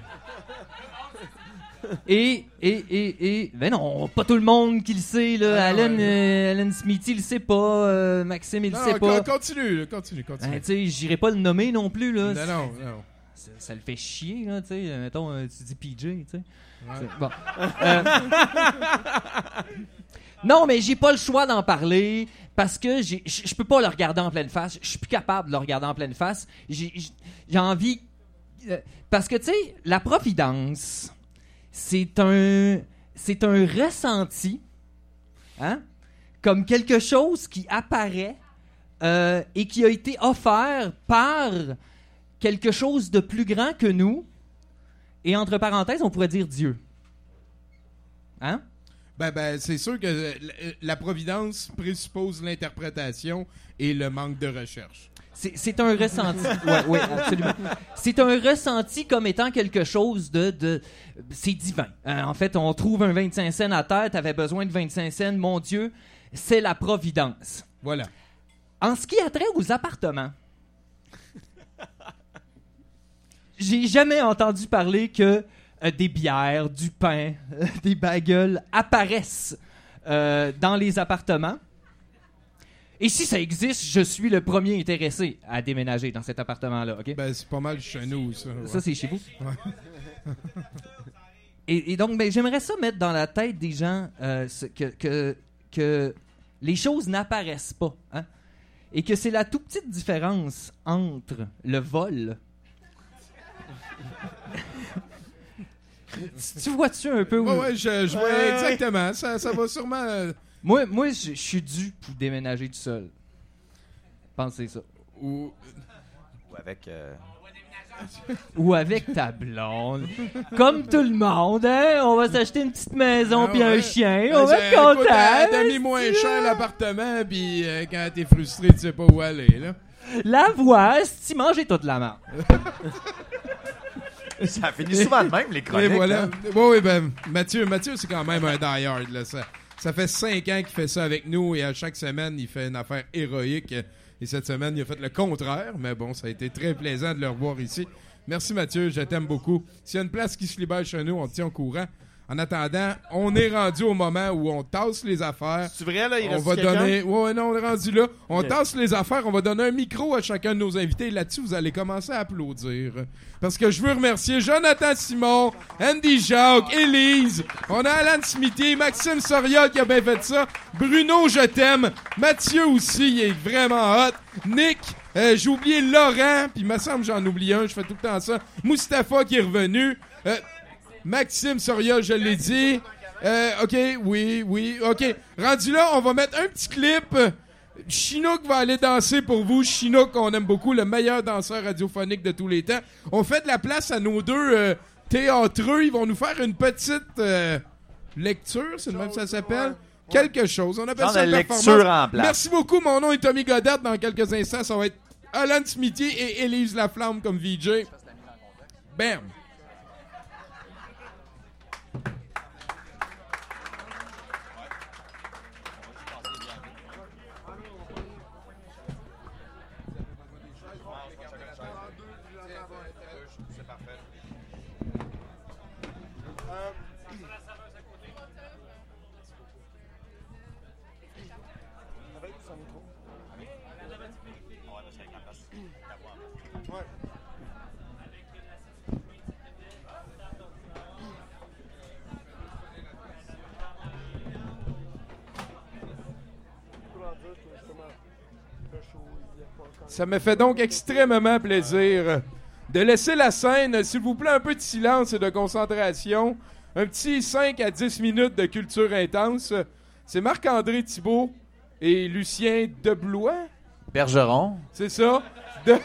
Et, et, et, et, ben non, pas tout le monde qui le sait, là. Ah, Alan, ouais. euh, Alan Smithy le sait pas, euh, Maxime, il le Non, sait pas. con- continue, là, continue, continue. Ben, tu sais, j'irai pas le nommer non plus, là. non, non, non. Ça, ça le fait chier, là, tu sais. Euh, Mettons, euh, tu dis P J, tu sais. Ouais. C'est- Bon. Euh, non, mais j'ai pas le choix d'en parler parce que j'ai- je je peux pas le regarder en pleine face. Je suis plus capable de le regarder en pleine face. J'ai j'ai- j'ai envie... euh, parce que, tu sais, la providence, c'est un... C'est un ressenti, hein? Comme quelque chose qui apparaît euh, et qui a été offert par quelque chose de plus grand que nous. Et entre parenthèses, on pourrait dire Dieu. Hein? Ben, ben, c'est sûr que euh, la- la providence présuppose l'interprétation et le manque de recherche. C'est c'est un ressenti. Ouais, ouais, absolument. C'est un ressenti comme étant quelque chose de... de c'est divin. Euh, en fait, on trouve un vingt-cinq cents à terre, t'avais besoin de vingt-cinq cents, mon Dieu, c'est la providence. Voilà. En ce qui a trait aux appartements, j'ai jamais entendu parler que euh, des bières, du pain, euh, des bagels apparaissent euh, dans les appartements. Et si ça existe, je suis le premier intéressé à déménager dans cet appartement-là, OK? Ben, c'est pas mal chez nous, ça. ouais. Ça, c'est chez vous? Ouais. Et, et donc, ben, j'aimerais ça mettre dans la tête des gens euh, ce- que, que, que les choses n'apparaissent pas, hein? Et que c'est la toute petite différence entre le vol. tu, tu vois-tu un peu où... Ouais, ouais, je, je vois Ouais, ouais. exactement. Ça, ça va sûrement... euh, Moi, moi je je suis dû pour déménager tout seul. Pensez ça. Ou... Ou avec... euh, Ou avec ta blonde. Comme tout le monde, hein? On va s'acheter une petite maison Ah puis un ouais. chien. Ben, On va ça- être content. écoute, t'as- T'as mis hein, moins si, cher là. l'appartement, puis euh, quand t'es frustré, tu sais pas où aller, là. La voix, si tu manges toute la merde. Ça finit souvent de même, les chroniques. Et voilà. hein. Oui, oui, ben, Mathieu, Mathieu c'est quand même un die-hard, là. Ça, ça fait cinq ans qu'il fait ça avec nous, et à chaque semaine, il fait une affaire héroïque. Et cette semaine, il a fait le contraire, mais bon, ça a été très plaisant de le revoir ici. Merci Mathieu, je t'aime beaucoup. S'il y a une place qui se libère chez nous, on te tient au courant. En attendant, on est rendu au moment où on tasse les affaires. C'est vrai, là, il On reste va quelqu'un? donner. Ouais, ouais, non, on est rendu là. On Ok. tasse les affaires. On va donner un micro à chacun de nos invités. Là-dessus, vous allez commencer à applaudir. Parce que je veux remercier Jonathan Simon, Andy Jacques, Élise. On a Alan Smithy, Maxime Soria qui a bien fait ça. Bruno, je t'aime. Mathieu aussi, il est vraiment hot. Nick. Euh, j'ai oublié Laurent, puis il me semble que j'en oublie un, je fais tout le temps ça. Mustapha qui est revenu. Euh, Maxime Soria, je l'ai dit. Euh, OK, oui, oui, OK. Rendu là, on va mettre un petit clip. Chinook va aller danser pour vous. Chinook, on aime beaucoup, le meilleur danseur radiophonique de tous les temps. On fait de la place à nos deux euh, théâtreux. Ils vont nous faire une petite euh, lecture, c'est le même que ça s'appelle. Quelque chose. On appelle Genre ça de une lecture performance. en place. Merci beaucoup. Mon nom est Tommy Godette. Dans quelques instants, ça va être Alan Smithier et Élise Laflamme comme V J. Bam! Ça me fait donc extrêmement plaisir de laisser la scène, s'il vous plaît, un peu de silence et de concentration. Un petit cinq à dix minutes de culture intense. C'est Marc-André Thibault et Lucien Deblois. Bergeron. C'est ça. De...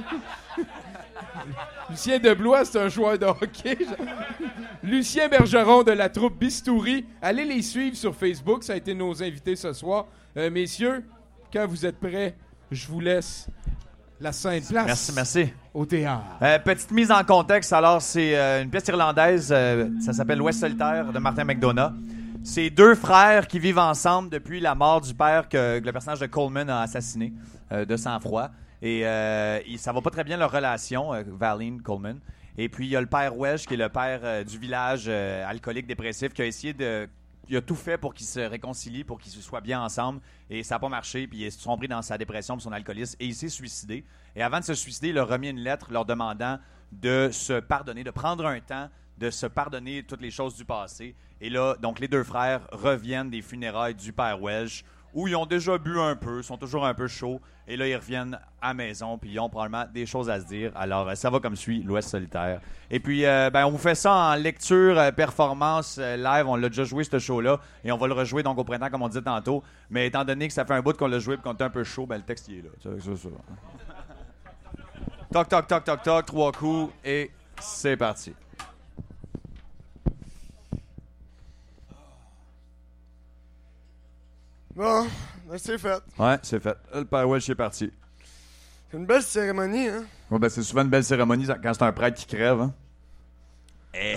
Lucien Deblois, c'est un joueur de hockey. Lucien Bergeron de la troupe Bistouri. Allez les suivre sur Facebook. Ça a été nos invités ce soir. Euh, messieurs, quand vous êtes prêts, je vous laisse la scène. Place Merci, merci. au théâtre. Euh, petite mise en contexte, alors c'est euh, une pièce irlandaise, euh, ça s'appelle L'Ouest solitaire de Martin McDonagh. C'est deux frères qui vivent ensemble depuis la mort du père que, que le personnage de Coleman a assassiné euh, de sang-froid. Et euh, il, ça va pas très bien leur relation, euh, Valine Coleman. Et puis il y a le père Welsh qui est le père euh, du village euh, alcoolique dépressif qui a essayé de... Il a tout fait pour qu'ils se réconcilient, pour qu'ils soient bien ensemble. Et ça n'a pas marché. Puis il est sombré dans sa dépression et son alcoolisme. Et il s'est suicidé. Et avant de se suicider, il leur a remis une lettre leur demandant de se pardonner, de prendre un temps, de se pardonner toutes les choses du passé. Et là, donc les deux frères reviennent des funérailles du père Welsh, où ils ont déjà bu un peu, sont toujours un peu chauds. Et là, ils reviennent à la maison, puis ils ont probablement des choses à se dire. Alors, ça va comme suit, L'Ouest solitaire. Et puis, euh, ben, on vous fait ça en lecture, euh, performance, euh, live. On l'a déjà joué, ce show-là, et on va le rejouer donc au printemps, comme on disait tantôt. Mais étant donné que ça fait un bout qu'on l'a joué et qu'on était un peu chaud, ben, le texte, il est là. C'est ça, ça. Toc, toc, toc, toc, toc, trois coups, et c'est parti. Bon, ben c'est fait. Ouais, c'est fait. Le père Welsh est parti. C'est une belle cérémonie, hein? Ouais, ben, c'est souvent une belle cérémonie quand c'est un prêtre qui crève. Hein? Hey,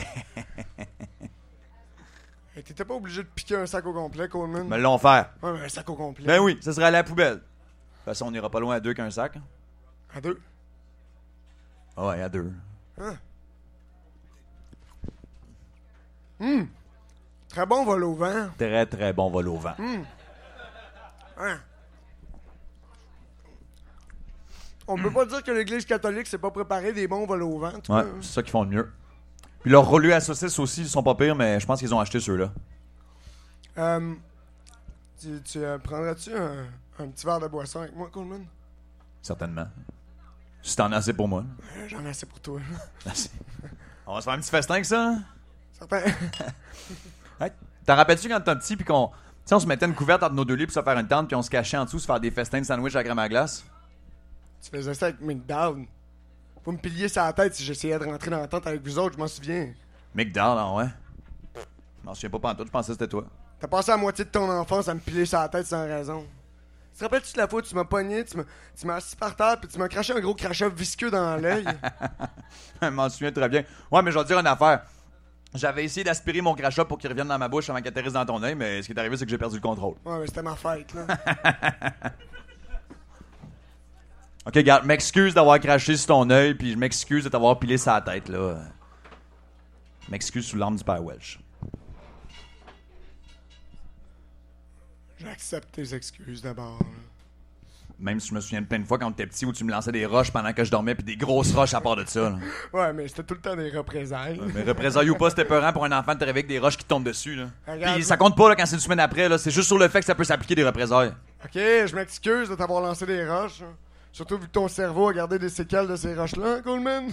t'étais pas obligé de piquer un sac au complet, Coleman? Me l'ont fait. Ouais, mais un sac au complet. Ben oui, ça serait à la poubelle. De toute façon, on n'ira pas loin à deux qu'un sac. Hein? À deux? Ah ouais, à deux. Hein? Hum! Très bon vol au vent. Très, très bon vol au vent. Hum! Hein? On peut pas dire que l'Église catholique s'est pas préparé des bons vols au vent. tu Ouais, vois. c'est ça qu'ils font de mieux. Puis leurs relus à saucisses aussi, ils sont pas pires, mais je pense qu'ils ont acheté ceux-là. Euh, tu tu euh, prendrais-tu un, un petit verre de boisson avec moi, Coleman? Certainement. Si t'en as assez pour moi. Euh, J'en ai assez pour toi. Merci. On va se faire un petit festin avec ça, hein? Certain. Ouais. T'en rappelles-tu quand t'étais petit, puis qu'on... Tu sais, on se mettait une couverte entre nos deux lits pour se faire une tente, puis on se cachait en dessous, se faire des festins de sandwich à la crème à glace? Tu faisais ça avec McDowell. Vous me piliez sur la tête si j'essayais de rentrer dans la tente avec vous autres, je m'en souviens. McDowell, ah ouais? Je m'en souviens pas pantoute, je pensais que c'était toi. T'as passé la moitié de ton enfance à me piler sur la tête sans raison. Tu te rappelles-tu de la fois où tu m'as pogné, tu m'as, tu m'as assis par terre, puis tu m'as craché un gros crachat visqueux dans l'œil? Je m'en souviens très bien. Ouais, mais je vais te dire une affaire. J'avais essayé d'aspirer mon crachat pour qu'il revienne dans ma bouche avant qu'il atterrisse dans ton œil, mais ce qui est arrivé, c'est que j'ai perdu le contrôle. Ouais, mais c'était ma fête, là. Ok, regarde, m'excuse d'avoir craché sur ton œil, puis je m'excuse de t'avoir pilé sa tête, là. M'excuse sous l'arme du père Welsh. J'accepte tes excuses d'abord. là. Même si je me souviens de plein de fois quand t'étais petit où tu me lançais des roches pendant que je dormais, puis des grosses roches à part de ça, là. Ouais, mais c'était tout le temps des représailles. Ouais, mais représailles ou pas, c'était peurant pour un enfant de te réveiller avec des roches qui te tombent dessus, là. Regarde, Puis ça compte pas, là, quand c'est une semaine après, là. C'est juste sur le fait que ça peut s'appliquer des représailles. Ok, je m'excuse de t'avoir lancé des roches. hein. Surtout vu que ton cerveau a gardé des séquelles de ces roches-là, hein, Coleman.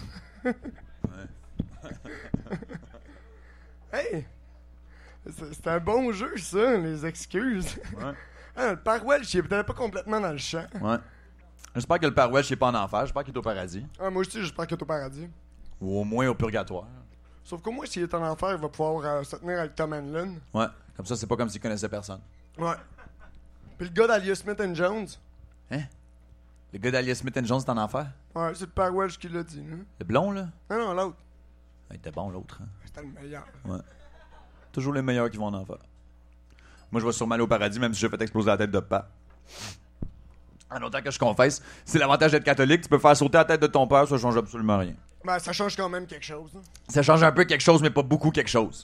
Hey! C'est c'est un bon jeu, ça, les excuses. Ouais. Ah, le père Welsh, il est peut-être pas complètement dans le champ. Ouais. J'espère que le père Welsh est pas en enfer, j'espère qu'il est au paradis. Ah, moi aussi, j'espère qu'il est au paradis. Ou au moins au purgatoire. Sauf qu'au moins, s'il est en enfer, il va pouvoir euh, se tenir avec Tom Hanlon. Ouais, comme ça, c'est pas comme s'il connaissait personne. Ouais. Puis le gars d'Alias Smith and Jones. Hein? Le gars d'Alias Smith and Jones, c'est en enfer? Ouais, c'est le père Welsh qui l'a dit. Là. Le blond, là? Non, non, l'autre. Il était bon, l'autre. Hein? C'était le meilleur. Ouais. Toujours les meilleurs qui vont en enfer. Moi, je vais sûrement aller au paradis, même si j'ai fait exploser la tête de papa. En autant que je confesse, c'est l'avantage d'être catholique. Tu peux faire sauter la tête de ton père, ça change absolument rien. Ben, ça change quand même quelque chose. Hein. Ça change un peu quelque chose, mais pas beaucoup quelque chose.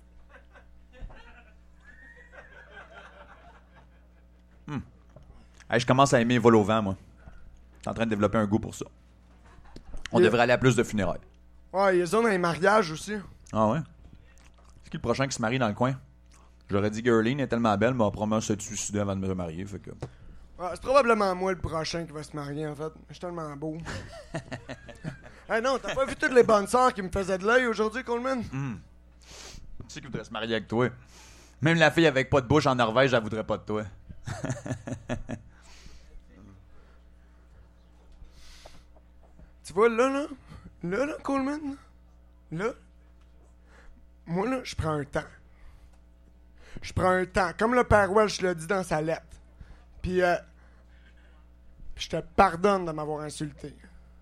Hmm. Hey, je commence à aimer vol au vent, moi. Je suis en train de développer un goût pour ça. On Et... devrait aller à plus de funérailles. Ouais, il y a ça dans les mariages aussi. Ah ouais? C'est qui le prochain qui se marie dans le coin? J'aurais dit Gerline, elle est tellement belle, mais elle va probablement se suicider avant de me marier, fait que... Ouais, c'est probablement moi le prochain qui va se marier, en fait. Je suis tellement beau. Hey non, t'as pas vu toutes les bonnes sœurs qui me faisaient de l'œil aujourd'hui, Coleman? Mm. Tu sais qu'il voudrait se marier avec toi. Même la fille avec pas de bouche en Norvège, elle voudrait pas de toi. Tu vois, là, là, là, là, Coleman, là, moi, là, je prends un temps. Je prends un temps, comme le père Welsh l'a dit dans sa lettre. Puis, euh, je te pardonne de m'avoir insulté.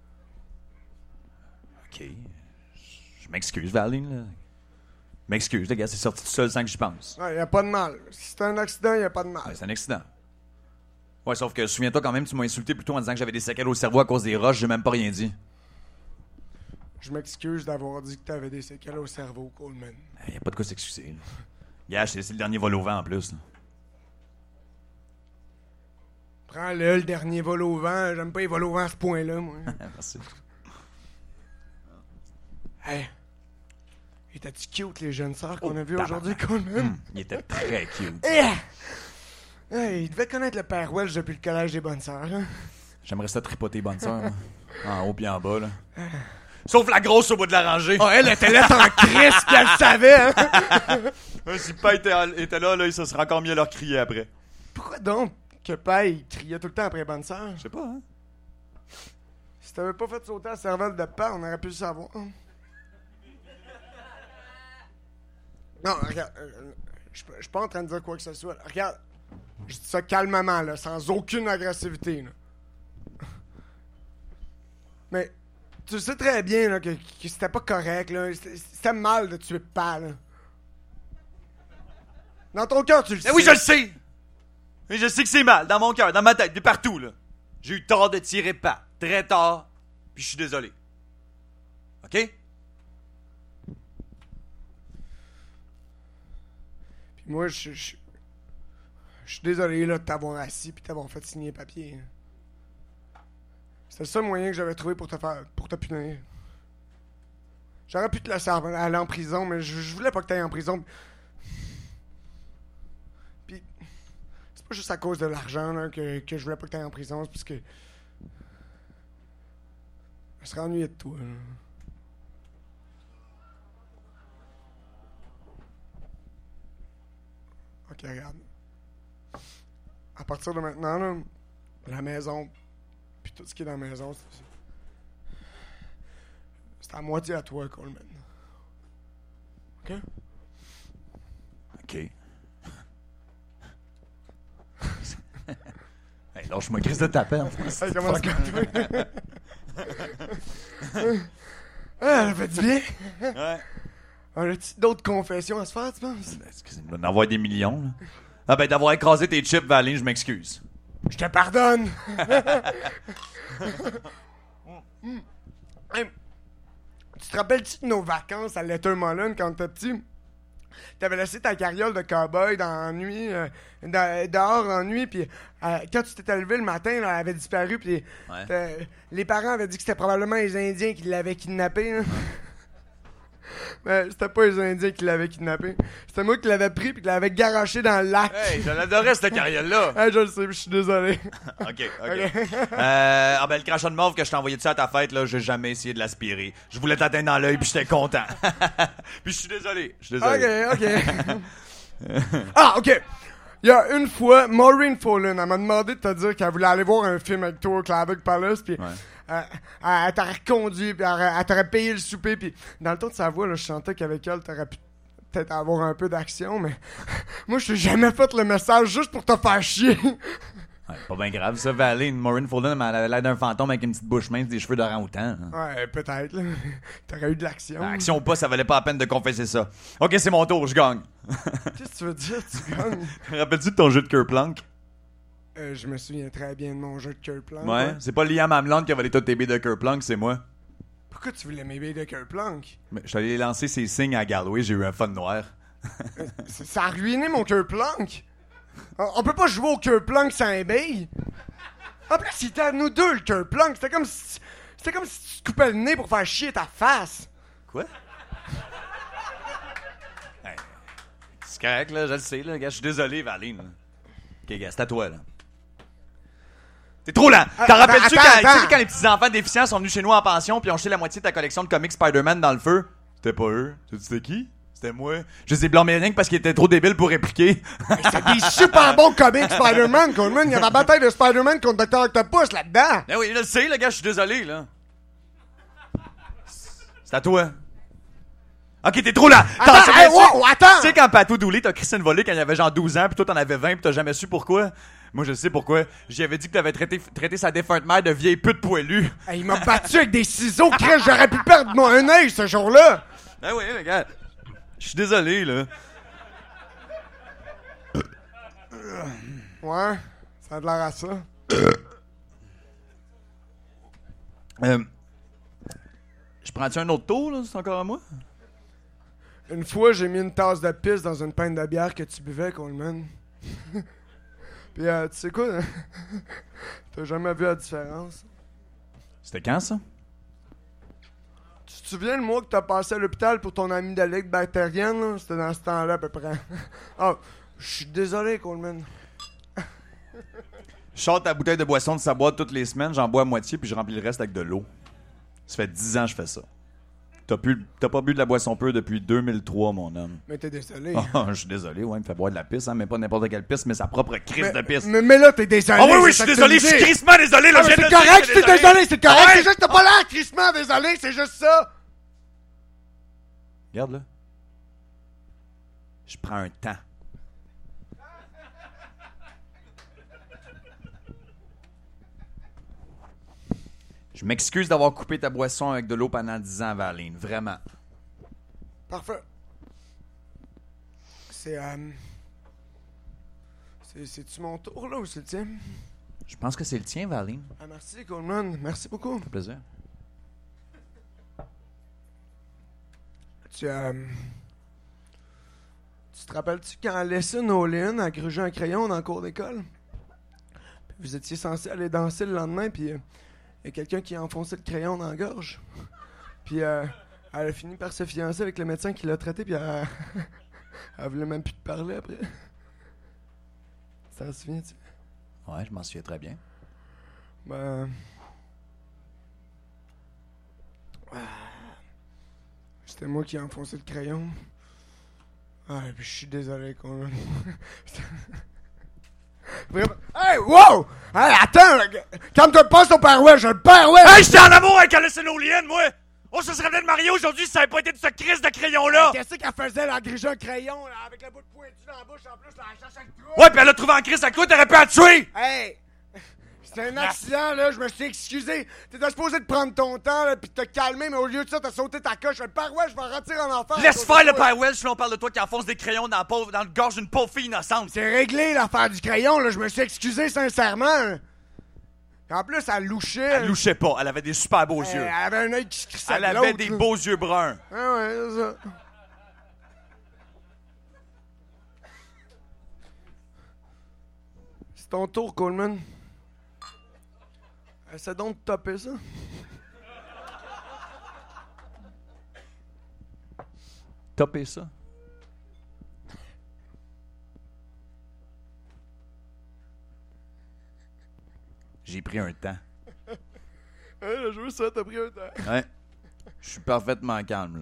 OK. Je m'excuse, Valine, là. Je m'excuse, le gars, c'est sorti tout seul sans que j'y pense. Ouais, y a pas de mal. Si c'est un accident, y a pas de mal. Ouais, c'est un accident. Ouais, sauf que, souviens-toi quand même, tu m'as insulté plutôt en disant que j'avais des séquelles au cerveau à cause des roches, j'ai même pas rien dit. Je m'excuse d'avoir dit que t'avais des séquelles au cerveau, Coleman. Il y a pas de quoi s'excuser, là. Gars, c'est le dernier vol au vent, en plus, là. Prends-le, le dernier vol au vent. J'aime pas les vols au vent à ce point-là, moi. Merci. Hey. Étais-tu cute, les jeunes sœurs qu'on Oh, a vues tabarnak. aujourd'hui, Coleman? Mm, il était très cute. Hey. Hey, il devait connaître le père Welsh depuis le collège des bonnes sœurs. Hein? J'aimerais ça tripoter bonne sœur, moi. En haut pis en bas, là. Sauf la grosse au bout de la rangée. Oh, elle était là en crise, puis elle le savait, hein? Si pas était, était là, là, il se serait encore mieux leur crier après. Pourquoi donc que Père, il criait tout le temps après bonne sœur? Je sais pas, hein? Si t'avais pas fait sauter la cervelle de Père, on aurait pu le savoir. Hein? Non, regarde, euh, je je suis pas en train de dire quoi que ce soit. Regarde, je dis ça calmement, là, sans aucune agressivité, là. Mais tu sais très bien là, que, que c'était pas correct, là. C'était c'était mal de tuer Père, là. Dans ton cœur, tu le sais. Eh oui, je le sais! Et je sais que c'est mal, dans mon cœur, dans ma tête, de partout, là. J'ai eu tort de tirer pas, très tard, puis je suis désolé. OK? Puis moi, je je- je suis désolé là, de t'avoir assis puis t'avoir fait signer papier. C'était le seul moyen que j'avais trouvé pour te faire pour te punir. J'aurais pu te laisser aller en prison, mais je, je voulais pas que t'ailles en prison. Puis c'est pas juste à cause de l'argent là, que, que je voulais pas que t'ailles en prison, c'est parce que je serais ennuyé de toi. Là. Ok, regarde. À partir de maintenant, là, la maison, puis tout ce qui est dans la maison, c'est, c'est à moitié à toi, Coleman. Ok? OK. Hey, lâche-moi, Chris de ta peine. Hey, comment ça va? Ah, elle fait du bien. Ouais. On a-tu d'autres confessions à se faire, tu penses? Excusez-moi, d'en avoir des millions, là. Ah ben, d'avoir écrasé tes chips, Valine, je m'excuse. Je te pardonne. Hey, tu te rappelles-tu de nos vacances à Letterman quand t'étais petit? T'avais laissé ta carriole de cow-boy dans la nuit, euh, dans- dehors en nuit, puis euh, quand tu t'étais levé le matin, là, elle avait disparu, puis Ouais. euh, les parents avaient dit que c'était probablement les Indiens qui l'avaient kidnappé. Là. Mais c'était pas les Indiens qui l'avaient kidnappé. C'était moi qui l'avais pris puis qui l'avais garoché dans le lac. Hey, je l'adorais, cette carriole-là. Hey, je le sais, je suis désolé. OK, OK. Euh, ah ben, le crachat de mauve que je t'ai envoyé dessus à ta fête, là, j'ai jamais essayé de l'aspirer. Je voulais t'atteindre dans l'œil, puis j'étais content. Puis je suis désolé, je suis désolé. OK, OK. Ah, OK. Il y a une fois, Maureen Follen, elle m'a demandé de te dire qu'elle voulait aller voir un film avec toi au Clavic Palace, puis Ouais. elle, elle, elle t'aurait reconduit, puis elle, elle t'aurait payé le souper, puis dans le ton de sa voix, là, je sentais qu'avec elle, t'aurais pu peut-être avoir un peu d'action, mais moi, je t'ai jamais fait le message juste pour te faire chier. Ouais, pas bien grave, ça, Valine. Maureen Fulton, elle avait l'air d'un fantôme avec une petite bouche mince, des cheveux d'orang-outan. Hein. Ouais, peut-être, là. T'aurais eu de l'action. Ben, action ou pas, ça valait pas la peine de confesser ça. Ok, c'est mon tour, je gagne. Qu'est-ce que tu veux dire, tu gagnes? Te rappelles-tu de ton jeu de Kerplunk? Euh, je me souviens très bien de mon jeu de Kerplunk. Ouais, ouais. C'est pas Liam Hamland qui a volé toutes tes billes de Kerplunk, c'est moi. Pourquoi tu voulais mes billes de Kerplunk? Mais je suis allé lancer ces signes à Galway, j'ai eu un fun noir. euh, ça a ruiné mon Kerplunk. On, on peut pas jouer au Kerplunk sans les billes. En plus, c'était à nous deux le Kerplunk. C'était comme si c'était comme si tu te coupais le nez pour faire chier ta face. Quoi? Hey, c'est correct, là, je le sais, là, gars. Je suis désolé, Valine. Ok, gars, c'est à toi, là. T'es trop lent! T'en Attends, rappelles-tu quand, attends, tu sais, quand les petits-enfants déficients sont venus chez nous en pension puis ont jeté la moitié de ta collection de comics Spider-Man dans le feu? C'était pas eux. C'était qui? C'était moi. Je les ai blâmés rien que parce qu'ils étaient trop débiles pour répliquer. C'est des super bons comics Spider-Man, Coleman. Il y a la bataille de Spider-Man contre Docteur Octopus là-dedans. Ben oui, je le sais, le gars, je suis désolé, là. C'est à toi. Ok, t'es trop là. Attends, hey, wow, attends! Tu sais, quand Patou Dooley t'a crissé une volée quand il avait genre douze ans, puis toi t'en avais vingt, puis t'as jamais su pourquoi? Moi, je sais pourquoi. J'y avais dit que t'avais traité, traité sa défunte mère de vieille pute poilue. Hey, il m'a battu avec des ciseaux, Chris. J'aurais pu perdre mon un œil ce jour-là. Ben oui, regarde. Je suis désolé, là. Ouais, ça a de l'air à ça. Euh, je prends-tu un autre tour, là? C'est encore à moi? Une fois, j'ai mis une tasse de pisse dans une pinte de bière que tu buvais, Coleman. Puis, euh, tu sais quoi? T'as jamais vu la différence? C'était quand, ça? Tu te souviens le mois que t'as passé à l'hôpital pour ton amygdalite bactérienne, là? C'était dans ce temps-là, à peu près. Ah, oh, je suis désolé, Coleman. Je sors ta bouteille de boisson de sa boîte toutes les semaines, j'en bois à moitié, puis je remplis le reste avec de l'eau. Ça fait dix ans que je fais ça. T'as, pu, t'as pas bu de la boisson pure depuis deux mille trois, mon homme. Mais t'es désolé. Oh, je suis désolé, ouais, il me fait boire de la pisse, hein, mais pas n'importe quelle pisse, mais sa propre crise de pisse. Mais, mais là, t'es désolé. Oh oui, oui, je suis désolé, je suis crissement désolé, là, ah, je C'est viens de correct, dire, c'est désolé, désolé c'est correct, ouais. C'est juste que t'as pas l'air crissement désolé, c'est juste ça. Regarde, là. Je prends un temps. Je m'excuse d'avoir coupé ta boisson avec de l'eau pendant dix ans, Valine. Vraiment. Parfait. C'est, euh... C'est, c'est-tu mon tour, là, ou c'est le tien? Je pense que c'est le tien, Valine. Ah, merci, Coleman. Merci beaucoup. Ça fait plaisir. Tu, euh... Tu te rappelles-tu quand Leslie Nolan a grugé un crayon dans le cours d'école? Puis vous étiez censé aller danser le lendemain, puis... Euh... Il y a quelqu'un qui a enfoncé le crayon dans la gorge. Puis euh, elle a fini par se fiancer avec le médecin qui l'a traité, puis elle, elle voulait même plus te parler après. Ça te souvient-tu? Ouais, je m'en souviens très bien. Ben... C'était moi qui ai enfoncé le crayon. Ah, puis je suis désolé quand même. Vraiment. Hey, wow! Hey, attends! Calme-toi pas ton père, ouais, je le perds, ouais! Hey, j'étais en amour avec Alice Nolienne, moi! On se serait de marier aujourd'hui si ça avait pas été de ce crise de crayon-là! Qu'est-ce qu'elle faisait, là, griger un crayon, là, avec le bout de pointu dans la bouche, en plus, là, elle cherche le trou? Ouais, pis elle a trouvé en crise à quoi, t'aurais pu la tuer! Hey! C'était un accident, là, je me suis excusé. T'étais supposé de prendre ton temps, là, pis de te calmer, mais au lieu de ça, t'as sauté ta coche. Le père, ouais, je vais retirer en enfer. Laisse faire le père Welsh, là, on parle de toi qui enfonce des crayons dans, la pauvre, dans le gorge d'une pauvre fille innocente. C'est réglé, l'affaire du crayon, là, je me suis excusé sincèrement. Là. En plus, elle louchait. Elle louchait pas, elle avait des super beaux elle, yeux. Elle avait un œil qui se crissait. Elle avait des beaux yeux bruns. Ah ouais, c'est ça. C'est ton tour, Coleman. Essaie donc de topper ça. Topper ça? J'ai pris un temps. Hey, j'ai joué ça, t'as pris un temps. Ouais. Je suis parfaitement calme, là.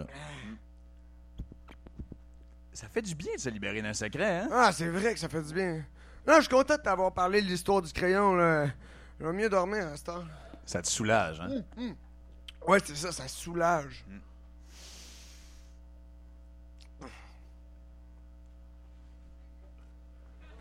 Ça fait du bien de se libérer d'un secret, hein? Ah, c'est vrai que ça fait du bien. Non, je suis content de t'avoir parlé de l'histoire du crayon, là. Je vais mieux dormir à cette heure. Ça te soulage, hein? Mm, mm. Ouais, c'est ça, ça soulage. Mm.